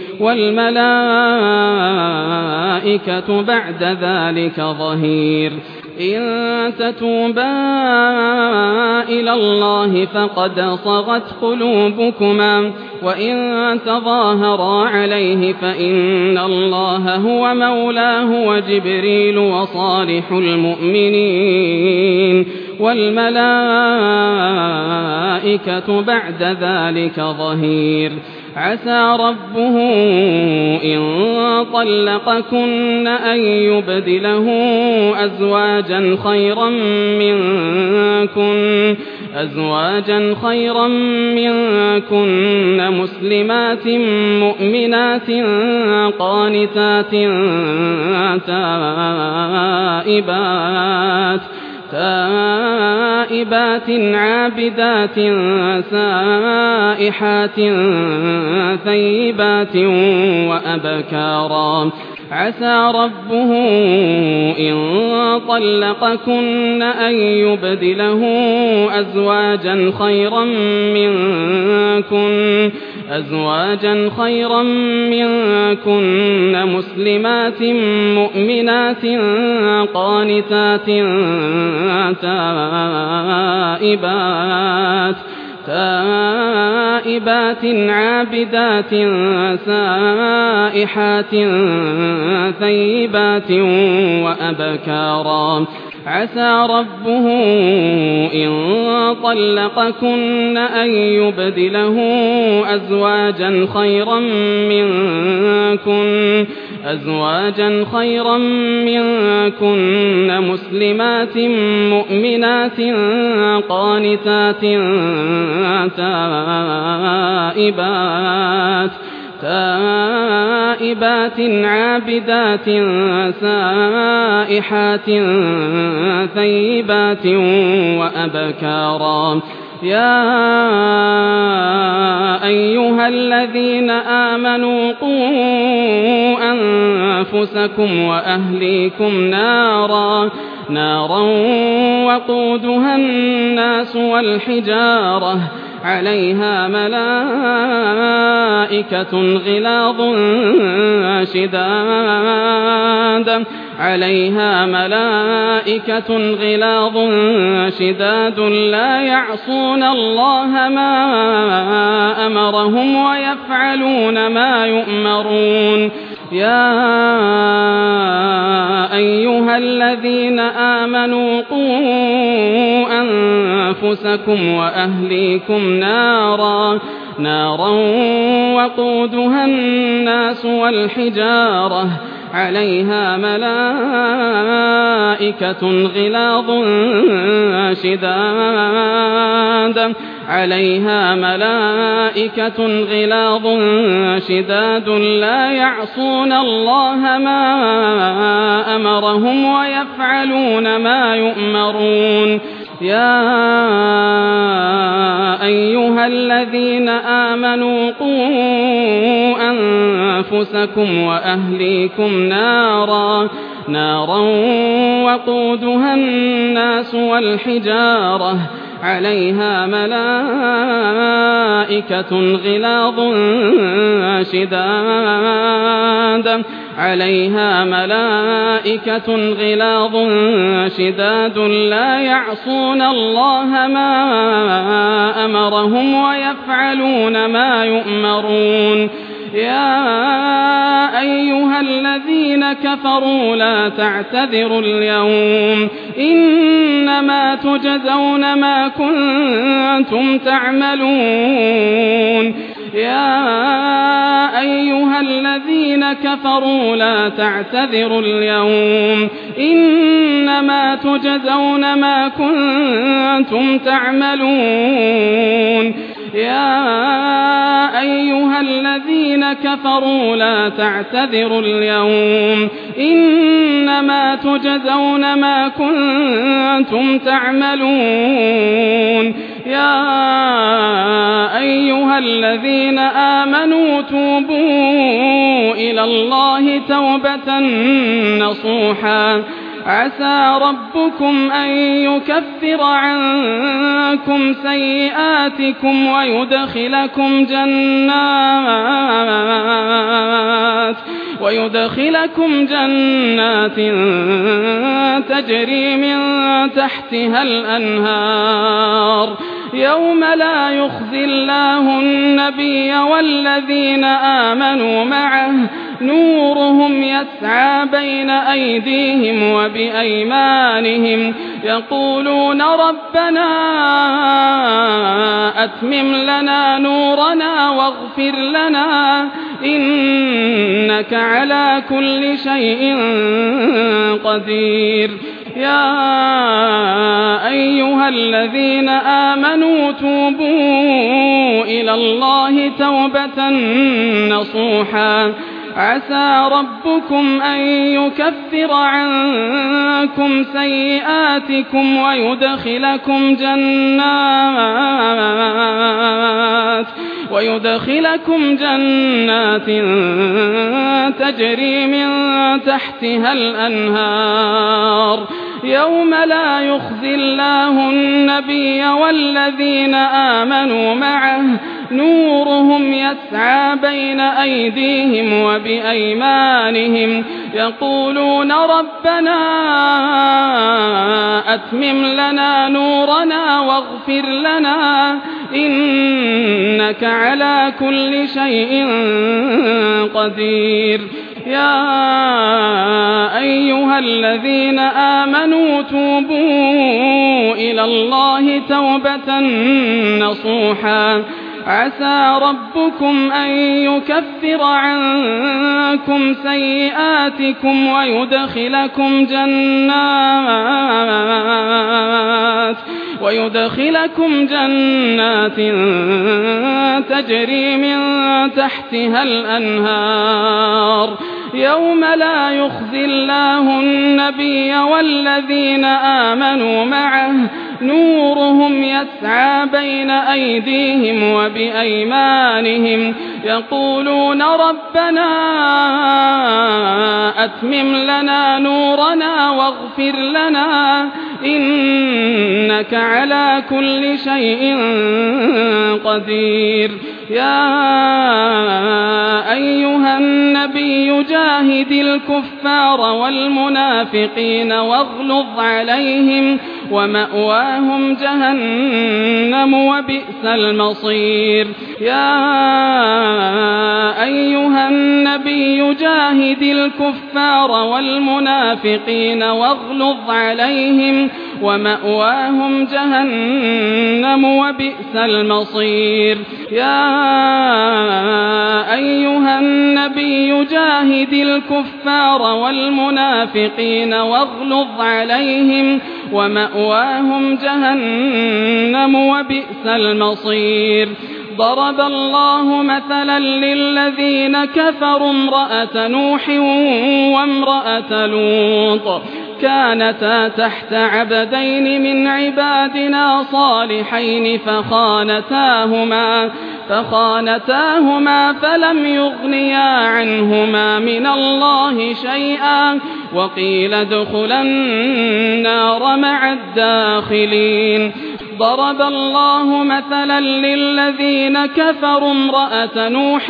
والملائكة بعد ذلك ظهير إن تتوبا إلى الله فقد صغت قلوبكما وإن تظاهرا عليه فإن الله هو مولاه وجبريل وصالح المؤمنين والملائكة بعد ذلك ظهير عسى ربه إن طلقكن أن يبدله أزواجا خيرا منكن أزواجا خيرا منكن مسلمات مؤمنات قانتات تائبات تائبات عابدات سائحات ثيبات وأبكارا عسى ربه إن طلقكن أن يبدله أزواجا خيرا منكن أزواجا خيرا منكن مسلمات مؤمنات قانتات تائبات تائبات عابدات سائحات ثيبات وأبكارا عسى ربه إن طلقكن أن يبدله أزواجا خيرا منكن أزواجا خيرا منكن مسلمات مؤمنات قانتات تائبات تائبات عابدات سائحات ثيبات وأبكارا يا أيها الذين آمنوا قوا أنفسكم وأهليكم نارا نارا وقودها الناس والحجارة عليها ملائكة غلاظ شداد عليها ملائكة غلاظ شداد لا يعصون الله ما أمرهم ويفعلون ما يؤمرون يا أيها الذين آمنوا قوا أنفسكم وأهليكم نارا نارا وقودها الناس والحجارة عليها ملائكة غلاظ شداد عليها ملائكة غلاظ شداد لا يعصون الله ما أمرهم ويفعلون ما يؤمرون يا أيها الذين آمنوا قوا أنفسكم وأهليكم نارا نارا وقودها الناس والحجارة عليها ملائكة غلاظ شداد عليها ملائكة غلاظ شداد لا يعصون الله ما أمرهم ويفعلون ما يؤمرون يا أيها الذين كفروا لا تعتذروا اليوم إنما تجزون ما كنتم تعملون يا أيها الذين كفروا لا تعتذروا اليوم إنما تجزون ما كنتم تعملون يا أيها الذين كفروا لا تعتذروا اليوم إنما تجزون ما كنتم تعملون يا أيها الذين آمنوا توبوا إلى الله توبة نصوحا عسى ربكم أن يكفر عنكم سيئاتكم ويدخلكم جنات ويدخلكم جنات تجري من تحتها الأنهار يوم لا يخزي الله النبي والذين آمنوا معه نورهم يسعى بين أيديهم وبأيمانهم يقولون ربنا أتمم لنا نورنا واغفر لنا إنك على كل شيء قدير يا أيها الذين آمنوا توبوا إلى الله توبة نصوحا عسى ربكم أن يكفر عنكم سيئاتكم ويدخلكم جنات ويدخلكم جنات تجري من تحتها الأنهار يوم لا يخزي الله النبي والذين آمنوا معه نورهم يسعى بين أيديهم وبأيمانهم يقولون ربنا أتمم لنا نورنا واغفر لنا إنك على كل شيء قدير يا أيها الذين آمنوا توبوا إلى الله توبة نصوحا عسى ربكم أن يكفر عنكم سيئاتكم ويدخلكم جنات ويدخلكم جنات تجري من تحتها الأنهار يوم لا يخزي الله النبي والذين آمنوا معه نورهم يسعى بين أيديهم وبأيمانهم يقولون ربنا أتمم لنا نورنا واغفر لنا إنك على كل شيء قدير. يا أيها النبي جاهد الكفار والمنافقين واغلظ عليهم ومأواهم جهنم وبئس المصير. يا أيها النبي جاهد الكفار والمنافقين واغلظ عليهم ومأواهم جهنم وبئس المصير. يا أيها النبي جاهد الكفار والمنافقين واغلظ عليهم ومأواهم جهنم وبئس المصير. ضرب الله مثلا للذين كفروا امرأة نوح وامرأة لوط كانتا تحت عبدين من عبادنا صالحين فخانتاهما فخانتاهما فلم يغنيا عنهما من الله شيئا وقيل ادخلا النار مع الداخلين. ضرب الله مثلا للذين كفروا امرأة نوح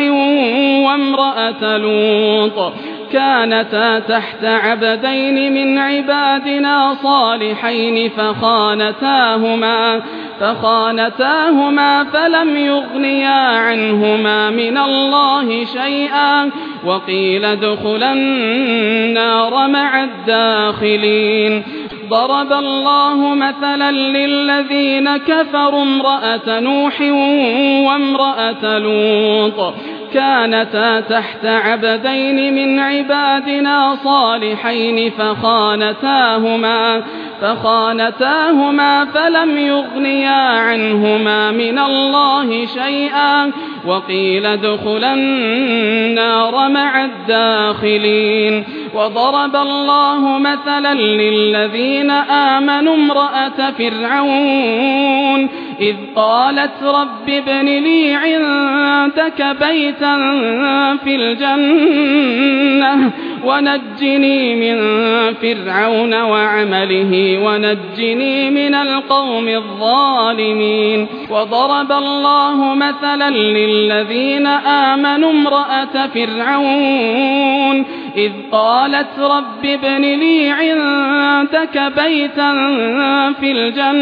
وامرأة لوط كانتا تحت عبدين من عبادنا صالحين فخانتاهما فخانتاهما فلم يغنيا عنهما من الله شيئا وقيل ادخلا النار مع الداخلين. ضرب الله مثلا للذين كفروا امرأة نوح وامرأة لوط كانتا تحت عبدين من عبادنا صالحين فخانتاهما فخانتاهما فلم يغنيا عنهما من الله شيئا وقيل ادخلا النار مع الداخلين. وضرب الله مثلا للذين آمنوا امرأة فرعون إذ قالت رب ابن لي عندك بيتا في الجنة ونجني من فرعون وعمله ونجني من القوم الظالمين. وضرب الله مثلا للذين آمنوا امرأة فرعون إذ قالت رب ابن لي عندك بيتا في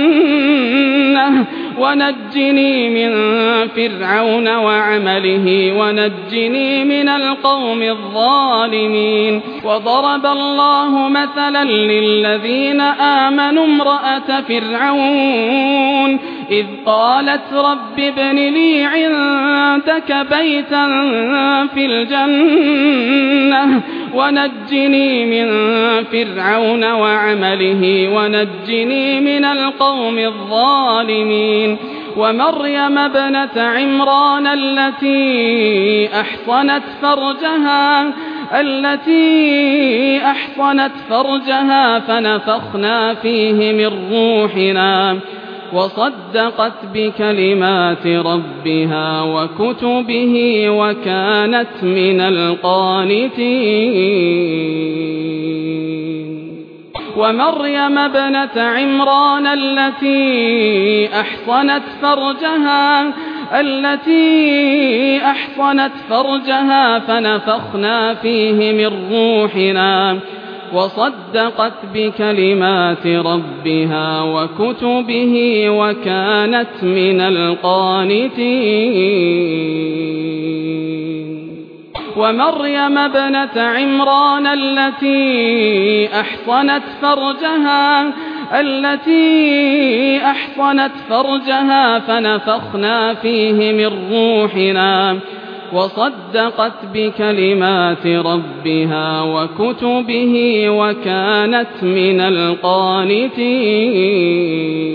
الجنة ونجني من فرعون وعمله ونجني من القوم الظالمين. وضرب الله مثلا للذين آمنوا امرأة فرعون إذ قالت رب ابن لي عندك بيتا في الجنة ونجني من فرعون وعمله ونجني من القوم الظالمين. ومريم ابنة عمران التي أحصنت فرجها التي أحصنت فرجها فنفخنا فيه من روحنا وصدقت بكلمات ربها وكتبه وكانت من القانتين. ومريم ابنة عمران التي أحصنت فرجها التي أحصنت فرجها فنفخنا فيه من روحنا وصدقت بكلمات ربها وكتبه وكانت من القانتين. ومريم ابنة عمران التي أحصنت فرجها التي أحصنت فرجها فنفخنا فيه من روحنا وصدقت بكلمات ربها وكتبه وكانت من القانتين.